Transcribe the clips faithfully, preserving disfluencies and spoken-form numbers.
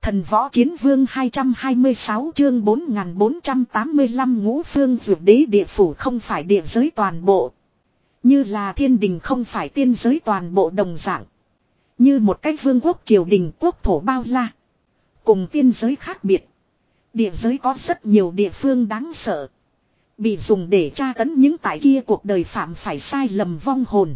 Thần võ chiến vương hai trăm hai mươi sáu chương bốn nghìn bốn trăm tám mươi lăm ngũ phương dược đế địa phủ không phải địa giới toàn bộ. Như là thiên đình không phải tiên giới toàn bộ đồng dạng. Như một cái vương quốc triều đình quốc thổ bao la. Cùng tiên giới khác biệt. Địa giới có rất nhiều địa phương đáng sợ. Bị dùng để tra tấn những tại kia cuộc đời phạm phải sai lầm vong hồn.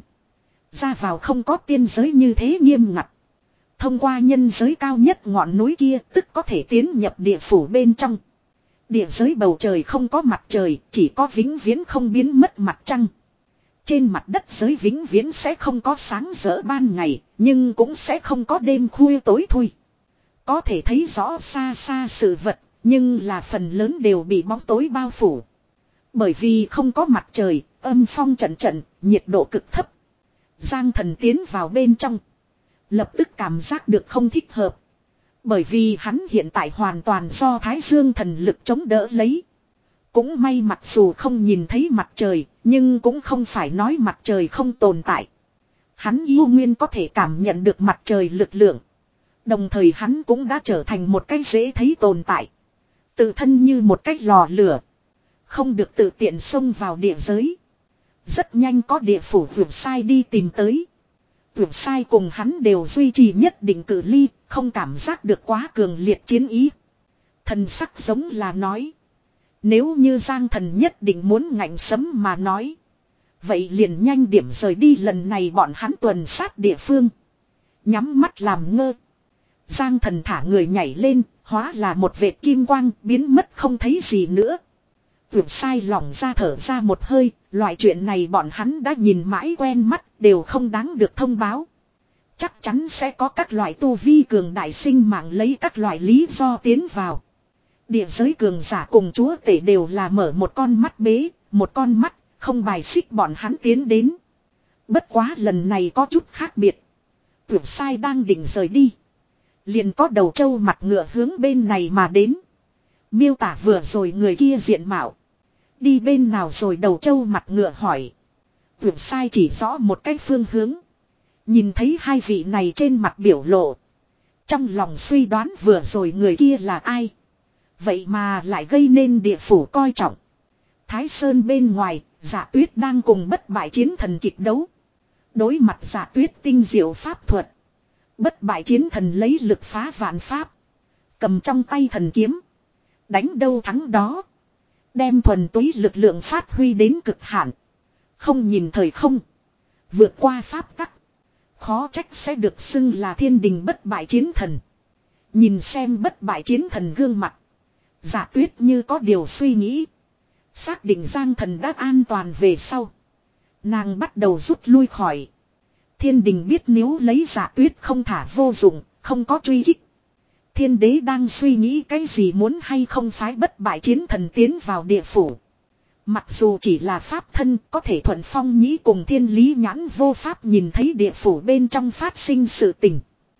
Ra vào không có tiên giới như thế nghiêm ngặt. Thông qua nhân giới cao nhất ngọn núi kia tức có thể tiến nhập địa phủ bên trong. Địa giới bầu trời không có mặt trời, chỉ có vĩnh viễn không biến mất mặt trăng. Trên mặt đất giới vĩnh viễn sẽ không có sáng rỡ ban ngày, nhưng cũng sẽ không có đêm khuya tối thui. Có thể thấy rõ xa xa sự vật, nhưng là phần lớn đều bị bóng tối bao phủ. Bởi vì không có mặt trời, âm phong trận trận, nhiệt độ cực thấp. Giang Thần tiến vào bên trong. Lập tức cảm giác được không thích hợp. Bởi vì hắn hiện tại hoàn toàn do Thái Dương thần lực chống đỡ lấy. Cũng may mặc dù không nhìn thấy mặt trời, nhưng cũng không phải nói mặt trời không tồn tại. Hắn yêu nguyên có thể cảm nhận được mặt trời lực lượng. Đồng thời hắn cũng đã trở thành một cái dễ thấy tồn tại. Tự thân như một cái lò lửa. Không được tự tiện xông vào địa giới. Rất nhanh có địa phủ vượt sai đi tìm tới. Vượt sai cùng hắn đều duy trì nhất định cự ly, không cảm giác được quá cường liệt chiến ý. Thần sắc giống là nói. Nếu như Giang Thần nhất định muốn ngạnh sấm mà nói. Vậy liền nhanh điểm rời đi, lần này bọn hắn tuần sát địa phương. Nhắm mắt làm ngơ. Giang Thần thả người nhảy lên, hóa là một vệt kim quang biến mất không thấy gì nữa. Vượt sai lỏng ra thở ra một hơi, loại chuyện này bọn hắn đã nhìn mãi quen mắt, đều không đáng được thông báo. Chắc chắn sẽ có các loại tu vi cường đại sinh mạng lấy các loại lý do tiến vào. Địa giới cường giả cùng chúa tể đều là mở một con mắt bế, một con mắt, không bài xích bọn hắn tiến đến. Bất quá lần này có chút khác biệt. Vượt sai đang định rời đi. Liền có đầu trâu mặt ngựa hướng bên này mà đến. Miêu tả vừa rồi người kia diện mạo. Đi bên nào rồi, đầu trâu mặt ngựa hỏi. Vượt sai chỉ rõ một cái phương hướng. Nhìn thấy hai vị này trên mặt biểu lộ. Trong lòng suy đoán vừa rồi người kia là ai. Vậy mà lại gây nên địa phủ coi trọng. Thái Sơn bên ngoài, Dạ Tuyết đang cùng bất bại chiến thần kịch đấu. Đối mặt Dạ Tuyết tinh diệu pháp thuật. Bất bại chiến thần lấy lực phá vạn pháp. Cầm trong tay thần kiếm. Đánh đâu thắng đó. Đem thuần túy lực lượng phát huy đến cực hạn. Không nhìn thời không. Vượt qua pháp tắc. Khó trách sẽ được xưng là thiên đình bất bại chiến thần. Nhìn xem bất bại chiến thần gương mặt. Dạ Tuyết như có điều suy nghĩ. Xác định Giang Thần đã an toàn về sau. Nàng bắt đầu rút lui khỏi. Thiên đình biết nếu lấy Dạ Tuyết không thả vô dụng, không có truy kích. Thiên đế đang suy nghĩ cái gì, muốn hay không phái bất bại chiến thần tiến vào địa phủ. Mặc dù chỉ là pháp thân, có thể thuận phong nhĩ cùng thiên lý nhãn vô pháp nhìn thấy địa phủ bên trong phát sinh sự tình.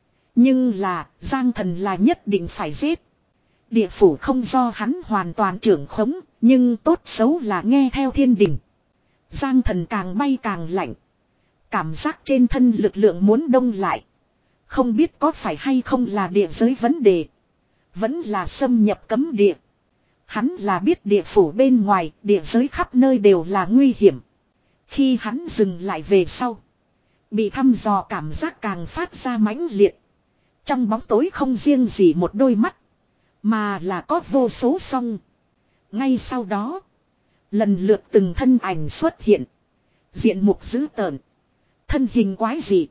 Nhưng là, Giang Thần là nhất định phải giết. Địa phủ không do hắn hoàn toàn trưởng khống, nhưng tốt xấu là nghe theo thiên đình. Giang Thần càng bay càng lạnh. Cảm giác trên thân lực lượng muốn đông lại. Không biết có phải hay không là địa giới vấn đề. Vẫn là xâm nhập cấm địa. Hắn là biết địa phủ bên ngoài, địa giới khắp nơi đều là nguy hiểm. Khi hắn dừng lại về sau. Bị thăm dò cảm giác càng phát ra mãnh liệt. Trong bóng tối không riêng gì một đôi mắt. Mà là có vô số song. Ngay sau đó. Lần lượt từng thân ảnh xuất hiện. Diện mục dữ tợn. Thân hình quái dị.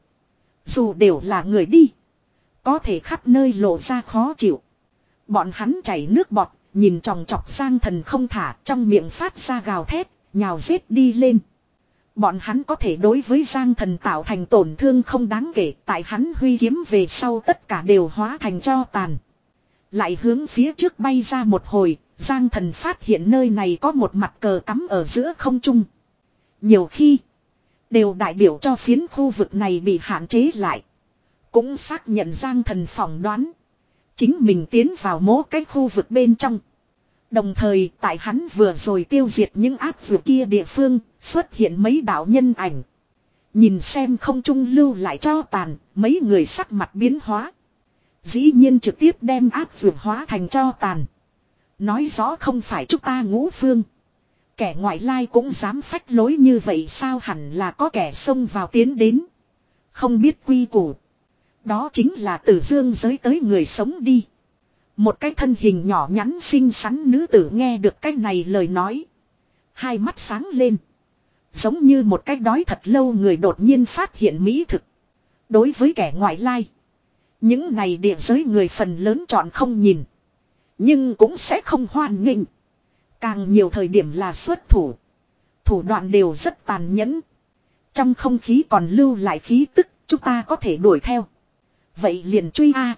Dù đều là người đi. Có thể khắp nơi lộ ra khó chịu. Bọn hắn chảy nước bọt. Nhìn tròng trọc Giang Thần không thả. Trong miệng phát ra gào thét. Nhào giết đi lên. Bọn hắn có thể đối với Giang Thần tạo thành tổn thương không đáng kể. Tại hắn huy kiếm về sau tất cả đều hóa thành tro tàn. Lại hướng phía trước bay ra một hồi. Giang Thần phát hiện nơi này có một mặt cờ cắm ở giữa không trung. Nhiều khi. Đều đại biểu cho phiến khu vực này bị hạn chế lại. Cũng xác nhận Giang Thần phỏng đoán. Chính mình tiến vào mỗi cái khu vực bên trong. Đồng thời tại hắn vừa rồi tiêu diệt những áp vực kia địa phương. Xuất hiện mấy đạo nhân ảnh. Nhìn xem không trung lưu lại cho tàn. Mấy người sắc mặt biến hóa. Dĩ nhiên trực tiếp đem áp dược hóa thành cho tàn. Nói rõ không phải chúng ta Ngũ Phương. Kẻ ngoại lai cũng dám phách lối như vậy sao, hẳn là có kẻ xông vào tiến đến. Không biết quy củ. Đó chính là từ dương giới tới người sống đi. Một cái thân hình nhỏ nhắn xinh xắn nữ tử nghe được cái này lời nói. Hai mắt sáng lên. Giống như một cái đói thật lâu người đột nhiên phát hiện mỹ thực. Đối với kẻ ngoại lai, những này địa giới người phần lớn chọn không nhìn. Nhưng cũng sẽ không hoan nghênh. Càng nhiều thời điểm là xuất thủ. Thủ đoạn đều rất tàn nhẫn. Trong không khí còn lưu lại khí tức, chúng ta có thể đuổi theo. Vậy liền truy a.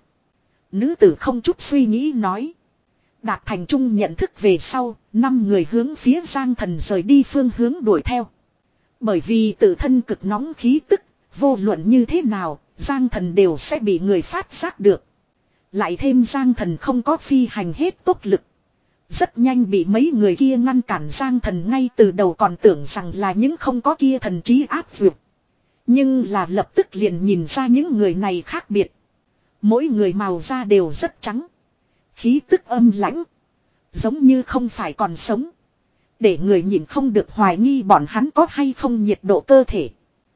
Nữ tử không chút suy nghĩ nói. Đạt thành chung nhận thức về sau, năm người hướng phía Giang Thần rời đi phương hướng đuổi theo. Bởi vì tự thân cực nóng khí tức, vô luận như thế nào, Giang Thần đều sẽ bị người phát giác được. Lại thêm Giang Thần không có phi hành hết tốc lực. Rất nhanh bị mấy người kia ngăn cản. Giang Thần ngay từ đầu còn tưởng rằng là những không có kia thần trí áp dược. Nhưng là lập tức liền nhìn ra những người này khác biệt. Mỗi người màu da đều rất trắng. Khí tức âm lãnh. Giống như không phải còn sống. Để người nhìn không được hoài nghi bọn hắn có hay không nhiệt độ cơ thể.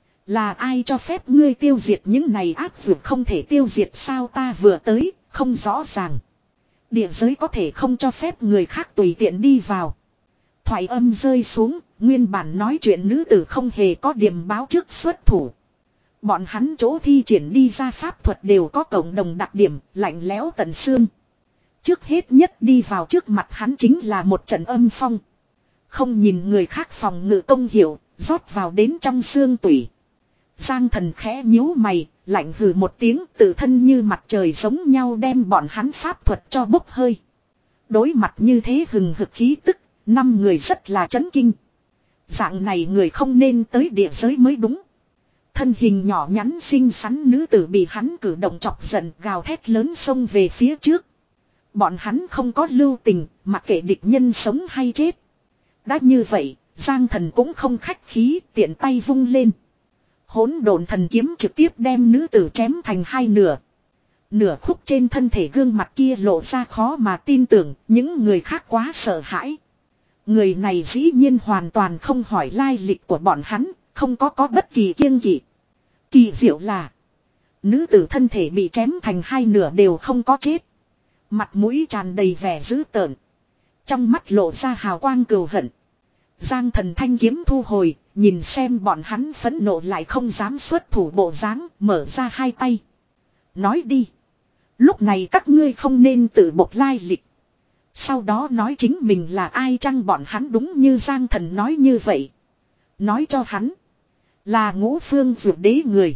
Là ai cho phép ngươi tiêu diệt những này áp dược, không thể tiêu diệt sao, ta vừa tới, không rõ ràng. Địa giới có thể không cho phép người khác tùy tiện đi vào. Thoại âm rơi xuống, nguyên bản nói chuyện nữ tử không hề có điểm báo trước xuất thủ. Bọn hắn chỗ thi triển đi ra pháp thuật đều có cộng đồng đặc điểm, lạnh lẽo tận xương. Trước hết nhất đi vào trước mặt hắn chính là một trận âm phong. Không nhìn người khác phòng ngự công hiểu, rót vào đến trong xương tủy. Giang Thần khẽ nhíu mày, lạnh hừ một tiếng, tự thân như mặt trời giống nhau đem bọn hắn pháp thuật cho bốc hơi. Đối mặt như thế hừng hực khí tức, năm người rất là chấn kinh. Dạng này người không nên tới địa giới mới đúng. Thân hình nhỏ nhắn xinh xắn nữ tử bị hắn cử động chọc giận, gào thét lớn xông về phía trước. Bọn hắn không có lưu tình, mặc kệ địch nhân sống hay chết. Đã như vậy, Giang Thần cũng không khách khí, tiện tay vung lên. Hỗn độn thần kiếm trực tiếp đem nữ tử chém thành hai nửa. Nửa khúc trên thân thể gương mặt kia lộ ra khó mà tin tưởng, những người khác quá sợ hãi. Người này dĩ nhiên hoàn toàn không hỏi lai lịch của bọn hắn, không có có bất kỳ kiêng kỵ. Kỳ diệu là, nữ tử thân thể bị chém thành hai nửa đều không có chết. Mặt mũi tràn đầy vẻ dữ tợn. Trong mắt lộ ra hào quang cừu hận. Giang Thần thanh kiếm thu hồi, nhìn xem bọn hắn phẫn nộ lại không dám xuất thủ bộ dáng, mở ra hai tay. Nói đi. Lúc này các ngươi không nên tự bộc lai lịch. Sau đó nói chính mình là ai chăng, bọn hắn đúng như Giang Thần nói như vậy. Nói cho hắn. Là Ngũ Phương Dược Đế người.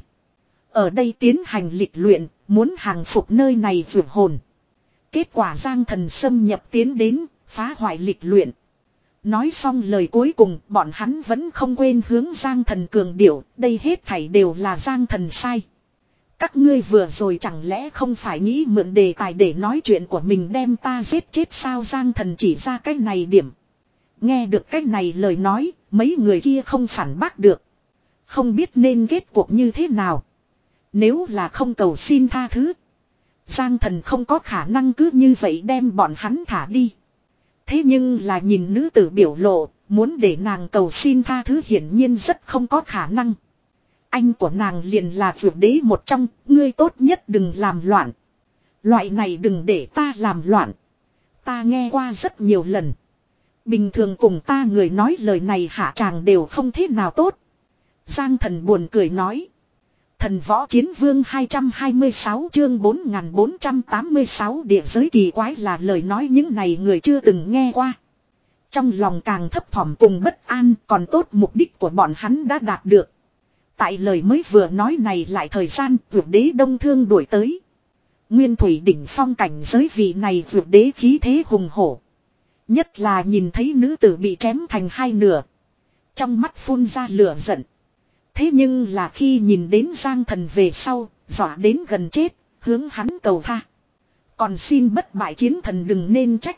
Ở đây tiến hành lịch luyện, muốn hàng phục nơi này dược hồn. Kết quả Giang Thần xâm nhập tiến đến, phá hoại lịch luyện. Nói xong lời cuối cùng, bọn hắn vẫn không quên hướng Giang Thần cường điệu, đây hết thảy đều là Giang Thần sai. Các ngươi vừa rồi chẳng lẽ không phải nghĩ mượn đề tài để nói chuyện của mình đem ta giết chết sao? Giang Thần chỉ ra cái này điểm. Nghe được cái này lời nói, mấy người kia không phản bác được. Không biết nên kết cuộc như thế nào. Nếu là không cầu xin tha thứ, Giang Thần không có khả năng cứ như vậy đem bọn hắn thả đi. Thế nhưng là nhìn nữ tử biểu lộ, muốn để nàng cầu xin tha thứ hiển nhiên rất không có khả năng. Anh của nàng liền là Dược Đế một trong, ngươi tốt nhất đừng làm loạn. Loại này đừng để ta làm loạn. Ta nghe qua rất nhiều lần. Bình thường cùng ta người nói lời này hạ tràng đều không thế nào tốt. Giang Thần buồn cười nói. Thần Võ Chiến Vương hai trăm hai mươi sáu chương bốn nghìn bốn trăm tám mươi sáu địa giới kỳ quái là lời nói những này người chưa từng nghe qua. Trong lòng càng thấp thỏm cùng bất an, còn tốt mục đích của bọn hắn đã đạt được. Tại lời mới vừa nói này lại thời gian Dược Đế đông thương đuổi tới. Nguyên thủy đỉnh phong cảnh giới vị này Dược Đế khí thế hùng hổ. Nhất là nhìn thấy nữ tử bị chém thành hai nửa. Trong mắt phun ra lửa giận. Thế nhưng là khi nhìn đến Giang Thần về sau, dọa đến gần chết, hướng hắn cầu tha. Còn xin bất bại chiến thần đừng nên trách.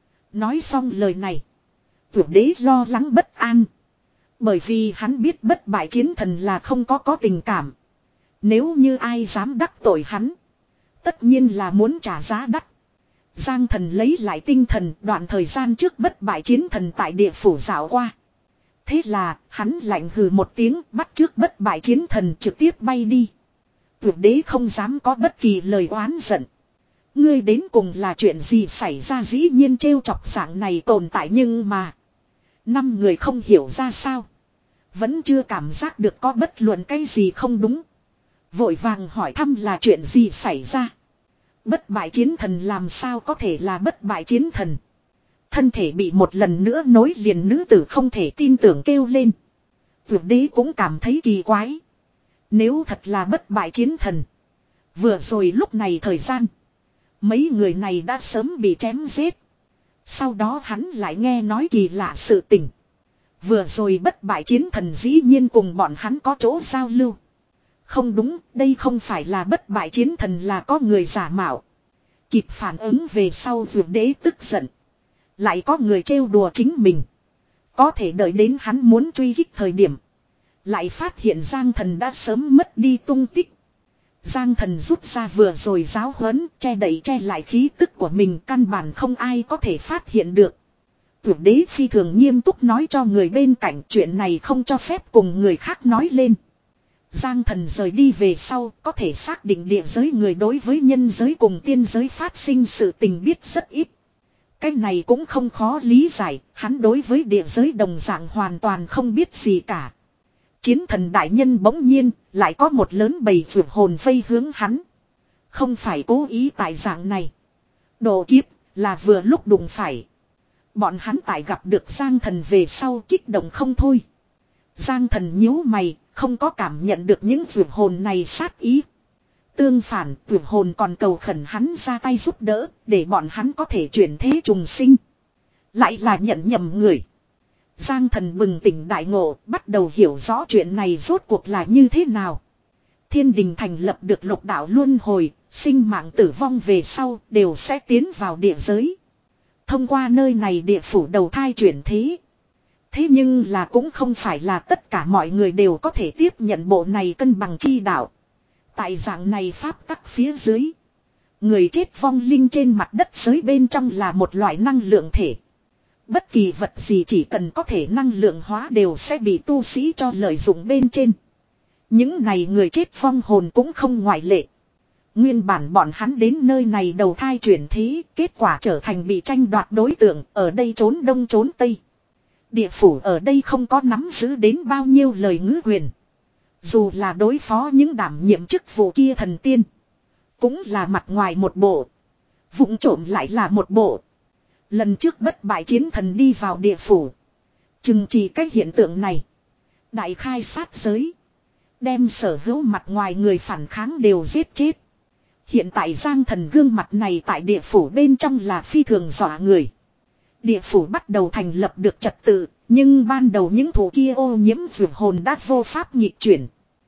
Nói xong lời này, Dược Đế lo lắng bất an. Bởi vì hắn biết bất bại chiến thần là không có có tình cảm. Nếu như ai dám đắc tội hắn, Tất nhiên là muốn trả giá đắt. Giang Thần lấy lại tinh thần, đoạn thời gian trước bất bại chiến thần tại địa phủ dạo qua. Thế là, hắn lạnh hừ một tiếng, bắt trước bất bại chiến thần trực tiếp bay đi. Tuyệt đế không dám có bất kỳ lời oán giận. Ngươi đến cùng là chuyện gì xảy ra, dĩ nhiên trêu chọc dạng này tồn tại, nhưng mà năm người không hiểu ra sao. Vẫn chưa cảm giác được có bất luận cái gì không đúng. Vội vàng hỏi thăm là chuyện gì xảy ra. Bất bại chiến thần làm sao có thể là bất bại chiến thần. Thân thể bị một lần nữa nối liền nữ tử không thể tin tưởng kêu lên. Tuyệt đế cũng cảm thấy kỳ quái. Nếu thật là bất bại chiến thần, vừa rồi lúc này thời gian, mấy người này đã sớm bị chém giết. Sau đó hắn lại nghe nói kỳ lạ sự tình. Vừa rồi bất bại chiến thần dĩ nhiên cùng bọn hắn có chỗ giao lưu. Không đúng, đây không phải là bất bại chiến thần, là có người giả mạo. Kịp phản ứng về sau Dược đế tức giận. Lại có người trêu đùa chính mình. Có thể đợi đến hắn muốn truy kích thời điểm, lại phát hiện Giang Thần đã sớm mất đi tung tích. Giang Thần rút ra vừa rồi giáo huấn, che đậy che lại khí tức của mình, căn bản không ai có thể phát hiện được. Tuyệt đế phi thường nghiêm túc nói cho người bên cạnh, chuyện này không cho phép cùng người khác nói lên. Giang Thần rời đi về sau, có thể xác định địa giới người đối với nhân giới cùng tiên giới phát sinh sự tình biết rất ít. Cái này cũng không khó lý giải, hắn đối với địa giới đồng dạng hoàn toàn không biết gì cả. Chiến thần đại nhân bỗng nhiên, lại có một lớn bầy vượt hồn vây hướng hắn. Không phải cố ý tại dạng này. Độ kiếp, là vừa lúc đụng phải. Bọn hắn tại gặp được Giang Thần về sau kích động không thôi. Giang Thần nhíu mày, không có cảm nhận được những vượt hồn này sát ý. Tương phản, vượt hồn còn cầu khẩn hắn ra tay giúp đỡ, để bọn hắn có thể chuyển thế trùng sinh. Lại là nhận nhầm người. Giang Thần bừng tỉnh đại ngộ, bắt đầu hiểu rõ chuyện này rốt cuộc là như thế nào. Thiên đình thành lập được lục đạo luân hồi, sinh mạng tử vong về sau đều sẽ tiến vào địa giới. Thông qua nơi này địa phủ đầu thai chuyển thế. Thế nhưng là cũng không phải là tất cả mọi người đều có thể tiếp nhận bộ này cân bằng chi đạo. Tại dạng này pháp tắc phía dưới, người chết vong linh trên mặt đất giới bên trong là một loại năng lượng thể. Bất kỳ vật gì chỉ cần có thể năng lượng hóa đều sẽ bị tu sĩ cho lợi dụng bên trên. Những này người chết vong hồn cũng không ngoại lệ. Nguyên bản bọn hắn đến nơi này đầu thai chuyển thế, kết quả trở thành bị tranh đoạt đối tượng, ở đây trốn đông trốn tây. Địa phủ ở đây không có nắm giữ đến bao nhiêu lời ngữ quyền. Dù là đối phó những đảm nhiệm chức vụ kia thần tiên, cũng là mặt ngoài một bộ, vụng trộm lại là một bộ. Lần trước bất bại chiến thần đi vào địa phủ, chừng chỉ cái hiện tượng này, đại khai sát giới, đem sở hữu mặt ngoài người phản kháng đều giết chết. Hiện tại Giang Thần gương mặt này tại địa phủ bên trong là phi thường dọa người. Địa phủ bắt đầu thành lập được trật tự, nhưng ban đầu những thủ kia ô nhiễm vượt hồn đã vô pháp nhịp chuyển.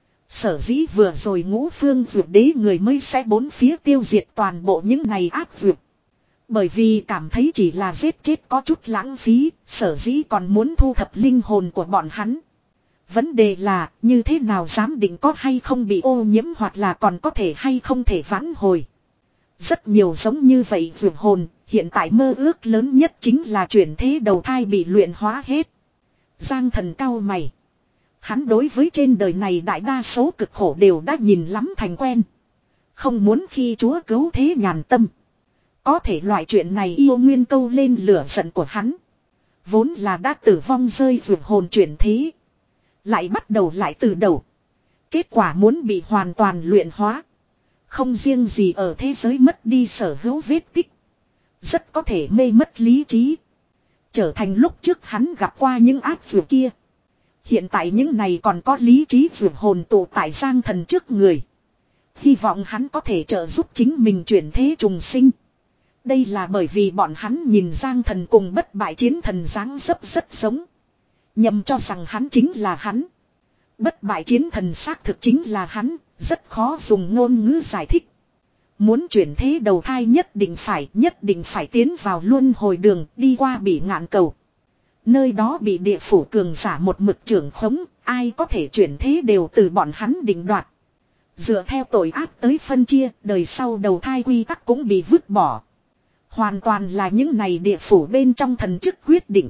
Sở dĩ vừa rồi ngũ phương vượt đế người mới sẽ bốn phía tiêu diệt toàn bộ những này áp vượt. Bởi vì cảm thấy chỉ là giết chết có chút lãng phí, sở dĩ còn muốn thu thập linh hồn của bọn hắn. Vấn đề là như thế nào dám định có hay không bị ô nhiễm, hoặc là còn có thể hay không thể vãn hồi. Rất nhiều giống như vậy vượt hồn, hiện tại mơ ước lớn nhất chính là chuyển thế đầu thai bị luyện hóa hết. Giang Thần cau mày. Hắn đối với trên đời này đại đa số cực khổ đều đã nhìn lắm thành quen. Không muốn khi Chúa cứu thế nhàn tâm. Có thể loại chuyện này yêu nguyên câu lên lửa giận của hắn. Vốn là đã tử vong rơi vượt hồn chuyển thế, lại bắt đầu lại từ đầu. Kết quả muốn bị hoàn toàn luyện hóa. Không riêng gì ở thế giới mất đi sở hữu vết tích, rất có thể mê mất lý trí. Trở thành lúc trước hắn gặp qua những ác vượt kia. Hiện tại những này còn có lý trí vượt hồn tụ tại Giang Thần trước người. Hy vọng hắn có thể trợ giúp chính mình chuyển thế trùng sinh. Đây là bởi vì bọn hắn nhìn Giang Thần cùng bất bại chiến thần dáng dấp rất giống, nhầm cho rằng hắn chính là hắn. Bất bại chiến thần xác thực chính là hắn, rất khó dùng ngôn ngữ giải thích. Muốn chuyển thế đầu thai nhất định phải, nhất định phải tiến vào luân hồi đường, đi qua Bỉ Ngạn Cầu. Nơi đó bị địa phủ cường giả một mực trưởng khống, ai có thể chuyển thế đều từ bọn hắn định đoạt. Dựa theo tội ác tới phân chia, đời sau đầu thai quy tắc cũng bị vứt bỏ. Hoàn toàn là những này địa phủ bên trong thần chức quyết định.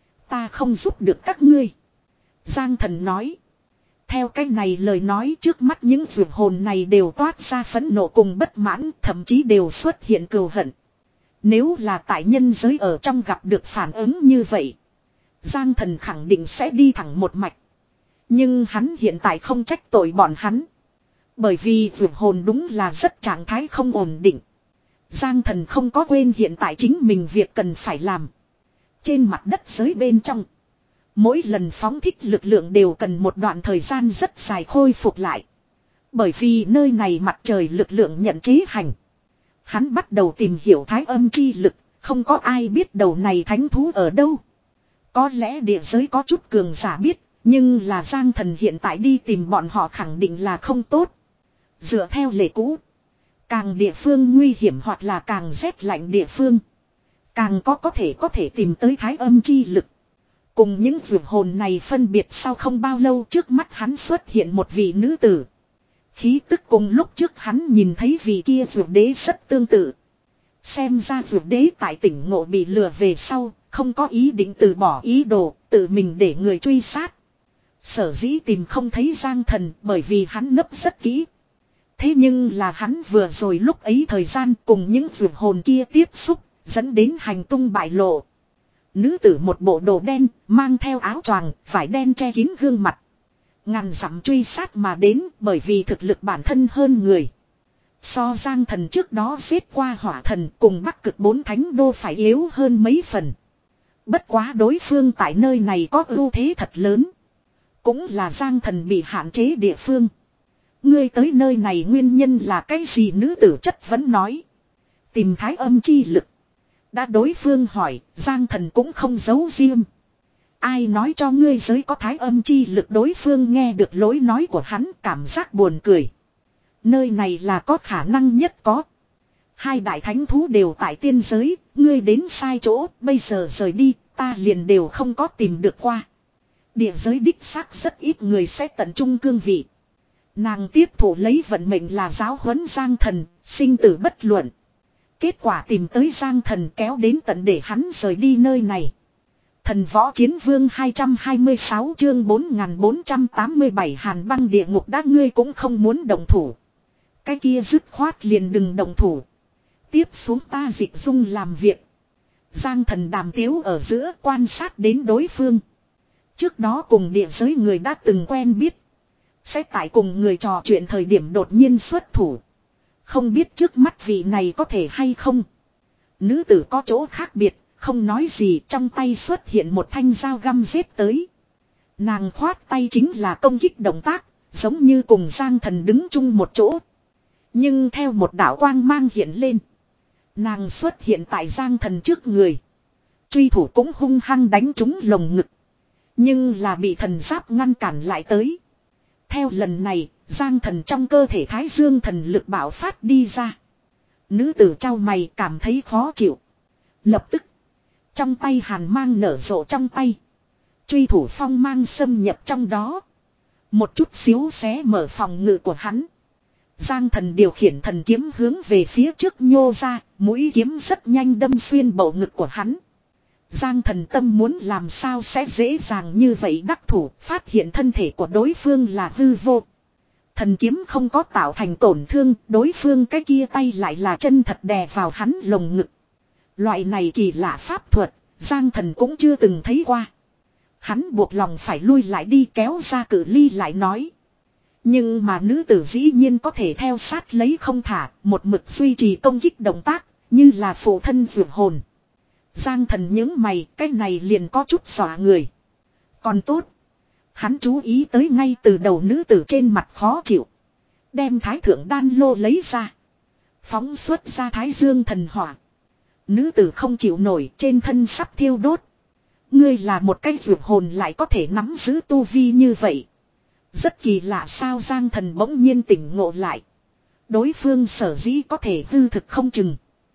Ta không giúp được các ngươi. Giang thần nói. Theo cái này lời nói trước mắt những vượt hồn này đều toát ra phẫn nộ cùng bất mãn, thậm chí đều xuất hiện cừu hận. Nếu là tại nhân giới ở trong gặp được phản ứng như vậy, Giang thần khẳng định sẽ đi thẳng một mạch. Nhưng hắn hiện tại không trách tội bọn hắn. Bởi vì vượt hồn đúng là rất trạng thái không ổn định. Giang thần không có quên hiện tại chính mình việc cần phải làm. Trên mặt đất giới bên trong, mỗi lần phóng thích lực lượng đều cần một đoạn thời gian rất dài khôi phục lại. Bởi vì nơi này mặt trời lực lượng nhận chế hành. Hắn bắt đầu tìm hiểu thái âm chi lực, không có ai biết đầu này thánh thú ở đâu. Có lẽ địa giới có chút cường giả biết, nhưng là Giang thần hiện tại đi tìm bọn họ khẳng định là không tốt. Dựa theo lệ cũ, càng địa phương nguy hiểm hoặc là càng rét lạnh địa phương, càng có có thể có thể tìm tới thái âm chi lực. Cùng những vượt hồn này phân biệt sau không bao lâu trước mắt hắn xuất hiện một vị nữ tử. Khí tức cùng lúc trước hắn nhìn thấy vị kia vượt đế rất tương tự. Xem ra vượt đế tại tỉnh ngộ bị lừa về sau, không có ý định từ bỏ ý đồ, tự mình để người truy sát. Sở dĩ tìm không thấy Giang thần bởi vì hắn nấp rất kỹ. Thế nhưng là hắn vừa rồi lúc ấy thời gian cùng những vượt hồn kia tiếp xúc, dẫn đến hành tung bại lộ. Nữ tử một bộ đồ đen, mang theo áo choàng, vải đen che kín gương mặt. Ngàn dặm truy sát mà đến bởi vì thực lực bản thân hơn người. So Giang thần trước đó giết qua hỏa thần cùng Bắc Cực bốn thánh đô phải yếu hơn mấy phần. Bất quá đối phương tại nơi này có ưu thế thật lớn. Cũng là Giang thần bị hạn chế địa phương. Ngươi tới nơi này nguyên nhân là cái gì, nữ tử chất vấn nói. Tìm thái âm chi lực. Đã đối phương hỏi, Giang thần cũng không giấu riêng. Ai nói cho ngươi giới có thái âm chi lực, đối phương nghe được lối nói của hắn cảm giác buồn cười. Nơi này là có khả năng nhất có. Hai đại thánh thú đều tại tiên giới, ngươi đến sai chỗ, bây giờ rời đi, ta liền đều không có tìm được qua. Địa giới đích xác rất ít người sẽ tận trung cương vị. Nàng tiếp thủ lấy vận mệnh là giáo huấn Giang thần, sinh tử bất luận. Kết quả tìm tới Giang thần kéo đến tận để hắn rời đi nơi này. Thần võ chiến vương hai trăm hai mươi sáu chương bốn nghìn bốn trăm tám mươi bảy hàn băng địa ngục đã ngươi cũng không muốn động thủ. Cái kia dứt khoát liền đừng động thủ. Tiếp xuống ta dịch dung làm việc. Giang thần đàm tiếu ở giữa quan sát đến đối phương. Trước đó cùng địa giới người đã từng quen biết. Sẽ tại cùng người trò chuyện thời điểm đột nhiên xuất thủ. Không biết trước mắt vị này có thể hay không. Nữ tử có chỗ khác biệt, không nói gì, trong tay xuất hiện một thanh dao găm giết tới. Nàng khoát tay chính là công kích động tác, giống như cùng Giang thần đứng chung một chỗ. Nhưng theo một đạo quang mang hiện lên, nàng xuất hiện tại Giang thần trước người. Truy thủ cũng hung hăng đánh trúng lồng ngực. Nhưng là bị thần giáp ngăn cản lại tới. Theo lần này, Giang thần trong cơ thể thái dương thần lực bạo phát đi ra. Nữ tử trao mày cảm thấy khó chịu. Lập tức, trong tay hàn mang nở rộ trong tay. Truy thủ phong mang xâm nhập trong đó. Một chút xíu xé mở phòng ngự của hắn. Giang thần điều khiển thần kiếm hướng về phía trước nhô ra, mũi kiếm rất nhanh đâm xuyên bầu ngực của hắn. Giang thần tâm muốn làm sao sẽ dễ dàng như vậy đắc thủ, phát hiện thân thể của đối phương là hư vô. Thần kiếm không có tạo thành tổn thương, đối phương cái kia tay lại là chân thật đè vào hắn lồng ngực. Loại này kỳ lạ pháp thuật, Giang thần cũng chưa từng thấy qua. Hắn buộc lòng phải lui lại đi kéo ra cự ly lại nói. Nhưng mà nữ tử dĩ nhiên có thể theo sát lấy không thả, một mực duy trì công kích động tác, như là phụ thân vượt hồn. Giang thần những mày, cái này liền có chút dọa người. Còn tốt, hắn chú ý tới ngay từ đầu nữ tử trên mặt khó chịu. Đem thái thượng đan lô lấy ra. Phóng xuất ra thái dương thần hỏa. Nữ tử không chịu nổi, trên thân sắp thiêu đốt. Ngươi là một cái vượt hồn lại có thể nắm giữ tu vi như vậy. Rất kỳ lạ sao. Giang thần bỗng nhiên tỉnh ngộ lại. Đối phương sở dĩ có thể hư thực không chừng.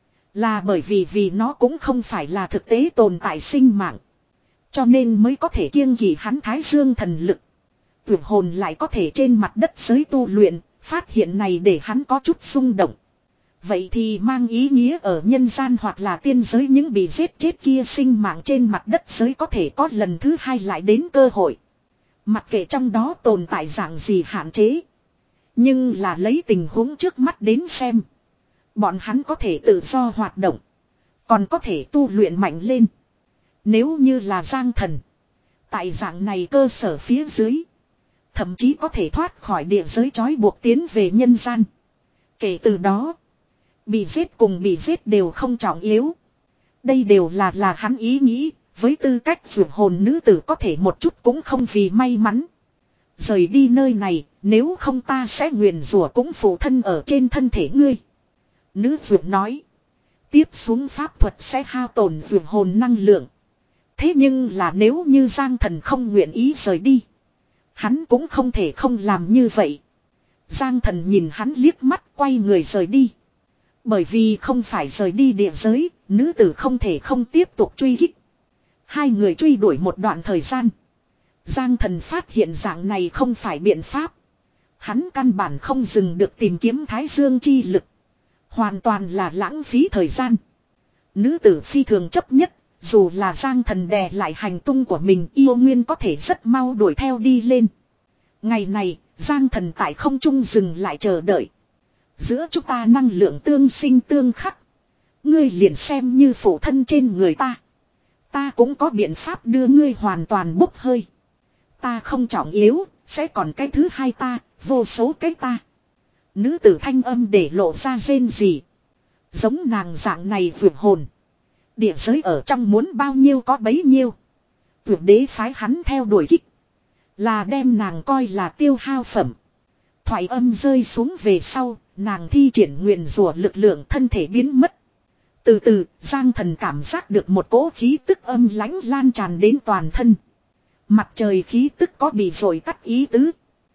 Là bởi vì vì nó cũng không phải là thực tế tồn tại sinh mạng. Cho nên mới có thể kiêng kỵ hắn thái dương thần lực. Vượt hồn lại có thể trên mặt đất giới tu luyện, Phát hiện này để hắn có chút rung động. Vậy thì mang ý nghĩa ở nhân gian hoặc là tiên giới những bị giết chết kia sinh mạng trên mặt đất giới có thể có lần thứ hai lại đến cơ hội. Mặc kệ trong đó tồn tại dạng gì hạn chế. Nhưng là lấy tình huống trước mắt đến xem. Bọn hắn có thể tự do hoạt động. Còn có thể tu luyện mạnh lên. Nếu như là Giang Thần. Tại dạng này cơ sở phía dưới. Thậm chí có thể thoát khỏi địa giới trói buộc tiến về nhân gian. Kể từ đó. Bị giết cùng bị giết đều không trọng yếu. Đây đều là là hắn ý nghĩ. Với tư cách vượt hồn nữ tử có thể một chút cũng không vì may mắn. Rời đi nơi này. Nếu không ta sẽ nguyền rủa cũng phụ thân ở trên thân thể ngươi. Nữ vượt nói. Tiếp xuống pháp thuật sẽ hao tổn vượt hồn năng lượng. Thế nhưng là nếu như Giang Thần không nguyện ý rời đi. Hắn cũng không thể không làm như vậy. Giang Thần nhìn hắn liếc mắt quay người rời đi. Bởi vì không phải rời đi địa giới, nữ tử không thể không tiếp tục truy kích. Hai người truy đuổi một đoạn thời gian. Giang Thần phát hiện dạng này không phải biện pháp. Hắn căn bản không dừng được tìm kiếm Thái Dương chi lực. Hoàn toàn là lãng phí thời gian. Nữ tử phi thường chấp nhất. Dù là Giang Thần đè lại hành tung của mình, yêu nguyên có thể rất mau đuổi theo đi lên. Ngày này, Giang Thần tại không trung dừng lại chờ đợi. Giữa chúng ta năng lượng tương sinh tương khắc. Ngươi liền xem như phụ thân trên người ta. Ta cũng có biện pháp đưa ngươi hoàn toàn bốc hơi. Ta không trọng yếu, sẽ còn cái thứ hai ta, vô số cái ta. Nữ tử thanh âm để lộ ra rên gì. Giống nàng dạng này vượt hồn. Địa giới ở trong muốn bao nhiêu có bấy nhiêu. Tuyệt đế phái hắn theo đuổi kích. Là đem nàng coi là tiêu hao phẩm. Thoại âm rơi xuống về sau, nàng thi triển nguyền rủa lực lượng thân thể biến mất. Từ từ, Giang Thần cảm giác được một cỗ khí tức âm lãnh lan tràn đến toàn thân. Mặt trời khí tức có bị rồi tắt ý tứ.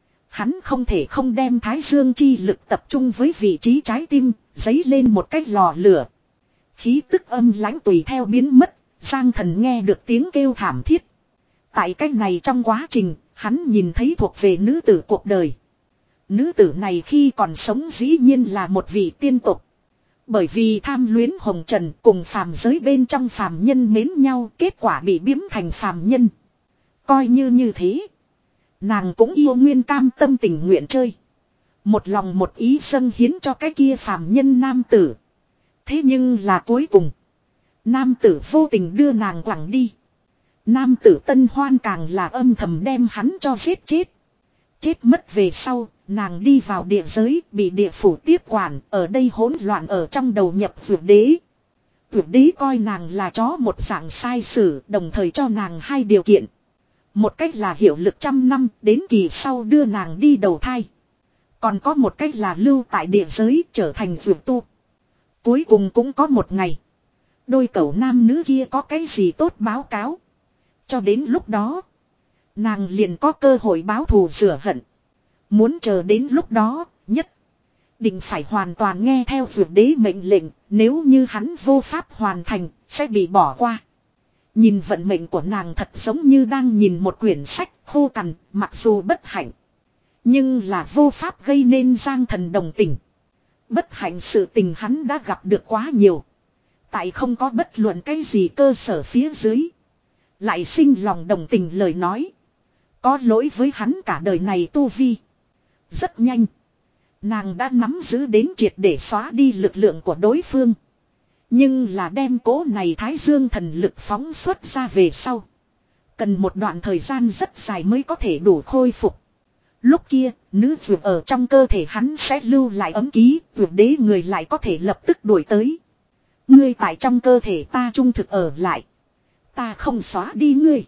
Hắn không thể không đem Thái Dương chi lực tập trung với vị trí trái tim, dấy lên một cái lò lửa. Khí tức âm lãnh tùy theo biến mất, Giang Thần nghe được tiếng kêu thảm thiết. Tại cách này trong quá trình, hắn nhìn thấy thuộc về nữ tử cuộc đời. Nữ tử này khi còn sống dĩ nhiên là một vị tiên tục. Bởi vì tham luyến hồng trần cùng phàm giới bên trong phàm nhân mến nhau, kết quả bị biếm thành phàm nhân. Coi như như thế, nàng cũng yêu nguyên cam tâm tình nguyện chơi. Một lòng một ý dâng hiến cho cái kia phàm nhân nam tử. Thế nhưng là cuối cùng, nam tử vô tình đưa nàng quẳng đi. Nam tử Tân Hoan càng là âm thầm đem hắn cho giết chết. Chết mất về sau, nàng đi vào địa giới, bị địa phủ tiếp quản, ở đây hỗn loạn ở trong đầu nhập vượt đế. Vượt đế coi nàng là chó một dạng sai sử, đồng thời cho nàng hai điều kiện. Một cách là hiệu lực trăm năm, đến kỳ sau đưa nàng đi đầu thai. Còn có một cách là lưu tại địa giới, trở thành vượt tu. Cuối cùng cũng có một ngày, đôi cẩu nam nữ kia có cái gì tốt báo cáo. Cho đến lúc đó, nàng liền có cơ hội báo thù rửa hận. Muốn chờ đến lúc đó, nhất định phải hoàn toàn nghe theo vượt đế mệnh lệnh, nếu như hắn vô pháp hoàn thành, sẽ bị bỏ qua. Nhìn vận mệnh của nàng thật giống như đang nhìn một quyển sách khô cằn, mặc dù bất hạnh. Nhưng là vô pháp gây nên Giang Thần đồng tình. Bất hạnh sự tình hắn đã gặp được quá nhiều. Tại không có bất luận cái gì cơ sở phía dưới. Lại sinh lòng đồng tình lời nói. Có lỗi với hắn cả đời này tu vi. Rất nhanh. Nàng đã nắm giữ đến triệt để xóa đi lực lượng của đối phương. Nhưng là đem cố này Thái Dương thần lực phóng xuất ra về sau. Cần một đoạn thời gian rất dài mới có thể đủ khôi phục. Lúc kia, nữ vượt ở trong cơ thể hắn sẽ lưu lại ấm ký, vượt đế người lại có thể lập tức đuổi tới. Ngươi tại trong cơ thể ta trung thực ở lại. Ta không xóa đi ngươi.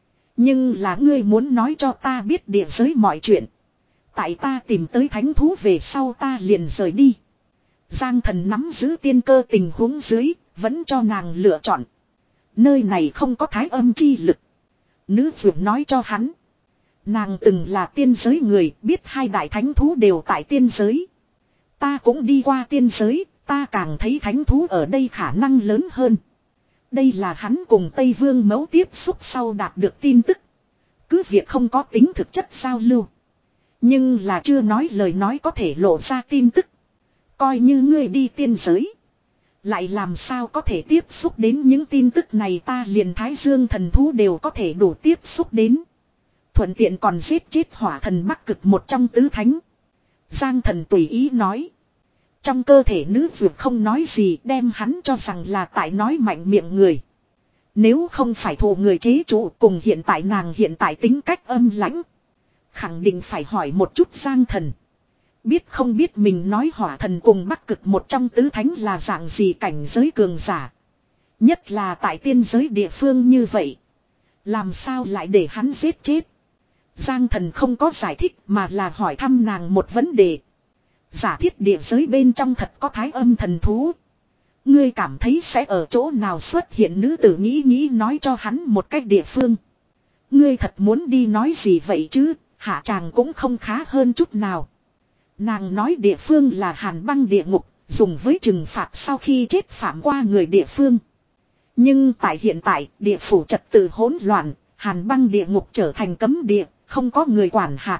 Nhưng là ngươi muốn nói cho ta biết địa giới mọi chuyện. Tại ta tìm tới thánh thú về sau ta liền rời đi. Giang Thần nắm giữ tiên cơ tình huống dưới, vẫn cho nàng lựa chọn. Nơi này không có thái âm chi lực. Nữ vượt nói cho hắn. Nàng từng là tiên giới người, biết hai đại thánh thú đều tại tiên giới. Ta cũng đi qua tiên giới, ta càng thấy thánh thú ở đây khả năng lớn hơn. Đây là hắn cùng Tây Vương Mẫu tiếp xúc sau đạt được tin tức. Cứ việc không có tính thực chất giao lưu. Nhưng là chưa nói lời nói có thể lộ ra tin tức. Coi như ngươi đi tiên giới. Lại làm sao có thể tiếp xúc đến những tin tức này, ta liền Thái Dương thần thú đều có thể đủ tiếp xúc đến. Thuận tiện còn giết chết hỏa thần Bắc Cực một trong tứ thánh. Giang thần tùy ý nói. Trong cơ thể nữ dược không nói gì, đem hắn cho rằng là tại nói mạnh miệng người. Nếu không phải thụ người chế trụ, cùng hiện tại nàng hiện tại tính cách âm lãnh, khẳng định phải hỏi một chút Giang thần. Biết không biết mình nói hỏa thần cùng Bắc Cực một trong tứ thánh là dạng gì cảnh giới cường giả. Nhất là tại tiên giới địa phương như vậy. Làm sao lại để hắn giết chết. Giang thần không có giải thích mà là hỏi thăm nàng một vấn đề. Giả thiết địa giới bên trong thật có thái âm thần thú. Ngươi cảm thấy sẽ ở chỗ nào xuất hiện, nữ tử nghĩ nghĩ nói cho hắn một cách địa phương. Ngươi thật muốn đi nói gì vậy chứ, hạ chàng cũng không khá hơn chút nào. Nàng nói địa phương là hàn băng địa ngục, dùng với trừng phạt sau khi chết phạm qua người địa phương. Nhưng tại hiện tại, địa phủ trật tự hỗn loạn, hàn băng địa ngục trở thành cấm địa, không có người quản hạt.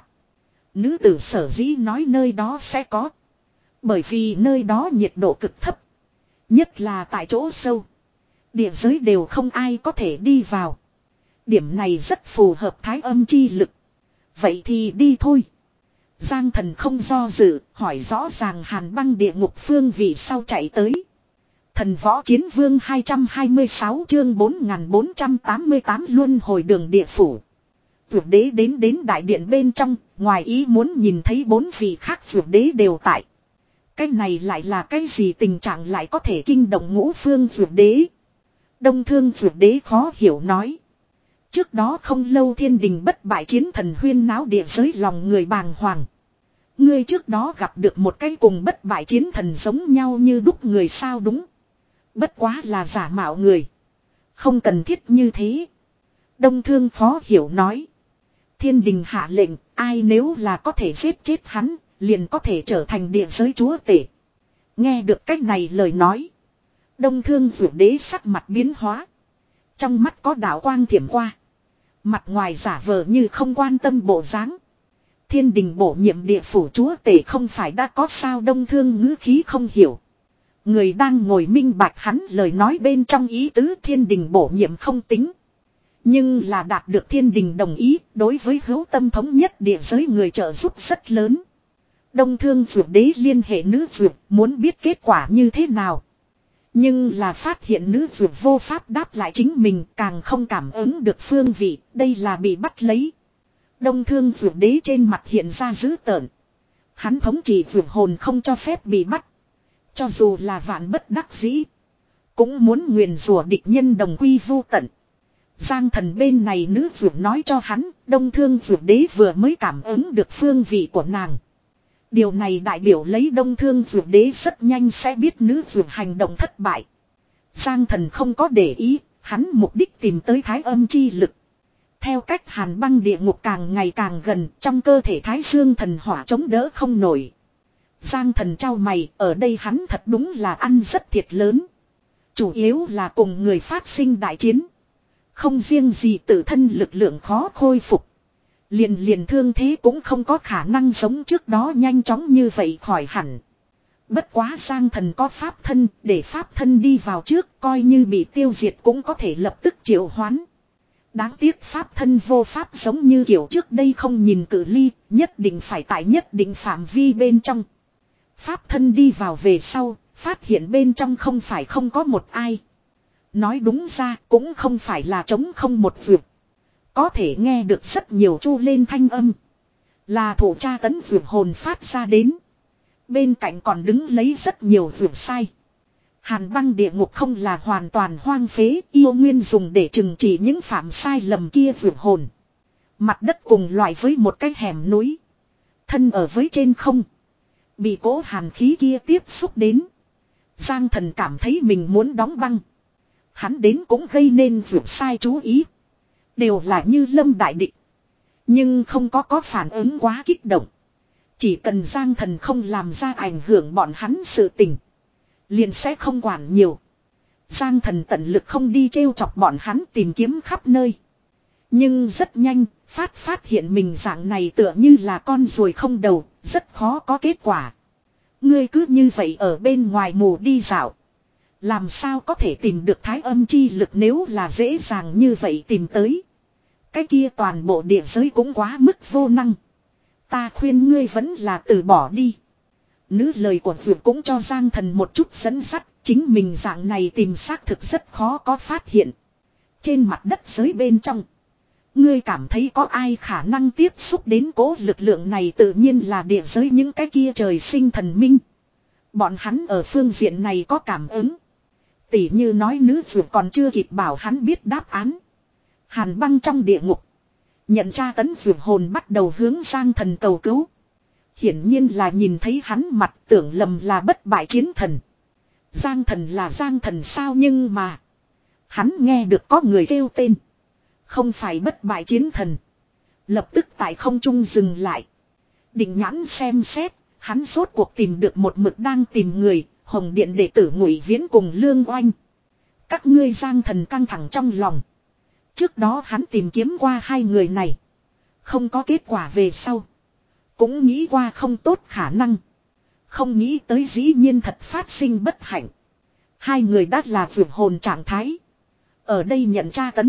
Nữ tử sở dĩ nói nơi đó sẽ có. Bởi vì nơi đó nhiệt độ cực thấp. Nhất là tại chỗ sâu. Địa giới đều không ai có thể đi vào. Điểm này rất phù hợp thái âm chi lực. Vậy thì đi thôi. Giang thần không do dự, hỏi rõ ràng hàn băng địa ngục phương vị sau chạy tới. Thần võ chiến vương hai trăm hai mươi sáu chương bốn nghìn bốn trăm tám mươi tám luân hồi đường địa phủ. Vượt đế đến đến đại điện bên trong, ngoài ý muốn nhìn thấy bốn vị khác vượt đế đều tại. Cái này lại là cái gì, tình trạng lại có thể kinh động ngũ phương vượt đế. Đông thương vượt đế khó hiểu nói. Trước đó không lâu thiên đình bất bại chiến thần huyên náo địa giới lòng người bàng hoàng. Ngươi trước đó gặp được một cái cùng bất bại chiến thần giống nhau như đúc người sao? Đúng. Bất quá là giả mạo người. Không cần thiết như thế. Đông thương phó hiểu nói. Thiên đình hạ lệnh, ai nếu là có thể giết chết hắn, liền có thể trở thành địa giới chúa tể. Nghe được cách này lời nói. Đông thương vượt đế sắc mặt biến hóa. Trong mắt có đạo quang thiểm qua. Mặt ngoài giả vờ như không quan tâm bộ dáng. Thiên đình bổ nhiệm địa phủ chúa tể không phải đã có sao? Đông thương ngữ khí không hiểu. Người đang ngồi minh bạch hắn lời nói bên trong ý tứ, thiên đình bổ nhiệm không tính. Nhưng là đạt được thiên đình đồng ý, đối với hữu tâm thống nhất địa giới người trợ giúp rất lớn. Đông thương vượt đế liên hệ nữ vượt, muốn biết kết quả như thế nào. Nhưng là phát hiện nữ vượt vô pháp đáp lại chính mình, càng không cảm ứng được phương vị, đây là bị bắt lấy. Đông thương vượt đế trên mặt hiện ra dữ tợn. Hắn thống trị vượt hồn không cho phép bị bắt. Cho dù là vạn bất đắc dĩ, cũng muốn nguyền rủa địch nhân đồng quy vu tận. Giang thần bên này nữ vượt nói cho hắn, đông thương vượt đế vừa mới cảm ứng được phương vị của nàng. Điều này đại biểu lấy đông thương vượt đế rất nhanh sẽ biết nữ vượt hành động thất bại. Giang thần không có để ý, hắn mục đích tìm tới thái âm chi lực. Theo cách hàn băng địa ngục càng ngày càng gần, trong cơ thể thái dương thần hỏa chống đỡ không nổi. Giang thần trao mày, ở đây hắn thật đúng là ăn rất thiệt lớn. Chủ yếu là cùng người phát sinh đại chiến. Không riêng gì tự thân lực lượng khó khôi phục. Liền liền thương thế cũng không có khả năng giống trước đó nhanh chóng như vậy khỏi hẳn. Bất quá Giang thần có pháp thân, để pháp thân đi vào trước, coi như bị tiêu diệt cũng có thể lập tức triệu hoán. Đáng tiếc pháp thân vô pháp giống như kiểu trước đây không nhìn cự ly, nhất định phải tại nhất định phạm vi bên trong. Pháp thân đi vào về sau, phát hiện bên trong không phải không có một ai. Nói đúng ra cũng không phải là trống không một việc. Có thể nghe được rất nhiều chu lên thanh âm. Là thủ tra tấn vượt hồn phát ra đến. Bên cạnh còn đứng lấy rất nhiều vượt sai. Hàn băng địa ngục không là hoàn toàn hoang phế, yêu nguyên dùng để trừng trị những phạm sai lầm kia vượt hồn. Mặt đất cùng loại với một cái hẻm núi. Thân ở với trên không. Bị cỗ hàn khí kia tiếp xúc đến. Giang thần cảm thấy mình muốn đóng băng. Hắn đến cũng gây nên vượt sai chú ý. Đều là như lâm đại địch. Nhưng không có có phản ứng quá kích động. Chỉ cần Giang thần không làm ra ảnh hưởng bọn hắn sự tình. Liền sẽ không quản nhiều. Giang thần tận lực không đi trêu chọc bọn hắn tìm kiếm khắp nơi. Nhưng rất nhanh, Phát phát hiện mình dạng này tựa như là con ruồi không đầu, rất khó có kết quả. Ngươi cứ như vậy ở bên ngoài mù đi dạo. Làm sao có thể tìm được thái âm chi lực nếu là dễ dàng như vậy tìm tới. Cái kia toàn bộ địa giới cũng quá mức vô năng. Ta khuyên ngươi vẫn là từ bỏ đi. Nữ lời của Dược cũng cho Giang Thần một chút dẫn dắt. Chính mình dạng này tìm xác thực rất khó có phát hiện. Trên mặt đất giới bên trong. Ngươi cảm thấy có ai khả năng tiếp xúc đến cố lực lượng này, tự nhiên là địa giới những cái kia trời sinh thần minh. Bọn hắn ở phương diện này có cảm ứng. Tỉ như nói nữ Dược còn chưa kịp bảo hắn biết đáp án. Hàn băng trong địa ngục. Nhận tra tấn Dược hồn bắt đầu hướng Giang Thần cầu cứu. Hiển nhiên là nhìn thấy hắn mặt, tưởng lầm là bất bại chiến thần. Giang Thần là Giang Thần sao, nhưng mà hắn nghe được có người kêu tên. Không phải bất bại chiến thần. Lập tức tại không trung dừng lại. Định nhãn xem xét, hắn rốt cuộc tìm được một mực đang tìm người, Hồng Điện đệ tử Ngụy Viễn cùng Lương Oanh. Các ngươi. Giang Thần căng thẳng trong lòng. Trước đó hắn tìm kiếm qua hai người này. Không có kết quả về sau. Cũng nghĩ qua không tốt khả năng. Không nghĩ tới dĩ nhiên thật phát sinh bất hạnh. Hai người đã là vượt hồn trạng thái. Ở đây nhận tra tấn.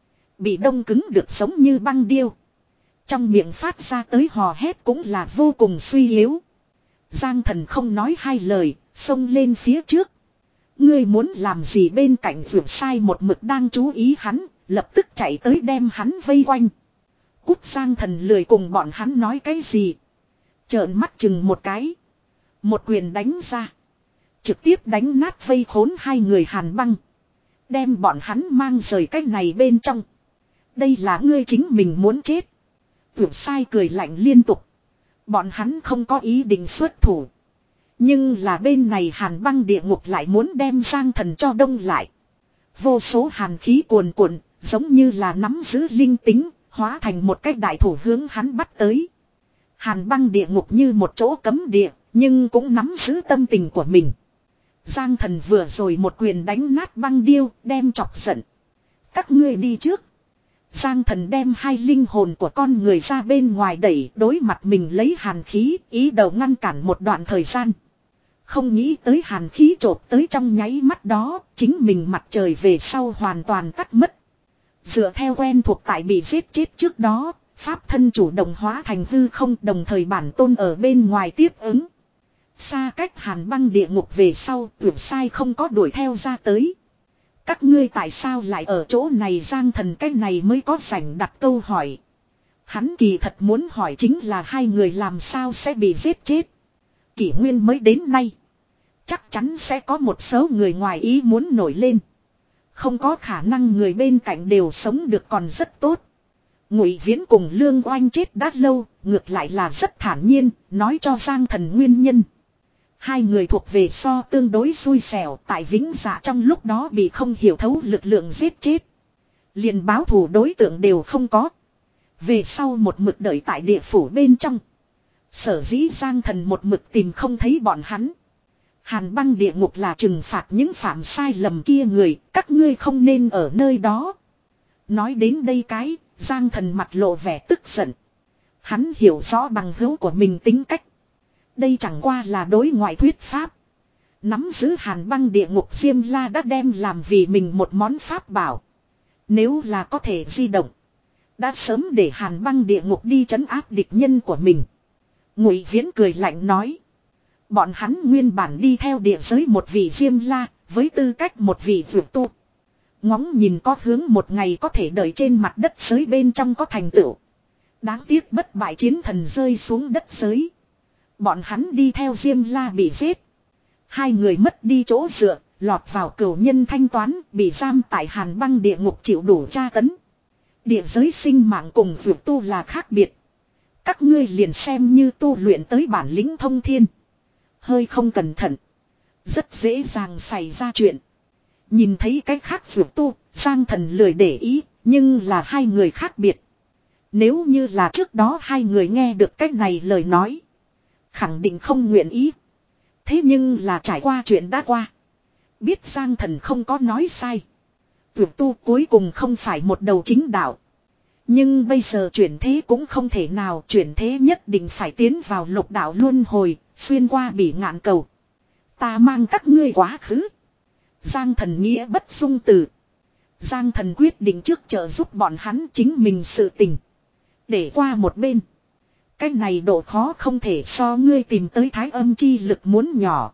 Bị đông cứng được giống như băng điêu. Trong miệng phát ra tới hò hét cũng là vô cùng suy yếu. Giang Thần không nói hai lời, xông lên phía trước. Ngươi muốn làm gì? Bên cạnh vượt sai một mực đang chú ý hắn, lập tức chạy tới đem hắn vây quanh. Cút! Giang Thần lười cùng bọn hắn nói cái gì. Trợn mắt chừng một cái. Một quyền đánh ra. Trực tiếp đánh nát vây khốn hai người Hàn Băng. Đem bọn hắn mang rời cái này bên trong. Đây là ngươi chính mình muốn chết. Vượt sai cười lạnh liên tục. Bọn hắn không có ý định xuất thủ. Nhưng là bên này Hàn Băng địa ngục lại muốn đem Giang Thần cho đông lại. Vô số hàn khí cuồn cuộn, giống như là nắm giữ linh tính, hóa thành một cái đại thủ hướng hắn bắt tới. Hàn Băng địa ngục như một chỗ cấm địa, nhưng cũng nắm giữ tâm tình của mình. Giang Thần vừa rồi một quyền đánh nát băng điêu, đem chọc giận. Các ngươi đi trước. Giang Thần đem hai linh hồn của con người ra bên ngoài đẩy, đối mặt mình lấy hàn khí, ý đồ ngăn cản một đoạn thời gian. Không nghĩ tới hàn khí chộp tới trong nháy mắt đó, chính mình mặt trời về sau hoàn toàn tắt mất. Dựa theo quen thuộc tại bị giết chết trước đó, pháp thân chủ động hóa thành hư không, đồng thời bản tôn ở bên ngoài tiếp ứng. Xa cách Hàn Băng địa ngục về sau, Vượt Sai không có đuổi theo ra tới. Các ngươi tại sao lại ở chỗ này? Giang Thần cái này mới có rảnh đặt câu hỏi. Hắn kỳ thật muốn hỏi chính là hai người làm sao sẽ bị giết chết. Kỷ nguyên mới đến nay, chắc chắn sẽ có một số người ngoài ý muốn nổi lên. Không có khả năng người bên cạnh đều sống được còn rất tốt. Ngụy Viễn cùng Lương Oanh chết đã lâu, ngược lại là rất thản nhiên, nói cho Giang Thần nguyên nhân. Hai người thuộc về so tương đối xui xẻo, tại Vĩnh Dạ trong lúc đó bị không hiểu thấu lực lượng giết chết. Liền báo thù đối tượng đều không có. Về sau một mực đợi tại địa phủ bên trong. Sở dĩ Giang Thần một mực tìm không thấy bọn hắn. Hàn Băng địa ngục là trừng phạt những phạm sai lầm kia người, các ngươi không nên ở nơi đó. Nói đến đây cái, Giang Thần mặt lộ vẻ tức giận. Hắn hiểu rõ bằng hữu của mình tính cách. Đây chẳng qua là đối ngoại thuyết pháp. Nắm giữ Hàn Băng địa ngục, Diêm La đã đem làm vì mình một món pháp bảo. Nếu là có thể di động, đã sớm để Hàn Băng địa ngục đi trấn áp địch nhân của mình. Ngụy Viễn cười lạnh nói. Bọn hắn nguyên bản đi theo địa giới một vị Diêm La, với tư cách một vị vượt tu. Ngóng nhìn có hướng một ngày có thể đợi trên mặt đất giới bên trong có thành tựu. Đáng tiếc bất bại chiến thần rơi xuống đất giới. Bọn hắn đi theo Diêm La bị giết. Hai người mất đi chỗ dựa, lọt vào cửu nhân thanh toán, bị giam tại Hàn Băng địa ngục chịu đủ tra tấn. Địa giới sinh mạng cùng vượt tu là khác biệt. Các ngươi liền xem như tu luyện tới bản lĩnh thông thiên. Hơi không cẩn thận, rất dễ dàng xảy ra chuyện. Nhìn thấy cách khác vượt tu, Giang Thần lười để ý, nhưng là hai người khác biệt. Nếu như là trước đó hai người nghe được cách này lời nói, khẳng định không nguyện ý. Thế nhưng là trải qua chuyện đã qua, biết Giang Thần không có nói sai. Vượt tu cuối cùng không phải một đầu chính đạo. Nhưng bây giờ chuyển thế cũng không thể nào, chuyển thế nhất định phải tiến vào lục đạo luân hồi, xuyên qua bỉ ngạn cầu. Ta mang các ngươi quá khứ. Giang Thần nghĩa bất dung từ. Giang Thần quyết định trước trợ giúp bọn hắn chính mình sự tình. Để qua một bên. Cái này độ khó không thể so ngươi tìm tới thái âm chi lực muốn nhỏ.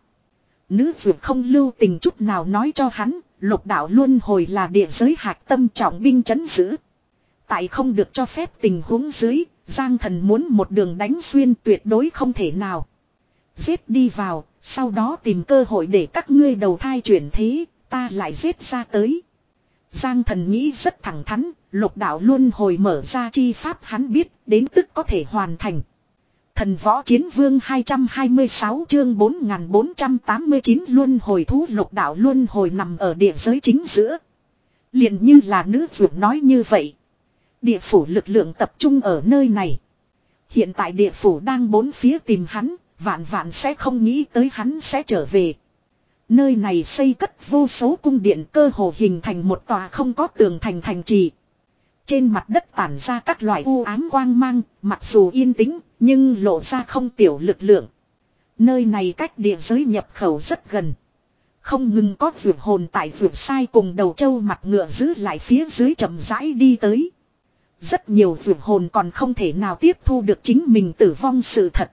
Nữ dược không lưu tình chút nào nói cho hắn, lục đạo luân hồi là địa giới hạch tâm trọng binh trấn giữ. Tại không được cho phép tình huống dưới, Giang Thần muốn một đường đánh xuyên tuyệt đối không thể nào. Giết đi vào, sau đó tìm cơ hội để các ngươi đầu thai chuyển thế, ta lại giết ra tới. Giang Thần nghĩ rất thẳng thắn, lục đạo luân hồi mở ra chi pháp hắn biết, đến tức có thể hoàn thành. Thần võ chiến vương hai trăm hai mươi sáu chương bốn nghìn bốn trăm tám mươi chín luân hồi thú lục đạo luân hồi nằm ở địa giới chính giữa. Liền như là nữ dược nói như vậy. Địa phủ lực lượng tập trung ở nơi này. Hiện tại địa phủ đang bốn phía tìm hắn, vạn vạn sẽ không nghĩ tới hắn sẽ trở về. Nơi này xây cất vô số cung điện cơ hồ hình thành một tòa không có tường thành thành trì. Trên mặt đất tản ra các loại u ám quang mang, mặc dù yên tĩnh, nhưng lộ ra không tiểu lực lượng. Nơi này cách địa giới nhập khẩu rất gần. Không ngừng có vượt hồn tại vượt sai cùng đầu trâu mặt ngựa giữ lại phía dưới chậm rãi đi tới. Rất nhiều vượt hồn còn không thể nào tiếp thu được chính mình tử vong sự thật.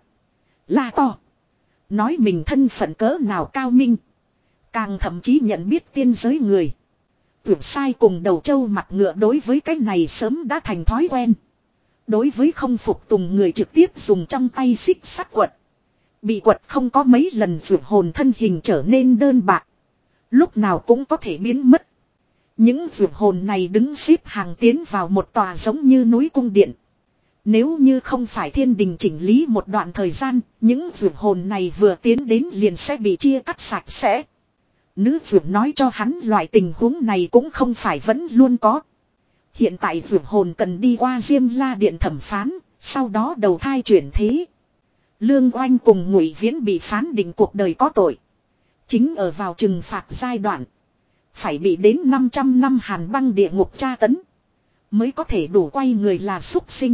La to. Nói mình thân phận cỡ nào cao minh. Càng thậm chí nhận biết tiên giới người. Vượt sai cùng đầu trâu mặt ngựa đối với cái này sớm đã thành thói quen. Đối với không phục tùng người trực tiếp dùng trong tay xích sắt quật. Bị quật không có mấy lần vượt hồn thân hình trở nên đơn bạc. Lúc nào cũng có thể biến mất. Những vượt hồn này đứng xếp hàng tiến vào một tòa giống như núi cung điện. Nếu như không phải thiên đình chỉnh lý một đoạn thời gian, những vượt hồn này vừa tiến đến liền sẽ bị chia cắt sạch sẽ. Nữ vượt nói cho hắn loại tình huống này cũng không phải vẫn luôn có. Hiện tại vượt hồn cần đi qua Diêm La Điện thẩm phán, sau đó đầu thai chuyển thế. Lương Oanh cùng Ngụy Viễn bị phán định cuộc đời có tội. Chính ở vào trừng phạt giai đoạn. Phải bị đến năm trăm năm hàn băng địa ngục tra tấn. Mới có thể đủ quay người là súc sinh.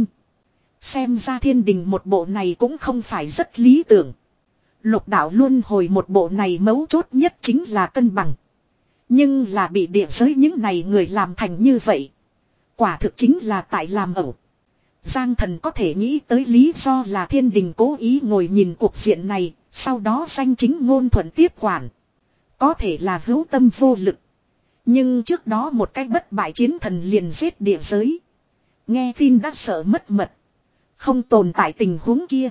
Xem ra thiên đình một bộ này cũng không phải rất lý tưởng. Lục đạo luân hồi một bộ này mấu chốt nhất chính là cân bằng. Nhưng là bị địa giới những này người làm thành như vậy. Quả thực chính là tại làm ẩu. Giang Thần có thể nghĩ tới lý do là thiên đình cố ý ngồi nhìn cuộc diện này, sau đó danh chính ngôn thuận tiếp quản. Có thể là hữu tâm vô lực. Nhưng trước đó một cái bất bại chiến thần liền giết địa giới. Nghe tin đã sợ mất mật. Không tồn tại tình huống kia.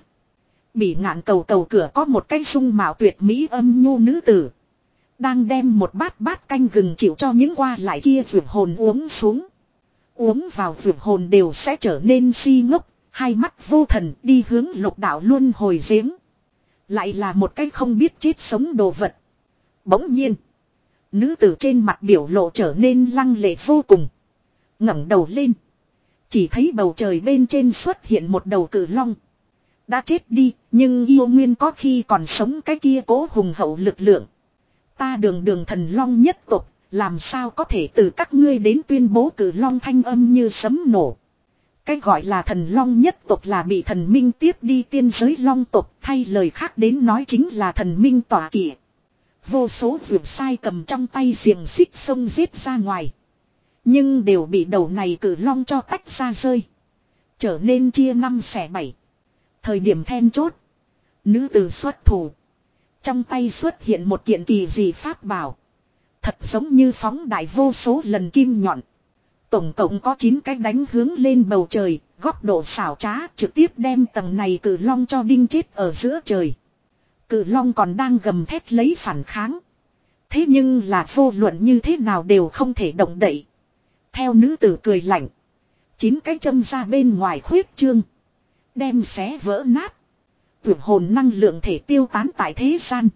Bỉ ngạn cầu cầu cửa có một cái dung mạo tuyệt mỹ âm nhu nữ tử. Đang đem một bát bát canh gừng chịu cho những qua lại kia vượt hồn uống xuống. Uống vào vượt hồn đều sẽ trở nên si ngốc, hai mắt vô thần đi hướng lục đạo luân hồi giếng. Lại là một cái không biết chết sống đồ vật. Bỗng nhiên, nữ tử trên mặt biểu lộ trở nên lăng lệ vô cùng. Ngẩng đầu lên, chỉ thấy bầu trời bên trên xuất hiện một đầu cự long. Đã chết đi, nhưng yêu nguyên có khi còn sống cái kia cố hùng hậu lực lượng. Ta đường đường thần long nhất tộc, làm sao có thể từ các ngươi đến tuyên bố cử long thanh âm như sấm nổ. Cái gọi là thần long nhất tộc là bị thần minh tiếp đi tiên giới long tộc, thay lời khác đến nói chính là thần minh tỏa kỵ. Vô số vượt sai cầm trong tay xiềng xích xông giết ra ngoài. Nhưng đều bị đầu này cử long cho tách ra rơi. Trở nên chia năm xẻ bảy. Thời điểm then chốt, nữ tử xuất thủ. Trong tay xuất hiện một kiện kỳ dị pháp bảo. Thật giống như phóng đại vô số lần kim nhọn. Tổng cộng có chín cái đánh hướng lên bầu trời, góc độ xảo trá trực tiếp đem tầng này cử long cho đinh chết ở giữa trời. Cử long còn đang gầm thét lấy phản kháng. Thế nhưng là vô luận như thế nào đều không thể động đậy. Theo nữ tử cười lạnh. Chín cái châm ra bên ngoài khuyết trương. Đem xé vỡ nát. Vượt hồn năng lượng thể tiêu tán tại thế gian.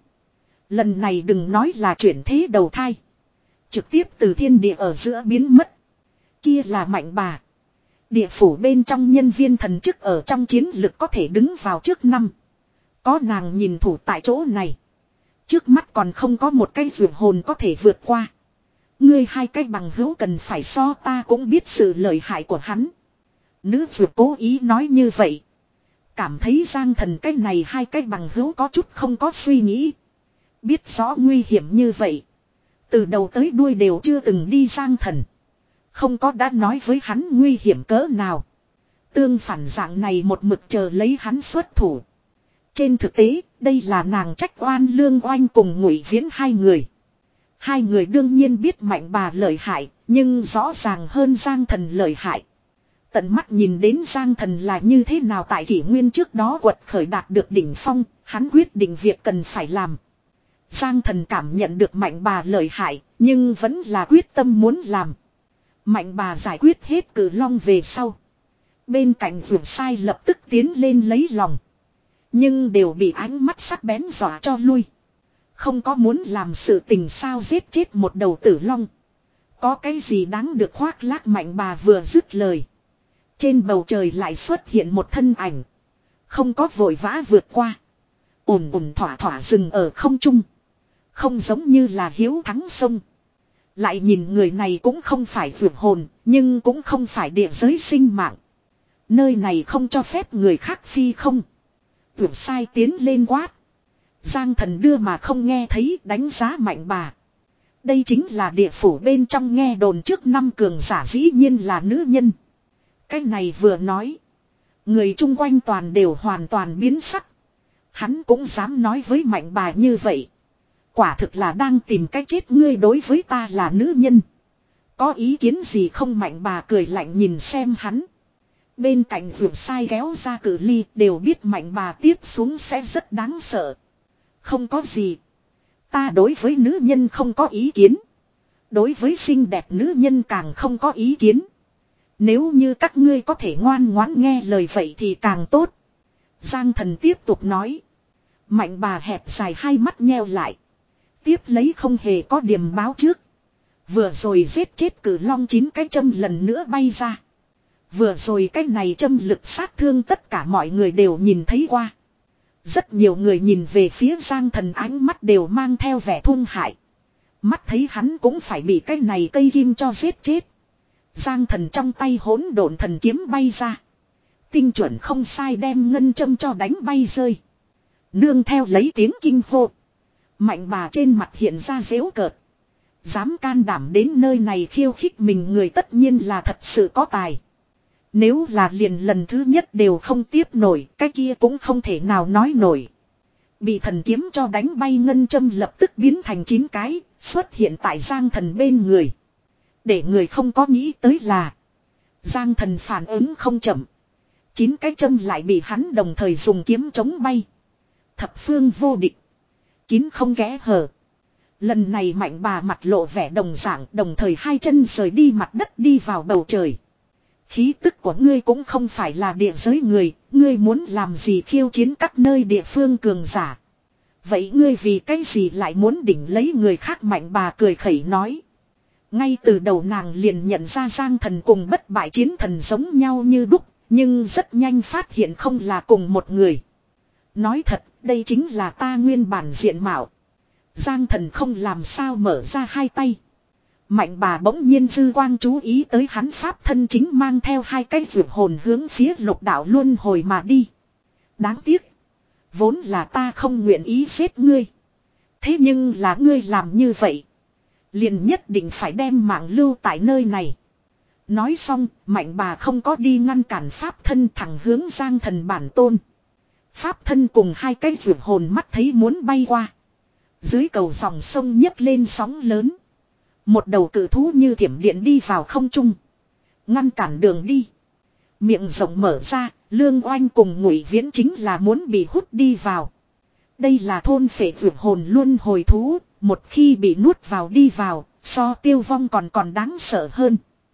Lần này đừng nói là chuyển thế đầu thai. Trực tiếp từ thiên địa ở giữa biến mất. Kia là mạnh bà. Địa phủ bên trong nhân viên thần chức ở trong chiến lực có thể đứng vào trước năm. Có nàng nhìn thủ tại chỗ này. Trước mắt còn không có một cái vượt hồn có thể vượt qua. Ngươi hai cái bằng hữu cần phải so ta cũng biết sự lợi hại của hắn. Nữ dược cố ý nói như vậy. Cảm thấy Giang Thần cái này hai cái bằng hữu có chút không có suy nghĩ. Biết rõ nguy hiểm như vậy. Từ đầu tới đuôi đều chưa từng đi Giang Thần. Không có đã nói với hắn nguy hiểm cỡ nào. Tương phản dạng này một mực chờ lấy hắn xuất thủ. Trên thực tế, đây là nàng trách oan Lương Oanh cùng Ngụy Viễn hai người. Hai người đương nhiên biết Mạnh Bà lợi hại, nhưng rõ ràng hơn Giang Thần lợi hại. Tận mắt nhìn đến Giang Thần là như thế nào tại kỷ nguyên trước đó quật khởi đạt được đỉnh phong, hắn quyết định việc cần phải làm. Giang Thần cảm nhận được Mạnh Bà lợi hại, nhưng vẫn là quyết tâm muốn làm. Mạnh Bà giải quyết hết Cử Long về sau. Bên cạnh Vượt Sai lập tức tiến lên lấy lòng. Nhưng đều bị ánh mắt sắc bén dọa cho lui. Không có muốn làm sự tình sao giết chết một đầu tử long. Có cái gì đáng được khoác lác. Mạnh Bà vừa dứt lời. Trên bầu trời lại xuất hiện một thân ảnh. Không có vội vã vượt qua. Ổn ổn thỏa thỏa dừng ở không trung. Không giống như là hiếu thắng sông. Lại nhìn người này cũng không phải vượt hồn. Nhưng cũng không phải địa giới sinh mạng. Nơi này không cho phép người khác phi không. Vượt Sai tiến lên quát. Giang Thần đưa mà không nghe thấy, đánh giá Mạnh Bà. Đây chính là địa phủ bên trong nghe đồn trước năm cường giả, dĩ nhiên là nữ nhân. Cái này vừa nói. Người chung quanh toàn đều hoàn toàn biến sắc. Hắn cũng dám nói với Mạnh Bà như vậy. Quả thực là đang tìm cách chết. Ngươi đối với ta là nữ nhân. Có ý kiến gì không? Mạnh Bà cười lạnh nhìn xem hắn. Bên cạnh Vượt Sai kéo ra cự ly, đều biết Mạnh Bà tiếp xuống sẽ rất đáng sợ. Không có gì. Ta đối với nữ nhân không có ý kiến. Đối với xinh đẹp nữ nhân càng không có ý kiến. Nếu như các ngươi có thể ngoan ngoãn nghe lời vậy thì càng tốt. Giang Thần tiếp tục nói. Mạnh Bà hẹp dài hai mắt nheo lại. Tiếp lấy không hề có điểm báo trước. Vừa rồi giết chết Cử Long chín cái châm lần nữa bay ra. Vừa rồi cái này châm lực sát thương tất cả mọi người đều nhìn thấy qua. Rất nhiều người nhìn về phía Giang Thần ánh mắt đều mang theo vẻ thung hại. Mắt thấy hắn cũng phải bị cái này cây kim cho giết chết. Giang Thần trong tay hỗn độn thần kiếm bay ra. Tinh chuẩn không sai đem ngân châm cho đánh bay rơi. Nương theo lấy tiếng kinh hô. Mạnh Bà trên mặt hiện ra giễu cợt. Dám can đảm đến nơi này khiêu khích mình người tất nhiên là thật sự có tài. Nếu là liền lần thứ nhất đều không tiếp nổi, cái kia cũng không thể nào nói nổi. Bị thần kiếm cho đánh bay ngân châm lập tức biến thành chín cái, xuất hiện tại Giang Thần bên người. Để người không có nghĩ tới là Giang Thần phản ứng không chậm. Chín cái châm lại bị hắn đồng thời dùng kiếm chống bay. Thập phương vô địch. Kín không kẽ hở. Lần này Mạnh Bà mặt lộ vẻ đồng dạng, đồng thời hai chân rời đi mặt đất đi vào bầu trời. Khí tức của ngươi cũng không phải là địa giới người, ngươi muốn làm gì khiêu chiến các nơi địa phương cường giả. Vậy ngươi vì cái gì lại muốn đỉnh lấy người khác? Mạnh Bà cười khẩy nói. Ngay từ đầu nàng liền nhận ra Giang Thần cùng bất bại chiến thần giống nhau như đúc, nhưng rất nhanh phát hiện không là cùng một người. Nói thật, đây chính là ta nguyên bản diện mạo. Giang Thần không làm sao mở ra hai tay. Mạnh Bà bỗng nhiên dư quang chú ý tới hắn pháp thân chính mang theo hai cái vượt hồn hướng phía lục đạo luân hồi mà đi. Đáng tiếc. Vốn là ta không nguyện ý giết ngươi. Thế nhưng là ngươi làm như vậy. Liền nhất định phải đem mạng lưu tại nơi này. Nói xong, Mạnh Bà không có đi ngăn cản pháp thân thẳng hướng Giang Thần bản tôn. Pháp thân cùng hai cái vượt hồn mắt thấy muốn bay qua. Dưới cầu dòng sông nhấc lên sóng lớn. Một đầu cự thú như thiểm điện đi vào không trung. Ngăn cản đường đi. Miệng rộng mở ra, Lương Oanh cùng Ngụy Viễn chính là muốn bị hút đi vào. Đây là thôn phệ vượt hồn luân hồi thú. Một khi bị nuốt vào đi vào, so tiêu vong còn còn đáng sợ hơn.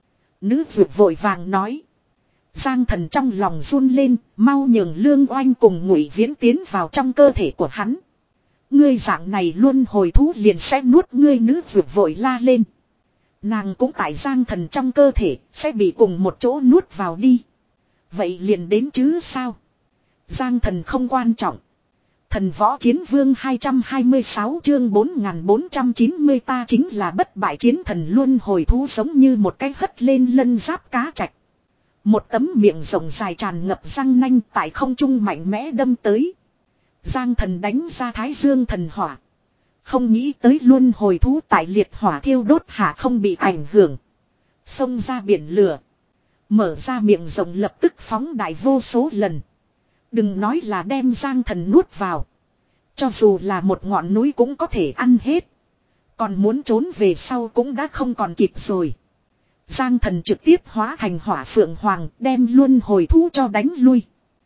Nữ vượt vội vàng nói. Giang Thần trong lòng run lên, mau nhường Lương Oanh cùng Ngụy Viễn tiến vào trong cơ thể của hắn. Ngươi dạng này luôn hồi thú liền sẽ nuốt ngươi. Nữ vượt vội la lên. Nàng cũng tại Giang Thần trong cơ thể, sẽ bị cùng một chỗ nuốt vào đi. Vậy liền đến chứ sao? Giang Thần không quan trọng. Thần võ chiến vương hai trăm hai mươi sáu chương bốn nghìn bốn trăm chín mươi ta chính là bất bại chiến thần luân hồi thú giống như một cái hất lên lân giáp cá trạch. Một tấm miệng rộng dài tràn ngập răng nanh tại không trung mạnh mẽ đâm tới. Giang thần đánh ra Thái Dương thần hỏa. Không nghĩ tới luân hồi thú tại liệt hỏa thiêu đốt hạ không bị ảnh hưởng. Xông ra biển lửa. Mở ra miệng rộng lập tức phóng đại vô số lần. Đừng nói là đem Giang thần nuốt vào. Cho dù là một ngọn núi cũng có thể ăn hết. Còn muốn trốn về sau cũng đã không còn kịp rồi. Giang thần trực tiếp hóa thành hỏa phượng hoàng đem luân hồi thú cho đánh lui.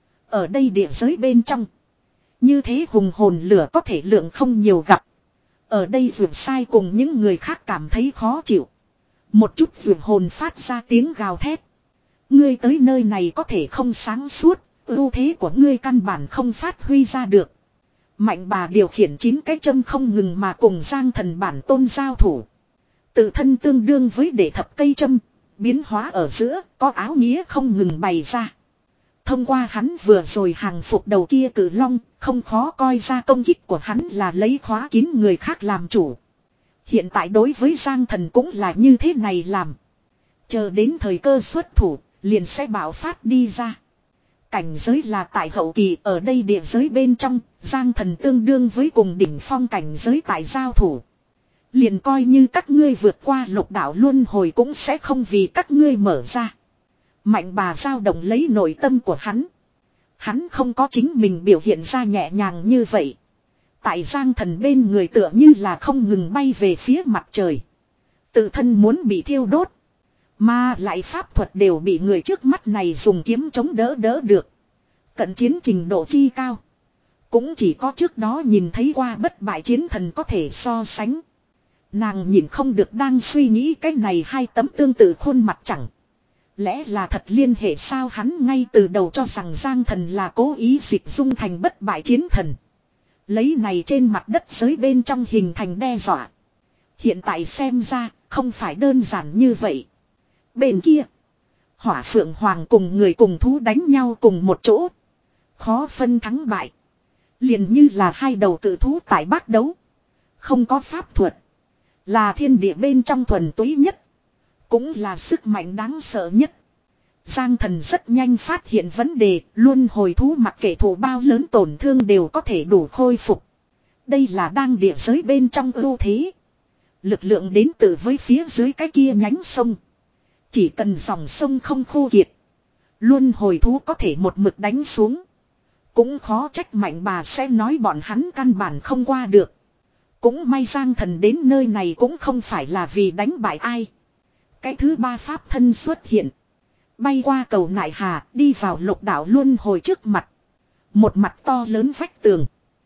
Ở đây địa giới bên trong. Như thế hùng hồn lửa có thể lượng không nhiều gặp. Ở đây vượt sai cùng những người khác cảm thấy khó chịu. Một chút vượt hồn phát ra tiếng gào thét. Ngươi tới nơi này có thể không sáng suốt. Ưu thế của ngươi căn bản không phát huy ra được. Mạnh bà điều khiển chín cái châm không ngừng mà cùng Giang thần bản tôn giao thủ. Tự thân tương đương với để thập cây châm. Biến hóa ở giữa có áo nghĩa không ngừng bày ra. Thông qua hắn vừa rồi hàng phục đầu kia cử long. Không khó coi ra công kích của hắn là lấy khóa kín người khác làm chủ. Hiện tại đối với Giang thần cũng là như thế này làm. Chờ đến thời cơ xuất thủ liền sẽ bạo phát đi ra. Cảnh giới là tại hậu kỳ ở đây địa giới bên trong. Giang thần tương đương với cùng đỉnh phong cảnh giới tại giao thủ. Liền coi như các ngươi vượt qua lục đạo luân hồi cũng sẽ không vì các ngươi mở ra. Mạnh bà dao động lấy nội tâm của hắn. Hắn không có chính mình biểu hiện ra nhẹ nhàng như vậy. Tại Giang thần bên người tựa như là không ngừng bay về phía mặt trời. Tự thân muốn bị thiêu đốt. Mà lại pháp thuật đều bị người trước mắt này dùng kiếm chống đỡ đỡ được. Cận chiến trình độ chi cao. Cũng chỉ có trước đó nhìn thấy qua bất bại chiến thần có thể so sánh. Nàng nhìn không được đang suy nghĩ cái này hai tấm tương tự khuôn mặt chẳng. Lẽ là thật liên hệ sao hắn ngay từ đầu cho rằng Giang thần là cố ý dịch dung thành bất bại chiến thần. Lấy này trên mặt đất giới bên trong hình thành đe dọa. Hiện tại xem ra không phải đơn giản như vậy. Bên kia. Hỏa phượng hoàng cùng người cùng thú đánh nhau cùng một chỗ. Khó phân thắng bại. Liền như là hai đầu tự thú tại bác đấu. Không có pháp thuật. Là thiên địa bên trong thuần túy nhất. Cũng là sức mạnh đáng sợ nhất. Giang thần rất nhanh phát hiện vấn đề. Luôn hồi thú mặc kệ thụ bao lớn tổn thương đều có thể đủ khôi phục. Đây là đang địa giới bên trong ưu thế. Lực lượng đến từ với phía dưới cái kia nhánh sông. Chỉ cần dòng sông không khô kiệt. Luôn hồi thú có thể một mực đánh xuống. Cũng khó trách mạnh bà sẽ nói bọn hắn căn bản không qua được. Cũng may Giang thần đến nơi này cũng không phải là vì đánh bại ai. Cái thứ ba pháp thân xuất hiện. Bay qua cầu nại hà đi vào lục đảo luân hồi trước mặt. Một mặt to lớn vách tường.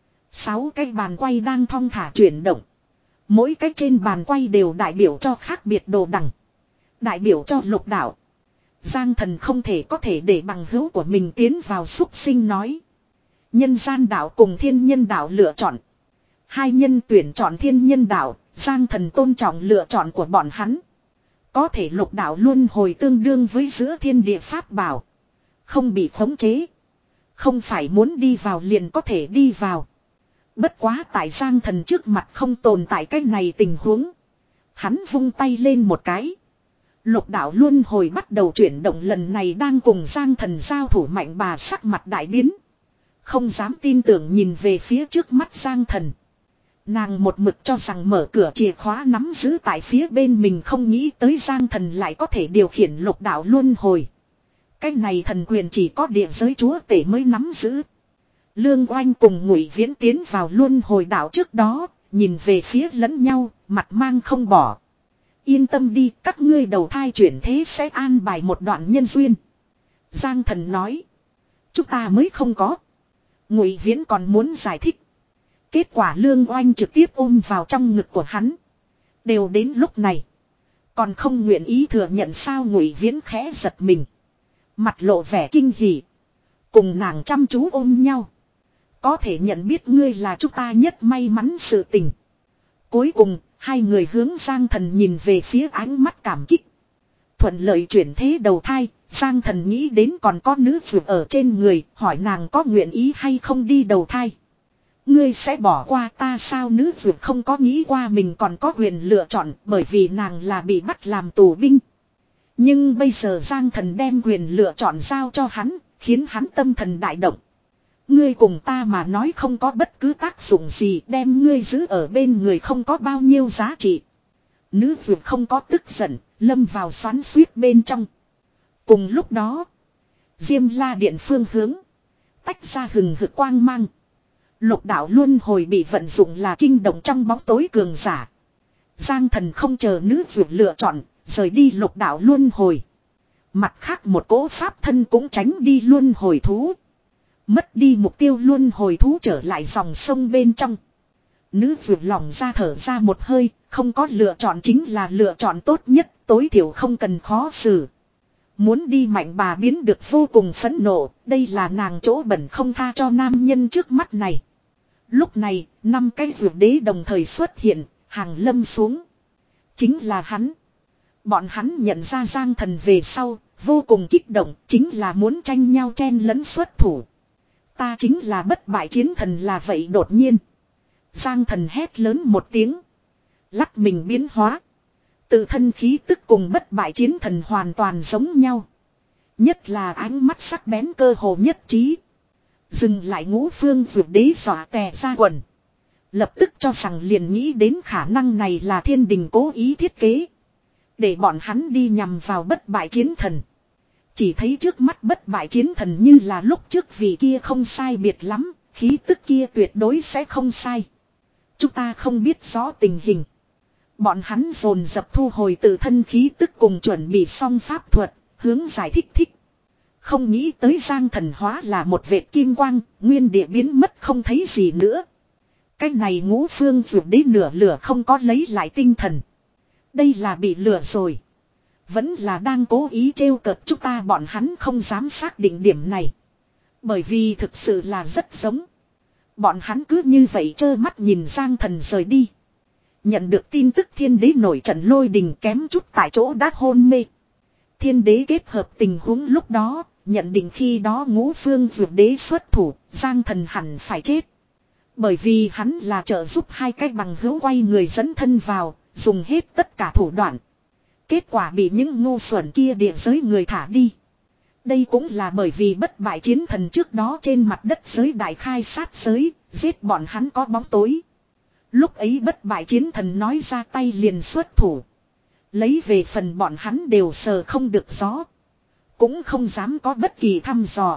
Sáu cái bàn quay đang thong thả chuyển động. Mỗi cái trên bàn quay đều đại biểu cho khác biệt đồ đằng. Đại biểu cho lục đảo. Giang thần không thể có thể để bằng hữu của mình tiến vào xúc sinh nói. Nhân gian đảo cùng thiên nhân đảo lựa chọn. Hai nhân tuyển chọn thiên nhân đảo. Giang thần tôn trọng lựa chọn của bọn hắn. Có thể lục đảo luân hồi tương đương với giữa thiên địa pháp bảo. Không bị khống chế. Không phải muốn đi vào liền có thể đi vào. Bất quá tại Giang thần trước mặt không tồn tại cái này tình huống. Hắn vung tay lên một cái. Lục đảo luân hồi bắt đầu chuyển động lần này đang cùng Giang thần giao thủ mạnh bà sắc mặt đại biến. Không dám tin tưởng nhìn về phía trước mắt Giang thần. Nàng một mực cho rằng mở cửa chìa khóa nắm giữ tại phía bên mình không nghĩ tới Giang thần lại có thể điều khiển lục đảo luân hồi. Cái này thần quyền chỉ có địa giới chúa tể mới nắm giữ. Lương Oanh cùng Ngụy Viễn tiến vào luân hồi đảo trước đó, nhìn về phía lẫn nhau, mặt mang không bỏ. Yên tâm đi, các ngươi đầu thai chuyển thế sẽ an bài một đoạn nhân duyên. Giang thần nói. Chúng ta mới không có. Ngụy Viễn còn muốn giải thích. Kết quả Lương Oanh trực tiếp ôm vào trong ngực của hắn. Đều đến lúc này. Còn không nguyện ý thừa nhận sao Ngụy Viễn khẽ giật mình. Mặt lộ vẻ kinh hỉ. Cùng nàng chăm chú ôm nhau. Có thể nhận biết ngươi là chúng ta nhất may mắn sự tình. Cuối cùng, hai người hướng Giang thần nhìn về phía ánh mắt cảm kích. Thuận lợi chuyển thế đầu thai, Giang thần nghĩ đến còn có nữ vượt ở trên người, hỏi nàng có nguyện ý hay không đi đầu thai. Ngươi sẽ bỏ qua ta sao nữ vượt không có nghĩ qua mình còn có quyền lựa chọn bởi vì nàng là bị bắt làm tù binh. Nhưng bây giờ Giang Thần đem quyền lựa chọn giao cho hắn, khiến hắn tâm thần đại động. Ngươi cùng ta mà nói không có bất cứ tác dụng gì, đem ngươi giữ ở bên người không có bao nhiêu giá trị. Nữ dược không có tức giận, lâm vào xoắn xuýt bên trong. Cùng lúc đó, Diêm La Điện phương hướng, tách ra hừng hực quang mang. Lục đạo luân hồi bị vận dụng là kinh động trong bóng tối cường giả. Giang Thần không chờ nữ dược lựa chọn, rời đi lục đạo luân hồi. Mặt khác một cỗ pháp thân cũng tránh đi luân hồi thú. Mất đi mục tiêu luân hồi thú trở lại dòng sông bên trong. Nữ dược lòng ra thở ra một hơi, không có lựa chọn chính là lựa chọn tốt nhất, tối thiểu không cần khó xử. Muốn đi mạnh bà biến được vô cùng phẫn nộ, đây là nàng chỗ bẩn không tha cho nam nhân trước mắt này. Lúc này, năm cái dược đế đồng thời xuất hiện, hàng lâm xuống. Chính là hắn. Bọn hắn nhận ra Giang Thần về sau, vô cùng kích động, chính là muốn tranh nhau chen lẫn xuất thủ. Ta chính là bất bại chiến thần là vậy đột nhiên. Giang Thần hét lớn một tiếng. Lắc mình biến hóa. Tự thân khí tức cùng bất bại chiến thần hoàn toàn giống nhau. Nhất là ánh mắt sắc bén cơ hồ nhất trí. Dừng lại ngũ phương vượt đế dọa tè ra quần. Lập tức cho rằng liền nghĩ đến khả năng này là thiên đình cố ý thiết kế. Để bọn hắn đi nhằm vào bất bại chiến thần. Chỉ thấy trước mắt bất bại chiến thần như là lúc trước vị kia không sai biệt lắm. Khí tức kia tuyệt đối sẽ không sai. Chúng ta không biết rõ tình hình. Bọn hắn dồn dập thu hồi tự thân khí tức cùng chuẩn bị xong pháp thuật, hướng giải thích thích. Không nghĩ tới Giang Thần hóa là một vệt kim quang, nguyên địa biến mất không thấy gì nữa. Cái này ngũ phương dược đế nửa lửa không có lấy lại tinh thần. Đây là bị lừa rồi. Vẫn là đang cố ý trêu cợt chúng ta, bọn hắn không dám xác định điểm này. Bởi vì thực sự là rất giống. Bọn hắn cứ như vậy trơ mắt nhìn Giang Thần rời đi. Nhận được tin tức thiên đế nổi trận lôi đình kém chút tại chỗ đã hôn mê. Thiên đế kết hợp tình huống lúc đó, nhận định khi đó ngũ phương dược đế xuất thủ, Giang Thần hẳn phải chết. Bởi vì hắn là trợ giúp hai cái bằng hữu quay người dẫn thân vào, dùng hết tất cả thủ đoạn. Kết quả bị những ngu xuẩn kia địa giới người thả đi. Đây cũng là bởi vì bất bại chiến thần trước đó trên mặt đất giới đại khai sát giới, giết bọn hắn có bóng tối. Lúc ấy bất bại chiến thần nói ra tay liền xuất thủ. Lấy về phần bọn hắn đều sờ không được gió. Cũng không dám có bất kỳ thăm dò.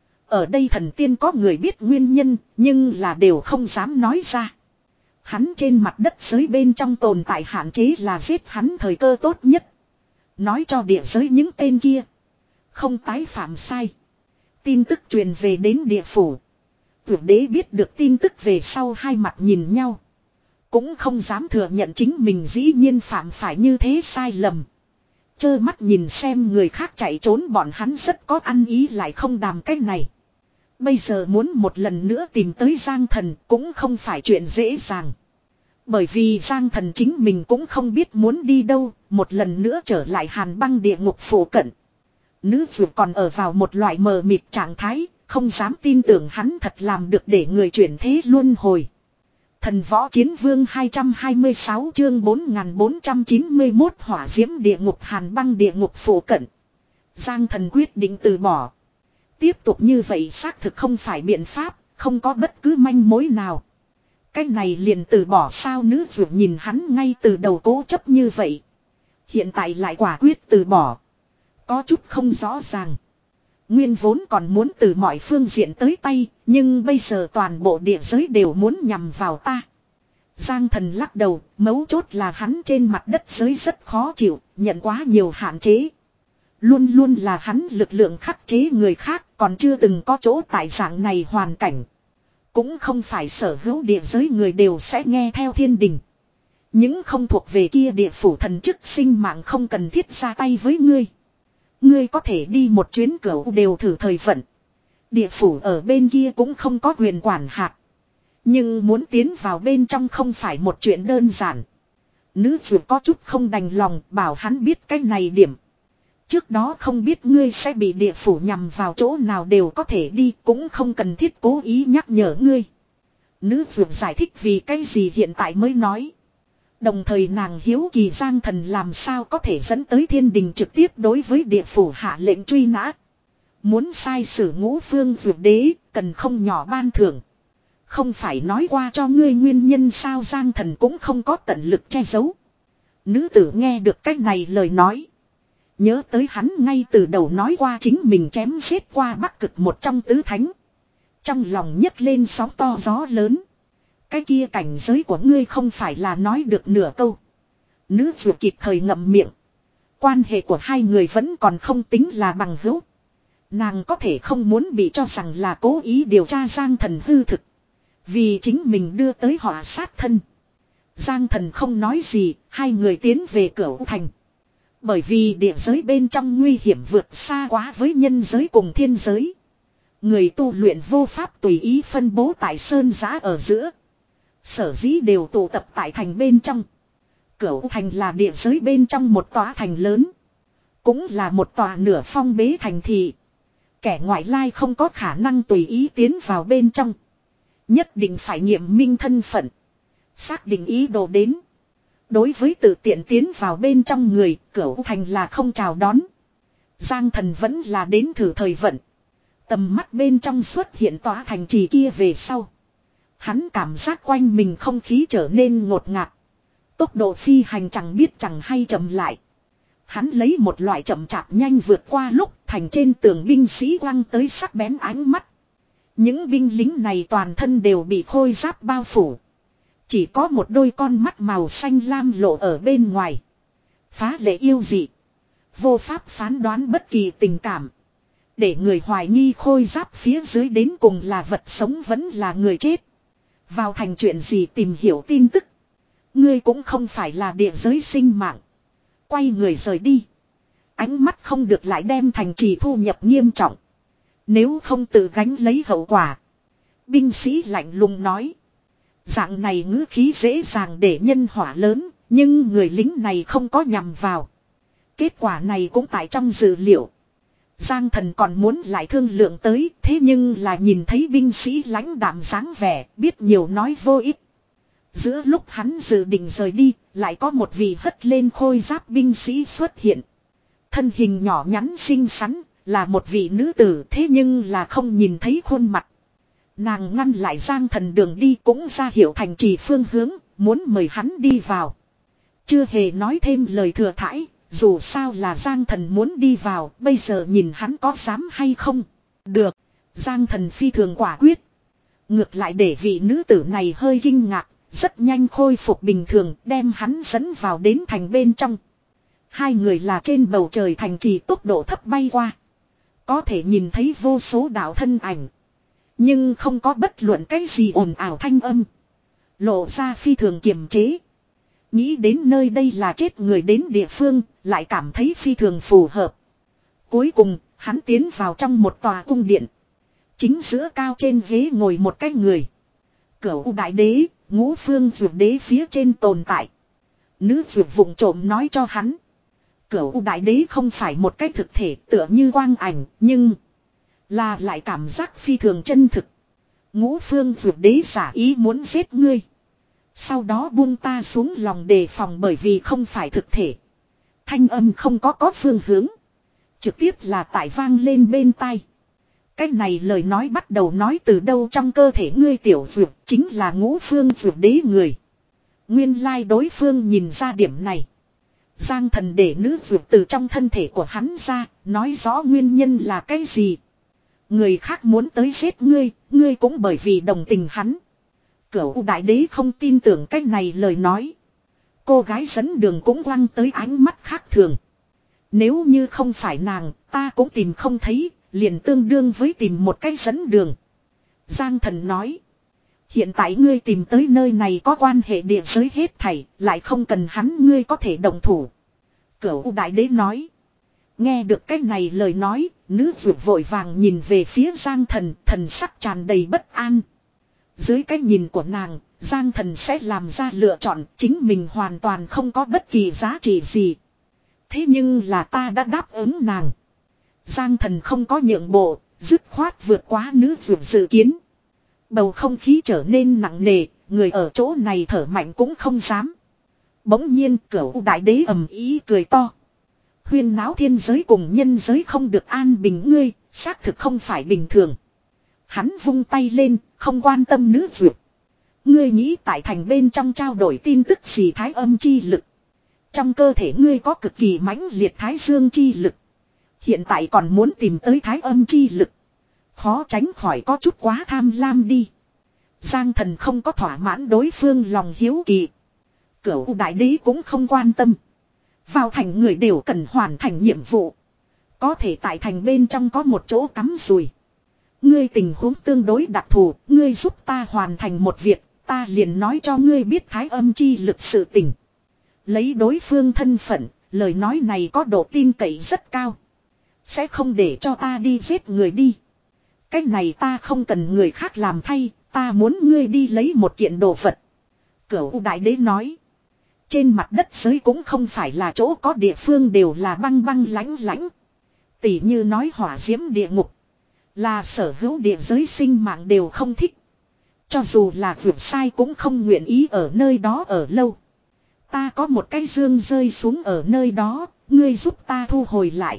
Ở đây thần tiên có người biết nguyên nhân, nhưng là đều không dám nói ra. Hắn trên mặt đất giới bên trong tồn tại hạn chế là giết hắn thời cơ tốt nhất. Nói cho địa giới những tên kia. Không tái phạm sai. Tin tức truyền về đến địa phủ. Tuyệt đế biết được tin tức về sau hai mặt nhìn nhau. Cũng không dám thừa nhận chính mình dĩ nhiên phạm phải như thế sai lầm. Chơ mắt nhìn xem người khác chạy trốn, bọn hắn rất có ăn ý lại không đàm cái này. Bây giờ muốn một lần nữa tìm tới Giang Thần cũng không phải chuyện dễ dàng. Bởi vì Giang Thần chính mình cũng không biết muốn đi đâu, một lần nữa trở lại hàn băng địa ngục phủ cận. Nữ dược còn ở vào một loại mờ mịt trạng thái, không dám tin tưởng hắn thật làm được để người chuyển thế luân hồi. Thần võ chiến vương hai trăm hai mươi sáu chương bốn nghìn bốn trăm chín mươi mốt hỏa diễm địa ngục hàn băng địa ngục phủ cận. Giang Thần quyết định từ bỏ. Tiếp tục như vậy xác thực không phải biện pháp, không có bất cứ manh mối nào. Cái này liền từ bỏ sao? Nữ dược nhìn hắn ngay từ đầu cố chấp như vậy. Hiện tại lại quả quyết từ bỏ. Có chút không rõ ràng. Nguyên vốn còn muốn từ mọi phương diện tới tay, nhưng bây giờ toàn bộ địa giới đều muốn nhằm vào ta. Giang Thần lắc đầu, mấu chốt là hắn trên mặt đất giới rất khó chịu, nhận quá nhiều hạn chế. Luôn luôn là hắn lực lượng khắc chế người khác, còn chưa từng có chỗ tại dạng này hoàn cảnh. Cũng không phải sở hữu địa giới người đều sẽ nghe theo thiên đình. Những không thuộc về kia địa phủ thần chức sinh mạng không cần thiết ra tay với ngươi. Ngươi có thể đi một chuyến cửu đều thử thời vận. Địa phủ ở bên kia cũng không có quyền quản hạt. Nhưng muốn tiến vào bên trong không phải một chuyện đơn giản. Nữ dược có chút không đành lòng, bảo hắn biết cái này điểm. Trước đó không biết ngươi sẽ bị địa phủ nhằm vào chỗ nào đều có thể đi, cũng không cần thiết cố ý nhắc nhở ngươi. Nữ dược giải thích vì cái gì hiện tại mới nói. Đồng thời nàng hiếu kỳ Giang Thần làm sao có thể dẫn tới thiên đình trực tiếp đối với địa phủ hạ lệnh truy nã. Muốn sai xử Ngũ Phương Dược Đế, cần không nhỏ ban thưởng. Không phải nói qua cho ngươi nguyên nhân sao? Giang Thần cũng không có tận lực che giấu. Nữ tử nghe được cách này lời nói. Nhớ tới hắn ngay từ đầu nói qua chính mình chém giết qua Bắc Cực một trong tứ thánh. Trong lòng nhấc lên sóng to gió lớn. Cái kia cảnh giới của ngươi không phải là nói được nửa câu. Nữ vừa kịp thời ngậm miệng. Quan hệ của hai người vẫn còn không tính là bằng hữu. Nàng có thể không muốn bị cho rằng là cố ý điều tra Giang Thần hư thực. Vì chính mình đưa tới họa sát thân. Giang Thần không nói gì, hai người tiến về Cửu Thành. Bởi vì địa giới bên trong nguy hiểm vượt xa quá với nhân giới cùng thiên giới. Người tu luyện vô pháp tùy ý phân bố tại sơn giã ở giữa. Sở dĩ đều tụ tập tại thành bên trong. Cửu Thành là địa giới bên trong một tòa thành lớn. Cũng là một tòa nửa phong bế thành thị. Kẻ ngoại lai không có khả năng tùy ý tiến vào bên trong. Nhất định phải nghiệm minh thân phận. Xác định ý đồ đến. Đối với tự tiện tiến vào bên trong người, Cửu Thành là không chào đón. Giang Thần vẫn là đến thử thời vận. Tầm mắt bên trong xuất hiện tòa thành trì kia về sau. Hắn cảm giác quanh mình không khí trở nên ngột ngạt. Tốc độ phi hành chẳng biết chẳng hay chậm lại. Hắn lấy một loại chậm chạp nhanh vượt qua lúc thành trên tường binh sĩ quăng tới sắc bén ánh mắt. Những binh lính này toàn thân đều bị khôi giáp bao phủ. Chỉ có một đôi con mắt màu xanh lam lộ ở bên ngoài. Phá lệ yêu dị. Vô pháp phán đoán bất kỳ tình cảm. Để người hoài nghi khôi giáp phía dưới đến cùng là vật sống vẫn là người chết. Vào thành chuyện gì tìm hiểu tin tức. Ngươi cũng không phải là địa giới sinh mạng. Quay người rời đi. Ánh mắt không được lại đem thành trì thu nhập nghiêm trọng. Nếu không tự gánh lấy hậu quả. Binh sĩ lạnh lùng nói. Dạng này ngữ khí dễ dàng để nhân hỏa lớn. Nhưng người lính này không có nhằm vào. Kết quả này cũng tại trong dự liệu. Giang Thần còn muốn lại thương lượng tới. Thế nhưng là nhìn thấy binh sĩ lãnh đạm dáng vẻ. Biết nhiều nói vô ích. Giữa lúc hắn dự định rời đi. Lại có một vị hất lên khôi giáp binh sĩ xuất hiện. Thân hình nhỏ nhắn xinh xắn. Là một vị nữ tử. Thế nhưng là không nhìn thấy khuôn mặt. Nàng ngăn lại Giang Thần đường đi cũng ra hiệu thành trì phương hướng. Muốn mời hắn đi vào. Chưa hề nói thêm lời thừa thãi. Dù sao là Giang Thần muốn đi vào. Bây giờ nhìn hắn có dám hay không. Được. Giang Thần phi thường quả quyết. Ngược lại để vị nữ tử này hơi kinh ngạc. Rất nhanh khôi phục bình thường. Đem hắn dẫn vào đến thành bên trong. Hai người là trên bầu trời thành trì tốc độ thấp bay qua. Có thể nhìn thấy vô số đạo thân ảnh. Nhưng không có bất luận cái gì ồn ào thanh âm. Lộ ra phi thường kiềm chế. Nghĩ đến nơi đây là chết người đến địa phương. Lại cảm thấy phi thường phù hợp. Cuối cùng hắn tiến vào trong một tòa cung điện. Chính giữa cao trên ghế ngồi một cái người. Cửu đại đế, Ngũ Phương Dược Đế phía trên tồn tại. Nữ dược vụng trộm nói cho hắn. Cửu đại đế không phải một cái thực thể tựa như quang ảnh. Nhưng là lại cảm giác phi thường chân thực. Ngũ Phương Dược Đế giả ý muốn giết ngươi. Sau đó buông ta xuống lòng đề phòng bởi vì không phải thực thể. Thanh âm không có có phương hướng. Trực tiếp là tại vang lên bên tai. Cái này lời nói bắt đầu nói từ đâu trong cơ thể ngươi tiểu dược chính là Ngũ Phương Dược Đế người. Nguyên lai đối phương nhìn ra điểm này. Giang Thần để nữ dược từ trong thân thể của hắn ra, nói rõ nguyên nhân là cái gì. Người khác muốn tới giết ngươi, ngươi cũng bởi vì đồng tình hắn. Cửu đại đế không tin tưởng cái này lời nói. Cô gái dẫn đường cũng quăng tới ánh mắt khác thường. Nếu như không phải nàng, ta cũng tìm không thấy, liền tương đương với tìm một cái dẫn đường. Giang Thần nói. Hiện tại ngươi tìm tới nơi này có quan hệ địa giới hết thảy, lại không cần hắn ngươi có thể đồng thủ. Cửu đại đế nói. Nghe được cái này lời nói, nữ vượt vội vàng nhìn về phía Giang Thần, thần sắc tràn đầy bất an. Dưới cái nhìn của nàng, Giang Thần sẽ làm ra lựa chọn chính mình hoàn toàn không có bất kỳ giá trị gì. Thế nhưng là ta đã đáp ứng nàng. Giang Thần không có nhượng bộ, dứt khoát vượt quá nữ vượt dự kiến. Bầu không khí trở nên nặng nề, người ở chỗ này thở mạnh cũng không dám. Bỗng nhiên Cửu Đại Đế ầm ý cười to. Huyên náo thiên giới cùng nhân giới không được an bình, ngươi, xác thực không phải bình thường. Hắn vung tay lên, không quan tâm nữ duyệt. Ngươi nghĩ tại thành bên trong trao đổi tin tức gì thái âm chi lực. Trong cơ thể ngươi có cực kỳ mãnh liệt thái dương chi lực. Hiện tại còn muốn tìm tới thái âm chi lực. Khó tránh khỏi có chút quá tham lam đi. Giang Thần không có thỏa mãn đối phương lòng hiếu kỳ. Cửu Đại Đế cũng không quan tâm. Vào thành người đều cần hoàn thành nhiệm vụ. Có thể tại thành bên trong có một chỗ cắm rùi. Ngươi tình huống tương đối đặc thù, ngươi giúp ta hoàn thành một việc, ta liền nói cho ngươi biết thái âm chi lực sự tình. Lấy đối phương thân phận, lời nói này có độ tin cậy rất cao. Sẽ không để cho ta đi giết người đi. Cái này ta không cần người khác làm thay, ta muốn ngươi đi lấy một kiện đồ vật. Cửu Đại Đế nói. Trên mặt đất giới cũng không phải là chỗ có địa phương đều là băng băng lãnh lãnh. Tỉ như nói hỏa diễm địa ngục. Là sở hữu địa giới sinh mạng đều không thích. Cho dù là vượt sai cũng không nguyện ý ở nơi đó ở lâu. Ta có một cái dương rơi xuống ở nơi đó, ngươi giúp ta thu hồi lại.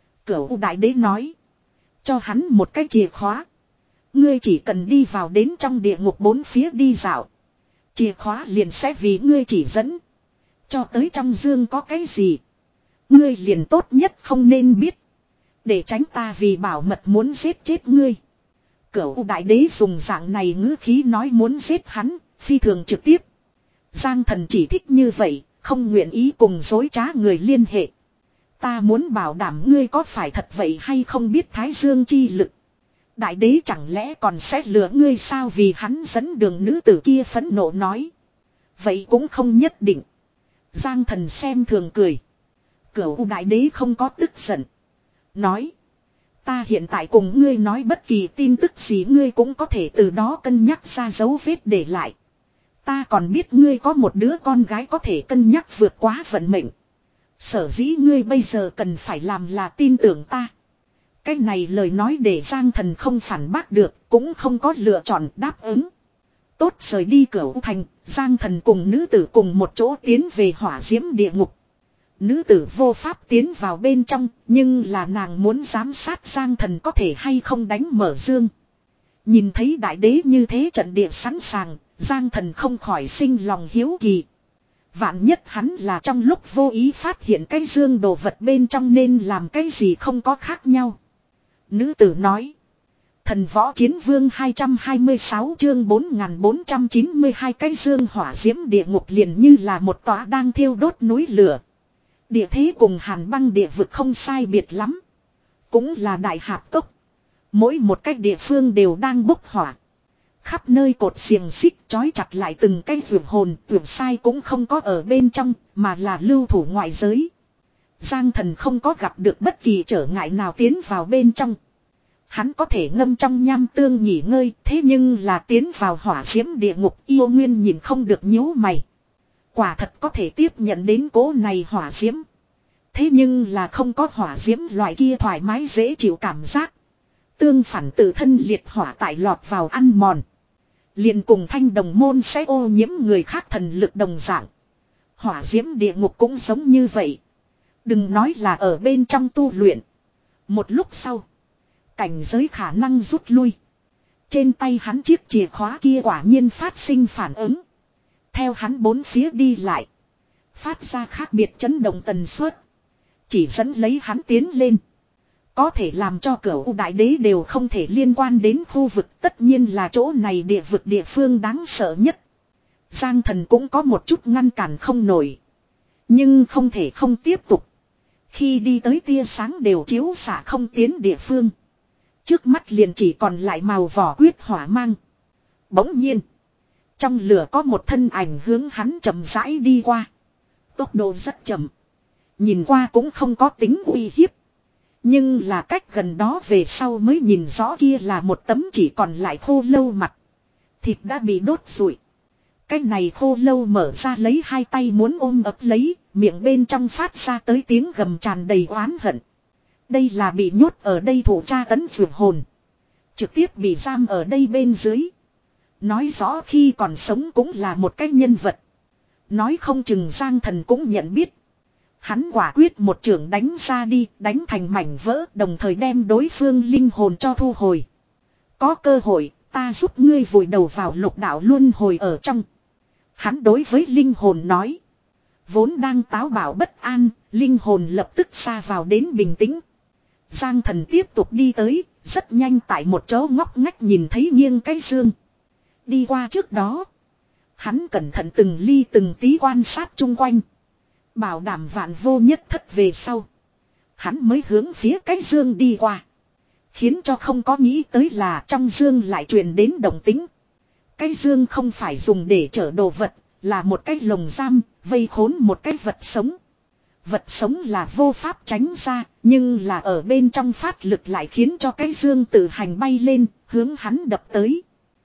Cửu Đại Đế nói. Cho hắn một cái chìa khóa. Ngươi chỉ cần đi vào đến trong địa ngục bốn phía đi dạo. Chìa khóa liền sẽ vì ngươi chỉ dẫn. Cho tới trong dương có cái gì. Ngươi liền tốt nhất không nên biết. Để tránh ta vì bảo mật muốn giết chết ngươi. Cửu Đại Đế dùng dạng này ngữ khí nói muốn giết hắn, phi thường trực tiếp. Giang Thần chỉ thích như vậy, không nguyện ý cùng dối trá người liên hệ. Ta muốn bảo đảm ngươi có phải thật vậy hay không biết thái dương chi lực. Đại Đế chẳng lẽ còn sẽ lừa ngươi sao, vì hắn dẫn đường nữ tử kia phẫn nộ nói. Vậy cũng không nhất định. Giang Thần xem thường cười. Cửu Đại Đế không có tức giận. Nói. Ta hiện tại cùng ngươi nói bất kỳ tin tức gì ngươi cũng có thể từ đó cân nhắc ra dấu vết để lại. Ta còn biết ngươi có một đứa con gái có thể cân nhắc vượt quá vận mệnh. Sở dĩ ngươi bây giờ cần phải làm là tin tưởng ta. Cái này lời nói để Giang Thần không phản bác được, cũng không có lựa chọn đáp ứng. Tốt, rời đi Cửu Thành, Giang Thần cùng nữ tử cùng một chỗ tiến về hỏa diễm địa ngục. Nữ tử vô pháp tiến vào bên trong, nhưng là nàng muốn giám sát Giang Thần có thể hay không đánh mở dương. Nhìn thấy Đại Đế như thế trận địa sẵn sàng, Giang Thần không khỏi sinh lòng hiếu kỳ. Vạn nhất hắn là trong lúc vô ý phát hiện cái dương đồ vật bên trong nên làm cái gì không có khác nhau. Nữ tử nói. Thần Võ Chiến Vương hai trăm hai mươi sáu chương bốn nghìn bốn trăm chín mươi hai cái dương hỏa diễm địa ngục liền như là một tòa đang thiêu đốt núi lửa. Địa thế cùng hàn băng địa vực không sai biệt lắm. Cũng là đại hạp cốc. Mỗi một cái địa phương đều đang bốc hỏa. Khắp nơi cột xiềng xích trói chặt lại từng cái vượt hồn, vượt sai cũng không có ở bên trong, mà là lưu thủ ngoại giới. Giang Thần không có gặp được bất kỳ trở ngại nào tiến vào bên trong. Hắn có thể ngâm trong nham tương nghỉ ngơi, thế nhưng là tiến vào hỏa diễm địa ngục, Yêu Nguyên nhìn không được nhíu mày. Quả thật có thể tiếp nhận đến cố này hỏa diễm. Thế nhưng là không có hỏa diễm loại kia thoải mái dễ chịu cảm giác. Tương phản tự thân liệt hỏa tại lọt vào ăn mòn. Liền cùng thanh đồng môn sẽ ô nhiễm người khác thần lực đồng dạng. Hỏa diễm địa ngục cũng giống như vậy. Đừng nói là ở bên trong tu luyện. Một lúc sau. Cảnh giới khả năng rút lui. Trên tay hắn chiếc chìa khóa kia quả nhiên phát sinh phản ứng. Theo hắn bốn phía đi lại. Phát ra khác biệt chấn động tần suất. Chỉ dẫn lấy hắn tiến lên. Có thể làm cho Cửu Đại Đế đều không thể liên quan đến khu vực, tất nhiên là chỗ này địa vực địa phương đáng sợ nhất. Giang Thần cũng có một chút ngăn cản không nổi. Nhưng không thể không tiếp tục. Khi đi tới tia sáng đều chiếu xạ không tiến địa phương. Trước mắt liền chỉ còn lại màu vỏ quyết hỏa mang. Bỗng nhiên. Trong lửa có một thân ảnh hướng hắn chậm rãi đi qua. Tốc độ rất chậm. Nhìn qua cũng không có tính uy hiếp. Nhưng là cách gần đó về sau mới nhìn rõ kia là một tấm chỉ còn lại khô lâu mặt. Thịt đã bị đốt rụi. Cái này khô lâu mở ra lấy hai tay muốn ôm ấp lấy, miệng bên trong phát ra tới tiếng gầm tràn đầy oán hận. Đây là bị nhốt ở đây thủ tra tấn vượt hồn. Trực tiếp bị giam ở đây bên dưới. Nói rõ khi còn sống cũng là một cái nhân vật. Nói không chừng Giang Thần cũng nhận biết. Hắn quả quyết một trường đánh ra đi, đánh thành mảnh vỡ, đồng thời đem đối phương linh hồn cho thu hồi. Có cơ hội, ta giúp ngươi vùi đầu vào lục đạo luân hồi ở trong. Hắn đối với linh hồn nói. Vốn đang táo bạo bất an, linh hồn lập tức xa vào đến bình tĩnh. Giang Thần tiếp tục đi tới, rất nhanh tại một chỗ ngóc ngách nhìn thấy nghiêng cái dương. Đi qua trước đó. Hắn cẩn thận từng ly từng tí quan sát chung quanh. Bảo đảm vạn vô nhất thất về sau. Hắn mới hướng phía cái dương đi qua. Khiến cho không có nghĩ tới là trong dương lại truyền đến động tính. Cái dương không phải dùng để chở đồ vật, là một cái lồng giam, vây khốn một cái vật sống. Vật sống là vô pháp tránh ra, nhưng là ở bên trong phát lực lại khiến cho cái dương tự hành bay lên, hướng hắn đập tới.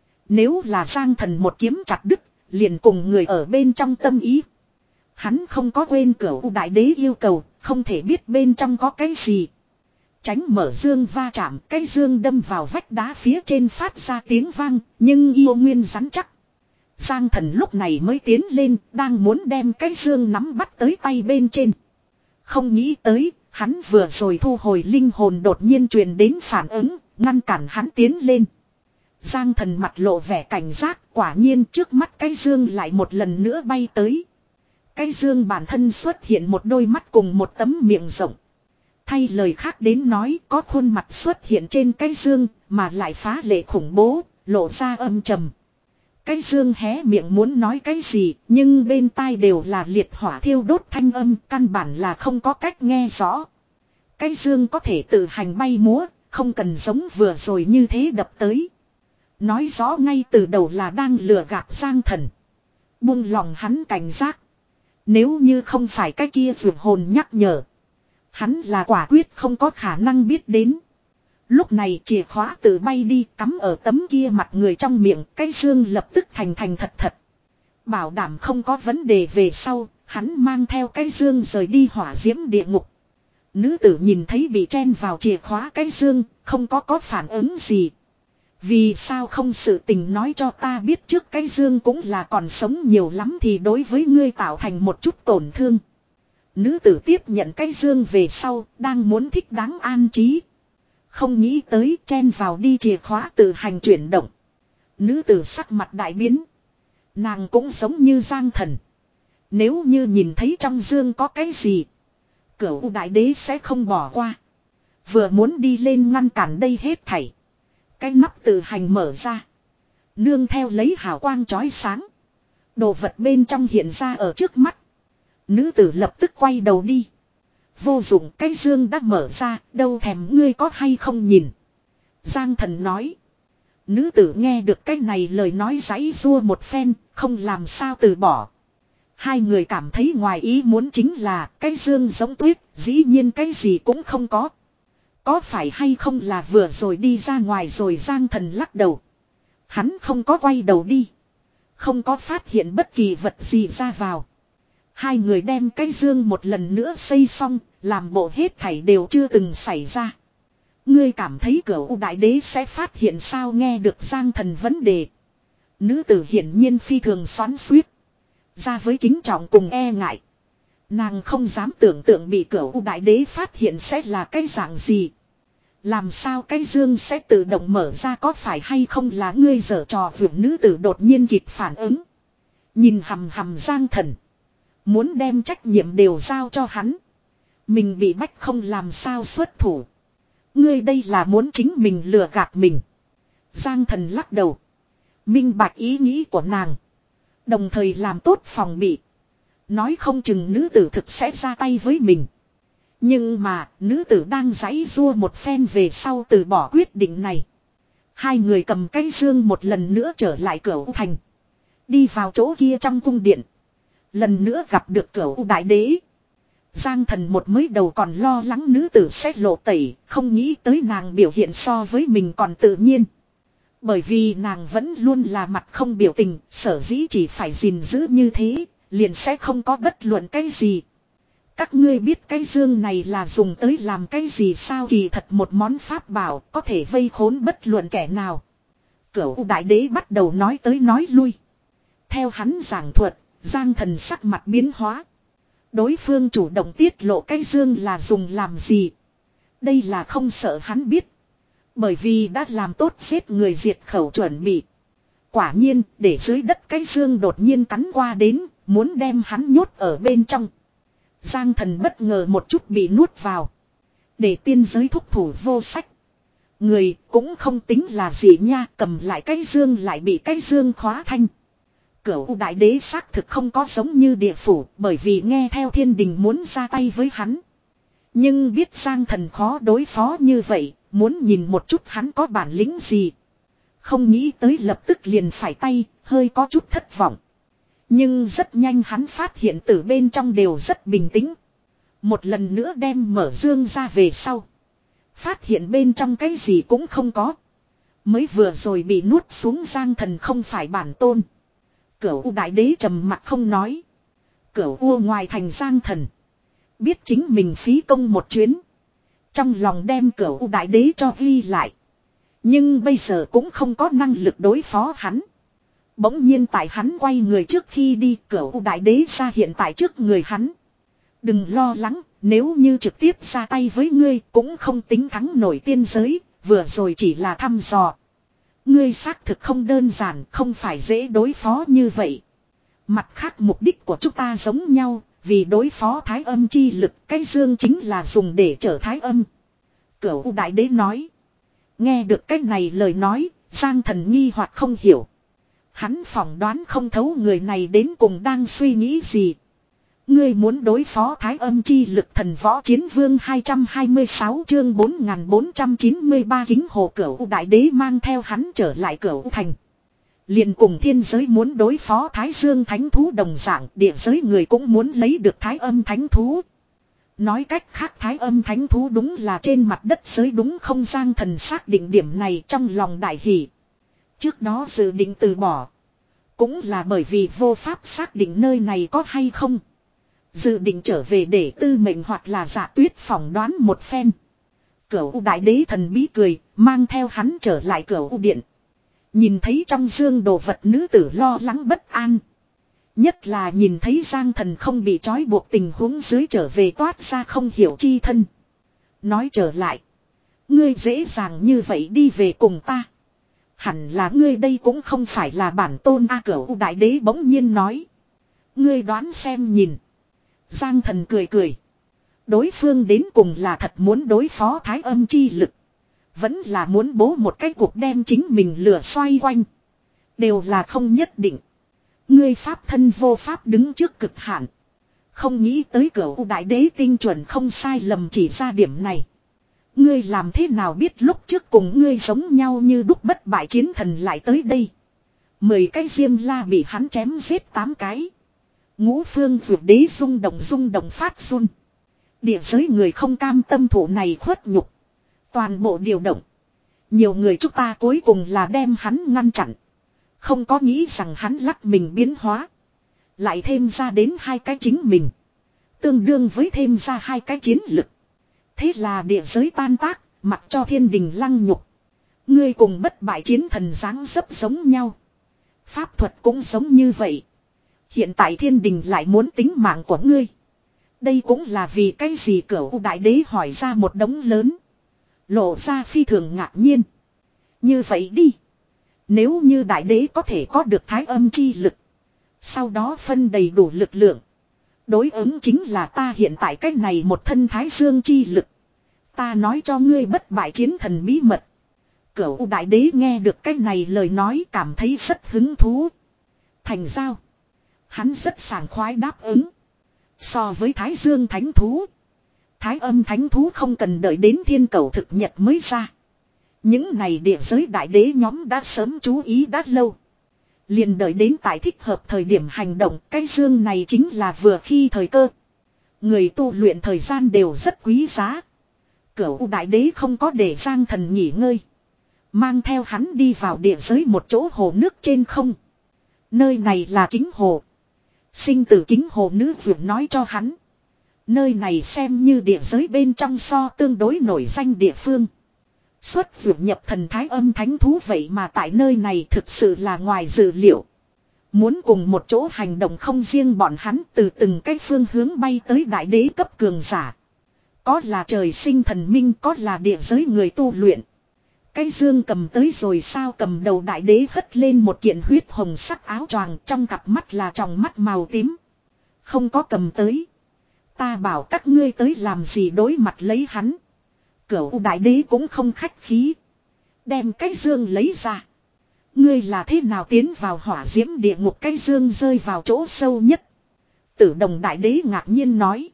Nếu là Giang Thần một kiếm chặt đứt, liền cùng người ở bên trong tâm ý. Hắn không có quên Cửu đại đế yêu cầu, không thể biết bên trong có cái gì. Tránh mở dương va chạm, cái dương đâm vào vách đá phía trên phát ra tiếng vang, nhưng yêu nguyên rắn chắc. Giang Thần lúc này mới tiến lên, đang muốn đem cái dương nắm bắt tới tay bên trên. Không nghĩ tới, hắn vừa rồi thu hồi linh hồn đột nhiên truyền đến phản ứng, ngăn cản hắn tiến lên. Giang Thần mặt lộ vẻ cảnh giác, quả nhiên trước mắt cái dương lại một lần nữa bay tới. Cái dương bản thân xuất hiện một đôi mắt cùng một tấm miệng rộng. Thay lời khác đến nói, có khuôn mặt xuất hiện trên cái dương, mà lại phá lệ khủng bố, lộ ra âm trầm. Cái dương hé miệng muốn nói cái gì, nhưng bên tai đều là liệt hỏa thiêu đốt thanh âm, căn bản là không có cách nghe rõ. Cái dương có thể tự hành bay múa, không cần giống vừa rồi như thế đập tới. Nói rõ ngay từ đầu là đang lừa gạt Giang Thần. Buông lòng hắn cảnh giác. Nếu như không phải cái kia vượt hồn nhắc nhở. Hắn là quả quyết không có khả năng biết đến. Lúc này chìa khóa tự bay đi cắm ở tấm kia mặt người trong miệng. Cái dương lập tức thành thành thật thật. Bảo đảm không có vấn đề về sau. Hắn mang theo cái dương rời đi hỏa diễm địa ngục. Nữ tử nhìn thấy bị chen vào chìa khóa cái dương. Không có có phản ứng gì. Vì sao không sự tình nói cho ta biết trước cái dương cũng là còn sống nhiều lắm thì đối với ngươi tạo thành một chút tổn thương. Nữ tử tiếp nhận cái dương về sau, đang muốn thích đáng an trí. Không nghĩ tới chen vào đi chìa khóa tự hành chuyển động. Nữ tử sắc mặt đại biến. Nàng cũng giống như Giang Thần. Nếu như nhìn thấy trong dương có cái gì, Cửu đại đế sẽ không bỏ qua. Vừa muốn đi lên ngăn cản đây hết thảy. Cái nắp tự hành mở ra. Nương theo lấy hào quang chói sáng. Đồ vật bên trong hiện ra ở trước mắt. Nữ tử lập tức quay đầu đi. Vô dụng, cái dương đã mở ra, đâu thèm ngươi có hay không nhìn. Giang Thần nói. Nữ tử nghe được cái này lời nói giãy giụa một phen, không làm sao từ bỏ. Hai người cảm thấy ngoài ý muốn chính là cái dương giống tuyết, dĩ nhiên cái gì cũng không có. Có phải hay không là vừa rồi đi ra ngoài rồi Giang Thần lắc đầu. Hắn không có quay đầu đi. Không có phát hiện bất kỳ vật gì ra vào. Hai người đem cái dương một lần nữa xây xong, làm bộ hết thảy đều chưa từng xảy ra. Ngươi cảm thấy Cửu đại đế sẽ phát hiện sao nghe được Giang Thần vấn đề. Nữ tử hiển nhiên phi thường xoắn xuýt. Ra với kính trọng cùng e ngại. Nàng không dám tưởng tượng bị Cửu đại đế phát hiện sẽ là cái dạng gì. Làm sao cái dương sẽ tự động mở ra có phải hay không là ngươi giở trò vượt nữ tử đột nhiên kịp phản ứng. Nhìn hầm hầm Giang Thần. Muốn đem trách nhiệm đều giao cho hắn. Mình bị bách không làm sao xuất thủ. Ngươi đây là muốn chính mình lừa gạt mình. Giang Thần lắc đầu. Minh bạch ý nghĩ của nàng. Đồng thời làm tốt phòng bị. Nói không chừng nữ tử thực sẽ ra tay với mình. Nhưng mà nữ tử đang giãy giụa một phen về sau từ bỏ quyết định này. Hai người cầm cái dương một lần nữa trở lại Cửu thành. Đi vào chỗ kia trong cung điện. Lần nữa gặp được Cửu đại đế. Giang Thần một mới đầu còn lo lắng nữ tử sẽ lộ tẩy. Không nghĩ tới nàng biểu hiện so với mình còn tự nhiên. Bởi vì nàng vẫn luôn là mặt không biểu tình. Sở dĩ chỉ phải gìn giữ như thế. Liền sẽ không có bất luận cái gì. Các ngươi biết cái dương này là dùng tới làm cái gì sao kỳ thật một món pháp bảo có thể vây khốn bất luận kẻ nào. Cửu đại đế bắt đầu nói tới nói lui. Theo hắn giảng thuật, Giang Thần sắc mặt biến hóa. Đối phương chủ động tiết lộ cái dương là dùng làm gì. Đây là không sợ hắn biết. Bởi vì đã làm tốt giết người diệt khẩu chuẩn bị. Quả nhiên, để dưới đất cái dương đột nhiên cắn qua đến, muốn đem hắn nhốt ở bên trong. Giang Thần bất ngờ một chút bị nuốt vào. Để tiên giới thúc thủ vô sách. Người cũng không tính là gì nha, cầm lại cái dương lại bị cái dương khóa thanh. Cửu đại đế xác thực không có giống như địa phủ, bởi vì nghe theo thiên đình muốn ra tay với hắn. Nhưng biết Giang Thần khó đối phó như vậy, muốn nhìn một chút hắn có bản lĩnh gì. Không nghĩ tới lập tức liền phải tay, hơi có chút thất vọng. Nhưng rất nhanh hắn phát hiện từ bên trong đều rất bình tĩnh. Một lần nữa đem mở dương ra về sau. Phát hiện bên trong cái gì cũng không có. Mới vừa rồi bị nuốt xuống Giang Thần không phải bản tôn. Cửu đại đế trầm mặc không nói. Cửu u ngoài thành Giang Thần. Biết chính mình phí công một chuyến. Trong lòng đem cửu u đại đế cho ghi lại. Nhưng bây giờ cũng không có năng lực đối phó hắn. Bỗng nhiên tại hắn quay người trước khi đi, cửu u đại đế ra hiện tại trước người hắn. Đừng lo lắng, nếu như trực tiếp ra tay với ngươi cũng không tính thắng nổi tiên giới, vừa rồi chỉ là thăm dò. Ngươi xác thực không đơn giản, không phải dễ đối phó như vậy. Mặt khác mục đích của chúng ta giống nhau, vì đối phó thái âm chi lực, cái dương chính là dùng để trở thái âm. Cửu u đại đế nói. Nghe được cái này lời nói, Giang Thần nghi hoặc không hiểu. Hắn phỏng đoán không thấu người này đến cùng đang suy nghĩ gì. Ngươi muốn đối phó thái âm chi lực thần võ chiến vương hai trăm hai mươi sáu chương bốn nghìn bốn trăm chín mươi ba kính hồ cửu đại đế mang theo hắn trở lại cửu thành. Liền cùng thiên giới muốn đối phó thái dương thánh thú đồng dạng, địa giới người cũng muốn lấy được thái âm thánh thú. Nói cách khác thái âm thánh thú đúng là trên mặt đất giới đúng không? Giang Thần xác định điểm này trong lòng đại hỷ. Trước đó dự định từ bỏ. Cũng là bởi vì vô pháp xác định nơi này có hay không. Dự định trở về để tư mệnh hoặc là giả tuyết phỏng đoán một phen. Cửu đại đế thần bí cười, mang theo hắn trở lại cửu điện. Nhìn thấy trong dương đồ vật nữ tử lo lắng bất an. Nhất là nhìn thấy Giang Thần không bị trói buộc tình huống dưới trở về toát ra không hiểu chi thân. Nói trở lại. Ngươi dễ dàng như vậy đi về cùng ta. Hẳn là ngươi đây cũng không phải là bản tôn A. Cửu đại đế bỗng nhiên nói. Ngươi đoán xem nhìn. Giang Thần cười cười. Đối phương đến cùng là thật muốn đối phó thái âm chi lực. Vẫn là muốn bố một cái cuộc đem chính mình lửa xoay quanh. Đều là không nhất định. Ngươi pháp thân vô pháp đứng trước cực hạn. Không nghĩ tới cửu đại đế tinh chuẩn không sai lầm chỉ ra điểm này. Ngươi làm thế nào biết lúc trước cùng ngươi giống nhau như đúc bất bại chiến thần lại tới đây. Mười cái diêm la bị hắn chém giết tám cái. Ngũ phương vượt đế rung động rung động phát run. Địa giới người không cam tâm thủ này khuất nhục. Toàn bộ điều động. Nhiều người chúng ta cuối cùng là đem hắn ngăn chặn. Không có nghĩ rằng hắn lắc mình biến hóa. Lại thêm ra đến hai cái chính mình. Tương đương với thêm ra hai cái chiến lực. Thế là địa giới tan tác, mặc cho thiên đình lăng nhục. Ngươi cùng bất bại chiến thần dáng dấp giống nhau. Pháp thuật cũng giống như vậy. Hiện tại thiên đình lại muốn tính mạng của ngươi. Đây cũng là vì cái gì? Cửu đại đế hỏi ra một đống lớn. Lộ ra phi thường ngạc nhiên. Như vậy đi. Nếu như đại đế có thể có được thái âm chi lực. Sau đó phân đầy đủ lực lượng. Đối ứng chính là ta hiện tại cách này một thân thái dương chi lực. Ta nói cho ngươi bất bại chiến thần bí mật. Cửu đại đế nghe được cách này lời nói cảm thấy rất hứng thú. Thành giao. Hắn rất sảng khoái đáp ứng. So với thái dương thánh thú. Thái âm thánh thú không cần đợi đến thiên cầu thực nhật mới ra. Những này địa giới đại đế nhóm đã sớm chú ý đã lâu. Liền đợi đến tại thích hợp thời điểm hành động. Cái dương này chính là vừa khi thời cơ. Người tu luyện thời gian đều rất quý giá. Cửu đại đế không có để Giang Thần nghỉ ngơi. Mang theo hắn đi vào địa giới một chỗ hồ nước trên không. Nơi này là kính hồ. Sinh tử kính hồ nữ vượt nói cho hắn. Nơi này xem như địa giới bên trong so tương đối nổi danh địa phương. Xuất vượt nhập thần thái âm thánh thú vậy mà tại nơi này thực sự là ngoài dự liệu. Muốn cùng một chỗ hành động không riêng bọn hắn từ từng cái phương hướng bay tới đại đế cấp cường giả. Có là trời sinh thần minh, có là địa giới người tu luyện. Cái dương cầm tới rồi sao, cầm đầu đại đế hất lên một kiện huyết hồng sắc áo choàng, trong cặp mắt là tròng mắt màu tím. Không có cầm tới. Ta bảo các ngươi tới làm gì, đối mặt lấy hắn. Cửu đại đế cũng không khách khí. Đem cái dương lấy ra. Ngươi là thế nào tiến vào hỏa diễm địa ngục, cái dương rơi vào chỗ sâu nhất. Tử đồng đại đế ngạc nhiên nói.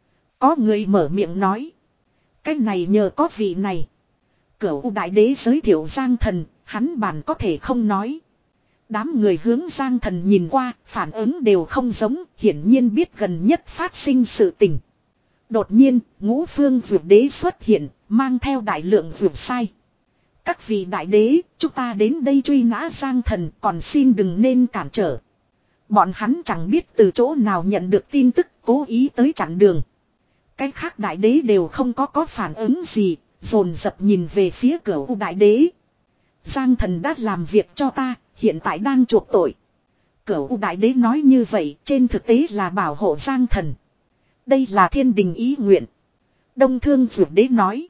Có người mở miệng nói. Cái này nhờ có vị này. Cửu đại đế giới thiệu Giang Thần, hắn bản có thể không nói. Đám người hướng Giang Thần nhìn qua, phản ứng đều không giống, hiển nhiên biết gần nhất phát sinh sự tình. Đột nhiên, ngũ phương vượt đế xuất hiện, mang theo đại lượng vượt sai. Các vị đại đế, chúng ta đến đây truy nã Giang Thần, còn xin đừng nên cản trở. Bọn hắn chẳng biết từ chỗ nào nhận được tin tức, cố ý tới chặn đường. Cái khác đại đế đều không có có phản ứng gì, dồn dập nhìn về phía Cửu đại đế. Giang Thần đã làm việc cho ta, hiện tại đang chuộc tội. Cửu đại đế nói như vậy, trên thực tế là bảo hộ Giang Thần. Đây là thiên đình ý nguyện. Đông Thương Dược đế nói.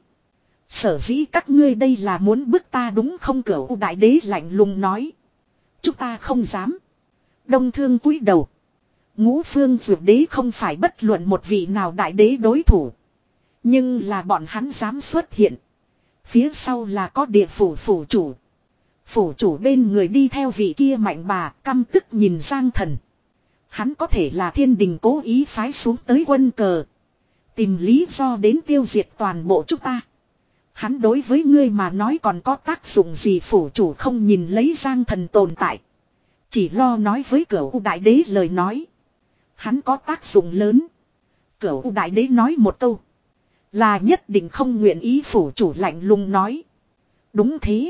Sở dĩ các ngươi đây là muốn bức ta đúng không, Cửu đại đế lạnh lùng nói. Chúng ta không dám. Đông Thương cúi đầu. Ngũ phương Dược đế không phải bất luận một vị nào đại đế đối thủ. Nhưng là bọn hắn dám xuất hiện. Phía sau là có địa phủ phủ chủ. Phủ chủ bên người đi theo vị kia mạnh bà, căm tức nhìn Giang Thần. Hắn có thể là thiên đình cố ý phái xuống tới quân cờ. Tìm lý do đến tiêu diệt toàn bộ chúng ta. Hắn đối với ngươi mà nói còn có tác dụng gì, phủ chủ không nhìn lấy Giang Thần tồn tại. Chỉ lo nói với Cửu đại đế lời nói. Hắn có tác dụng lớn. Cửu đại đế nói một câu. Là nhất định không nguyện ý, phủ chủ lạnh lùng nói. Đúng thế.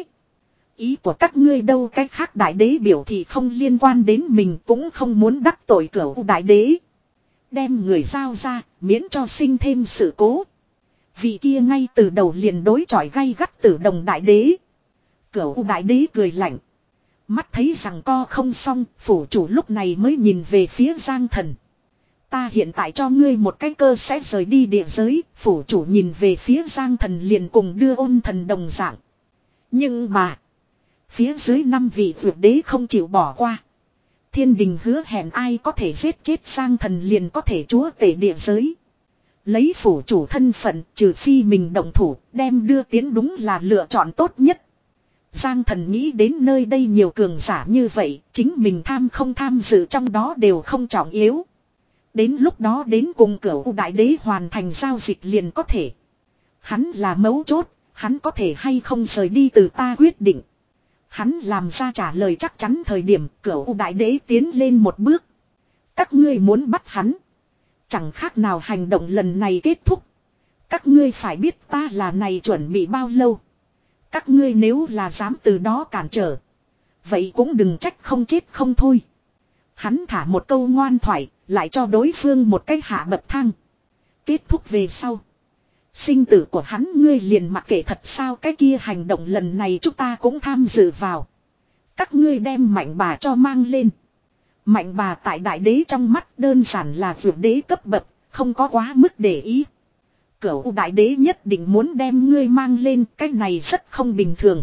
Ý của các ngươi đâu, cái khác đại đế biểu thì không liên quan đến mình, cũng không muốn đắc tội Cửu đại đế. Đem người giao ra, miễn cho sinh thêm sự cố. Vị kia ngay từ đầu liền đối chọi gay gắt Tử đồng đại đế. Cửu đại đế cười lạnh. Mắt thấy rằng co không xong, phủ chủ lúc này mới nhìn về phía Giang Thần. Ta hiện tại cho ngươi một cái cơ sẽ rời đi địa giới, phủ chủ nhìn về phía Giang Thần liền cùng đưa ôn thần đồng dạng. Nhưng mà, phía dưới năm vị vượt đế không chịu bỏ qua. Thiên đình hứa hẹn ai có thể giết chết Giang Thần liền có thể chúa tể địa giới. Lấy phủ chủ thân phận, trừ phi mình động thủ, đem đưa tiến đúng là lựa chọn tốt nhất. Giang Thần nghĩ đến nơi đây nhiều cường giả như vậy, chính mình tham không tham dự trong đó đều không trọng yếu. Đến lúc đó đến cùng Cửu đại đế hoàn thành giao dịch liền có thể. Hắn là mấu chốt, hắn có thể hay không rời đi từ ta quyết định. Hắn làm ra trả lời chắc chắn thời điểm Cửu đại đế tiến lên một bước. Các ngươi muốn bắt hắn. Chẳng khác nào hành động lần này kết thúc. Các ngươi phải biết ta là này chuẩn bị bao lâu. Các ngươi nếu là dám từ đó cản trở. Vậy cũng đừng trách không chết không thôi. Hắn thả một câu ngoan thoại, lại cho đối phương một cái hạ bậc thang. Kết thúc về sau. Sinh tử của hắn ngươi liền mặc kệ thật sao, cái kia hành động lần này chúng ta cũng tham dự vào. Các ngươi đem mạnh bà cho mang lên. Mạnh bà tại đại đế trong mắt đơn giản là vượt đế cấp bậc, không có quá mức để ý. Cửu đại đế nhất định muốn đem ngươi mang lên, cái này rất không bình thường.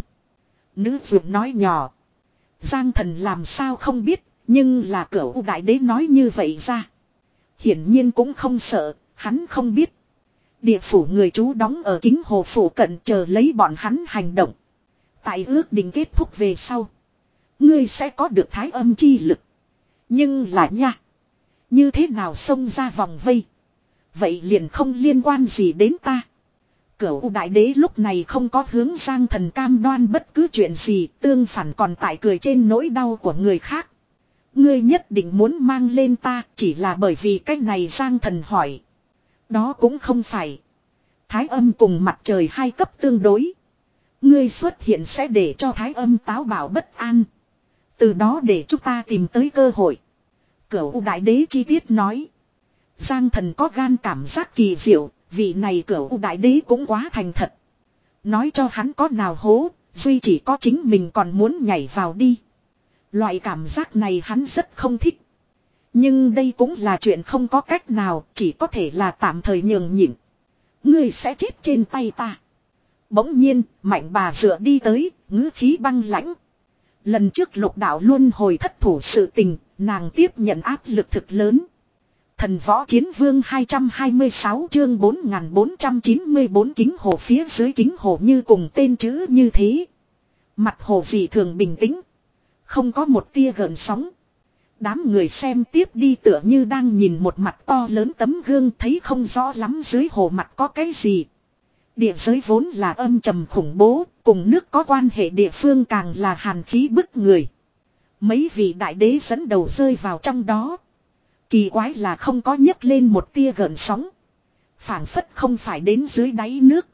Nữ vượt nói nhỏ. Giang Thần làm sao không biết, nhưng là Cửu đại đế nói như vậy ra. Hiển nhiên cũng không sợ, hắn không biết. Địa phủ người trú đóng ở kính hồ phủ cận chờ lấy bọn hắn hành động. Tại ước định kết thúc về sau. Ngươi sẽ có được thái âm chi lực. Nhưng là nha. Như thế nào xông ra vòng vây. Vậy liền không liên quan gì đến ta. Cửu đại đế lúc này không có hướng Giang Thần cam đoan bất cứ chuyện gì. Tương phản còn tại cười trên nỗi đau của người khác. Ngươi nhất định muốn mang lên ta chỉ là bởi vì cái này Giang Thần hỏi. Đó cũng không phải. Thái âm cùng mặt trời hai cấp tương đối. Ngươi xuất hiện sẽ để cho thái âm táo bạo bất an. Từ đó để chúng ta tìm tới cơ hội. Cửu đại đế chi tiết nói. Giang Thần có gan cảm giác kỳ diệu. Vị này Cửu đại đế cũng quá thành thật. Nói cho hắn có nào hố. Duy chỉ có chính mình còn muốn nhảy vào đi. Loại cảm giác này hắn rất không thích. Nhưng đây cũng là chuyện không có cách nào, chỉ có thể là tạm thời nhường nhịn. Ngươi sẽ chết trên tay ta. Bỗng nhiên, Mạnh bà dựa đi tới, ngữ khí băng lãnh. Lần trước lục đạo luôn hồi thất thủ sự tình, nàng tiếp nhận áp lực thực lớn. Thần võ chiến vương hai trăm hai mươi sáu chương bốn nghìn bốn trăm chín mươi bốn kính hồ phía dưới kính hồ như cùng tên chữ như thế. Mặt hồ dị thường bình tĩnh. Không có một tia gợn sóng. Đám người xem tiếp đi tựa như đang nhìn một mặt to lớn tấm gương thấy không rõ lắm dưới hồ mặt có cái gì. Địa giới vốn là âm trầm khủng bố, cùng nước có quan hệ địa phương càng là hàn khí bức người. Mấy vị đại đế dẫn đầu rơi vào trong đó. Kỳ quái là không có nhấc lên một tia gợn sóng. Phảng phất không phải đến dưới đáy nước.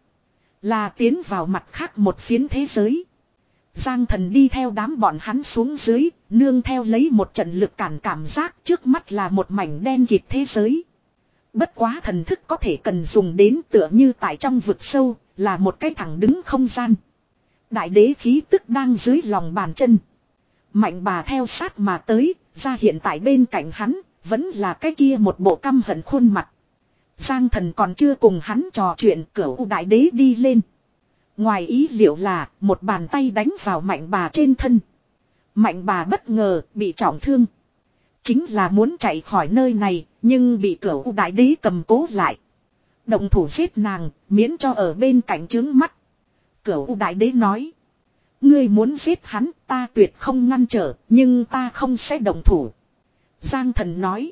Là tiến vào mặt khác một phiến thế giới. Giang Thần đi theo đám bọn hắn xuống dưới, nương theo lấy một trận lực cản cảm giác trước mắt là một mảnh đen kịt thế giới. Bất quá thần thức có thể cần dùng đến tựa như tại trong vực sâu, là một cái thẳng đứng không gian. Đại đế khí tức đang dưới lòng bàn chân. Mạnh bà theo sát mà tới, ra hiện tại bên cạnh hắn, vẫn là cái kia một bộ căm hận khuôn mặt. Giang Thần còn chưa cùng hắn trò chuyện, Cửu đại đế đi lên. Ngoài ý liệu là một bàn tay đánh vào mạnh bà trên thân. Mạnh bà bất ngờ bị trọng thương. Chính là muốn chạy khỏi nơi này, nhưng bị Cửu đại đế cầm cố lại. Động thủ giết nàng, miễn cho ở bên cạnh trướng mắt. Cửu đại đế nói. Ngươi muốn giết hắn, ta tuyệt không ngăn trở, nhưng ta không sẽ động thủ. Giang Thần nói.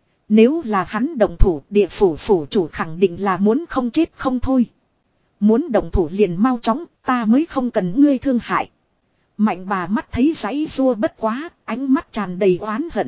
Nếu là hắn động thủ, địa phủ phủ chủ khẳng định là muốn không chết không thôi. Muốn động thủ liền mau chóng, ta mới không cần ngươi thương hại. Mạnh bà mắt thấy giấy rua bất quá, ánh mắt tràn đầy oán hận.